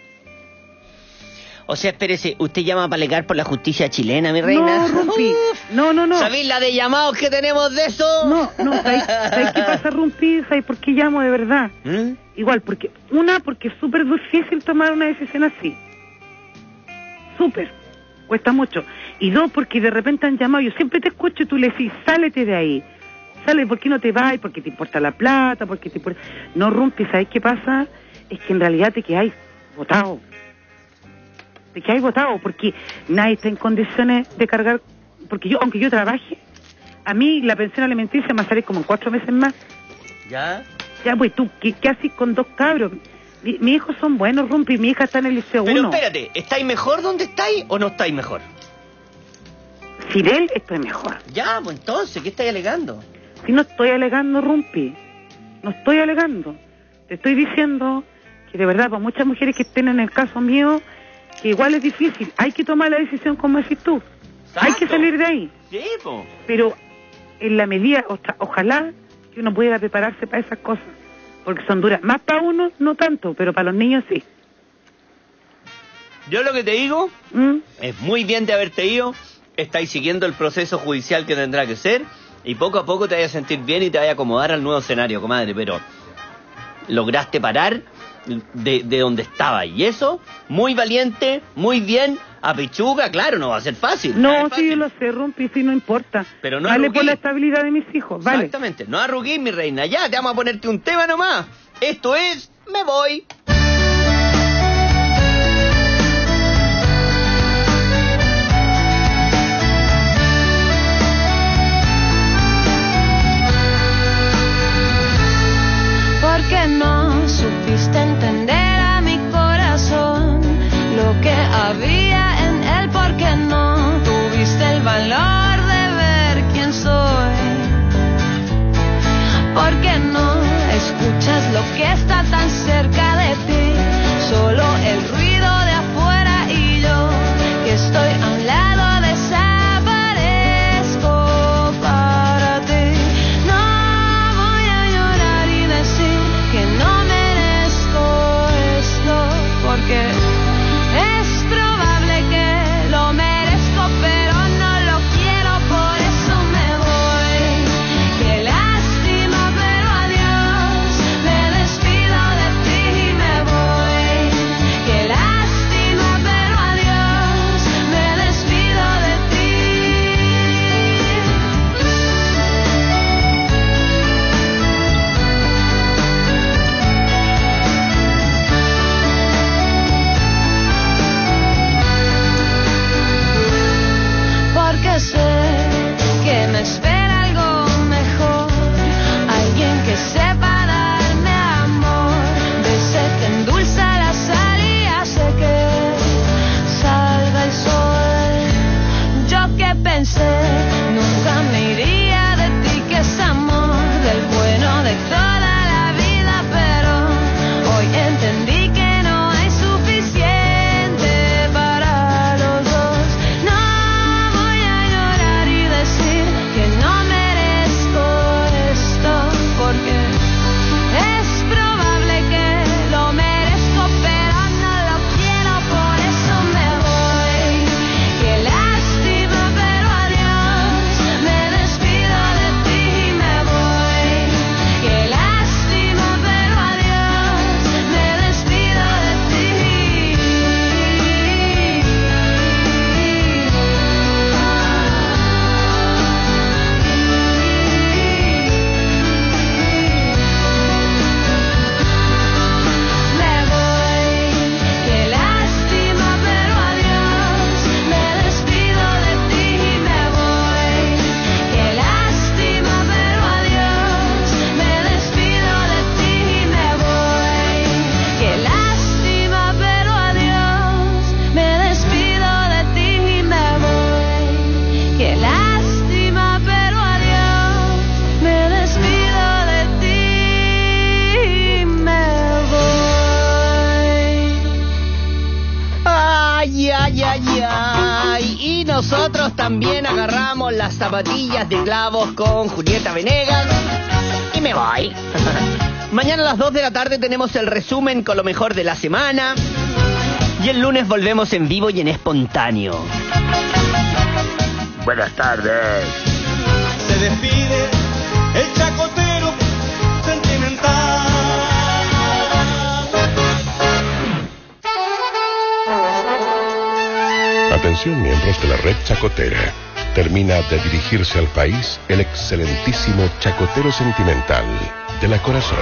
[SPEAKER 11] O sea, espérese, ¿usted llama para alegar por la justicia chilena, mi reina?
[SPEAKER 5] No, Rumpi, no.
[SPEAKER 11] ¿Sabéis la de llamados que tenemos de eso?
[SPEAKER 5] No, ¿sabéis qué pasa, Rumpi? ¿Sabéis por qué llamo de verdad? Igual, porque es súper difícil tomar una decisión así. Súper, cuesta mucho. Y dos, porque de repente han llamado, yo siempre te escucho y tú le decís, sálete de ahí. Sale, ¿por qué no te vas? ¿Porque te importa la plata? ¿Porque te importa...? No, Rumpi, ¿sabéis qué pasa? Es que en realidad te quedáis botado. Que hay votado, porque nadie está en condiciones de cargar, porque yo, aunque yo trabaje, a mí la pensión alimenticia me sale como en 4 meses más.
[SPEAKER 11] ¿Ya?
[SPEAKER 5] Ya, pues tú, ¿qué haces con 2 cabros? Mis hijos son buenos, Rumpi, mi hija está en el liceo 1.
[SPEAKER 11] Pero espérate, ¿estáis mejor donde estáis o no estáis mejor?
[SPEAKER 5] Sin él estoy mejor.
[SPEAKER 11] Ya, pues entonces, ¿qué estáis alegando?
[SPEAKER 5] Si no estoy alegando, Rumpi, no estoy alegando. Te estoy diciendo que de verdad, para muchas mujeres que estén en el caso mío, que igual es difícil, hay que tomar la decisión como decís tú. ¿Exacto? Hay que salir de ahí.
[SPEAKER 11] Sí, po.
[SPEAKER 5] Pero en la medida, ojalá que uno pudiera prepararse para esas cosas, porque son duras. Más para uno, no tanto, pero para los niños sí.
[SPEAKER 11] Yo lo que te digo es muy bien de haberte ido, estáis siguiendo el proceso judicial que tendrá que ser, y poco a poco te vayas a sentir bien y te vayas a acomodar al nuevo escenario, comadre, pero lograste parar de donde estaba, y eso, muy valiente, muy bien, a pechuga, claro, no va a ser fácil.
[SPEAKER 5] No, sí, yo lo sé, Rumpi, sí, no importa.
[SPEAKER 11] Pero no
[SPEAKER 5] vale por la estabilidad de mis hijos, vale.
[SPEAKER 11] Exactamente, no arruguís, mi reina, ya, te vamos a ponerte un tema nomás. Esto es, Me Voy.
[SPEAKER 7] Porque no supiste entender a mi corazón lo que había en él, porque no tuviste el valor de ver quién soy, porque no escuchas lo que está tan cerca de ti.
[SPEAKER 11] nosotros también agarramos las zapatillas de clavos con Julieta Venegas y me voy. Mañana a las 2 de la tarde tenemos el resumen con lo mejor de la semana. Y el lunes volvemos en vivo y en espontáneo. Buenas tardes.
[SPEAKER 3] Se despide el chacotero sentimental.
[SPEAKER 4] Atención, miembros de la red chacotera. Termina de dirigirse al país el excelentísimo chacotero sentimental de la Corazón.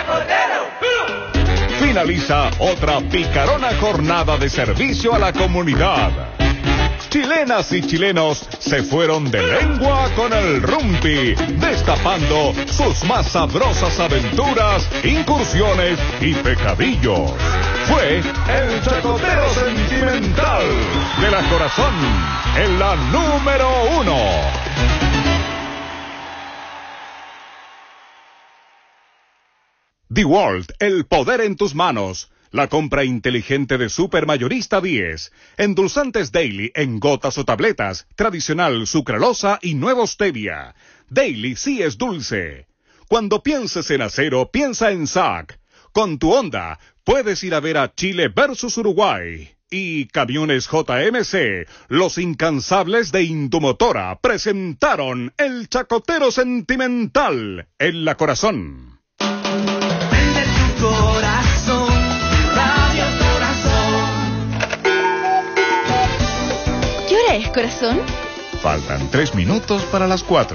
[SPEAKER 1] Finaliza otra picarona jornada de servicio a la comunidad. Chilenas y chilenos se fueron de lengua con el rumpi, destapando sus más sabrosas aventuras, incursiones y pecadillos. Fue el chacotero sentimental de la Corazón, en la número 1. The World, el poder en tus manos. La compra inteligente de Supermayorista 10. Endulzantes Daily en gotas o tabletas. Tradicional, sucralosa y nuevo stevia. Daily sí es dulce. Cuando pienses en acero, piensa en SAC. Con tu Honda, puedes ir a ver a Chile versus Uruguay. Y Camiones JMC, los incansables de Indumotora, presentaron el chacotero sentimental en la Corazón.
[SPEAKER 3] Corazón, Radio Corazón.
[SPEAKER 17] ¿Qué hora es, corazón?
[SPEAKER 1] Faltan 3 minutos para las 4.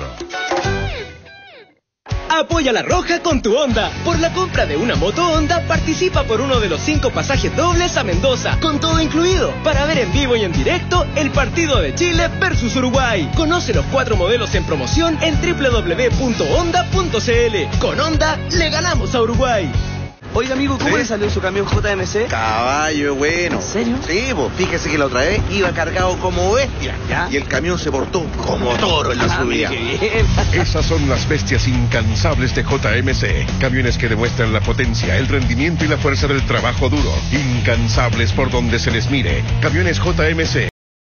[SPEAKER 14] Apoya La Roja con tu Honda. Por la compra de una moto Honda, participa por uno de los 5 pasajes dobles a Mendoza, con todo incluido, para ver en vivo y en directo el partido de Chile versus Uruguay. Conoce los 4 modelos en promoción en www.honda.cl. Con Honda, le ganamos a Uruguay.
[SPEAKER 13] Oiga, amigo, ¿cómo le salió su camión JMC?
[SPEAKER 8] Caballo, bueno.
[SPEAKER 13] ¿En serio?
[SPEAKER 8] Sí, pues fíjese que la otra vez iba cargado como bestia. ¿Ya? Y el camión se portó como toro en la subida.
[SPEAKER 4] Esas son las bestias incansables de JMC. Camiones que demuestran la potencia, el rendimiento y la fuerza del trabajo duro. Incansables por donde se les mire. Camiones JMC.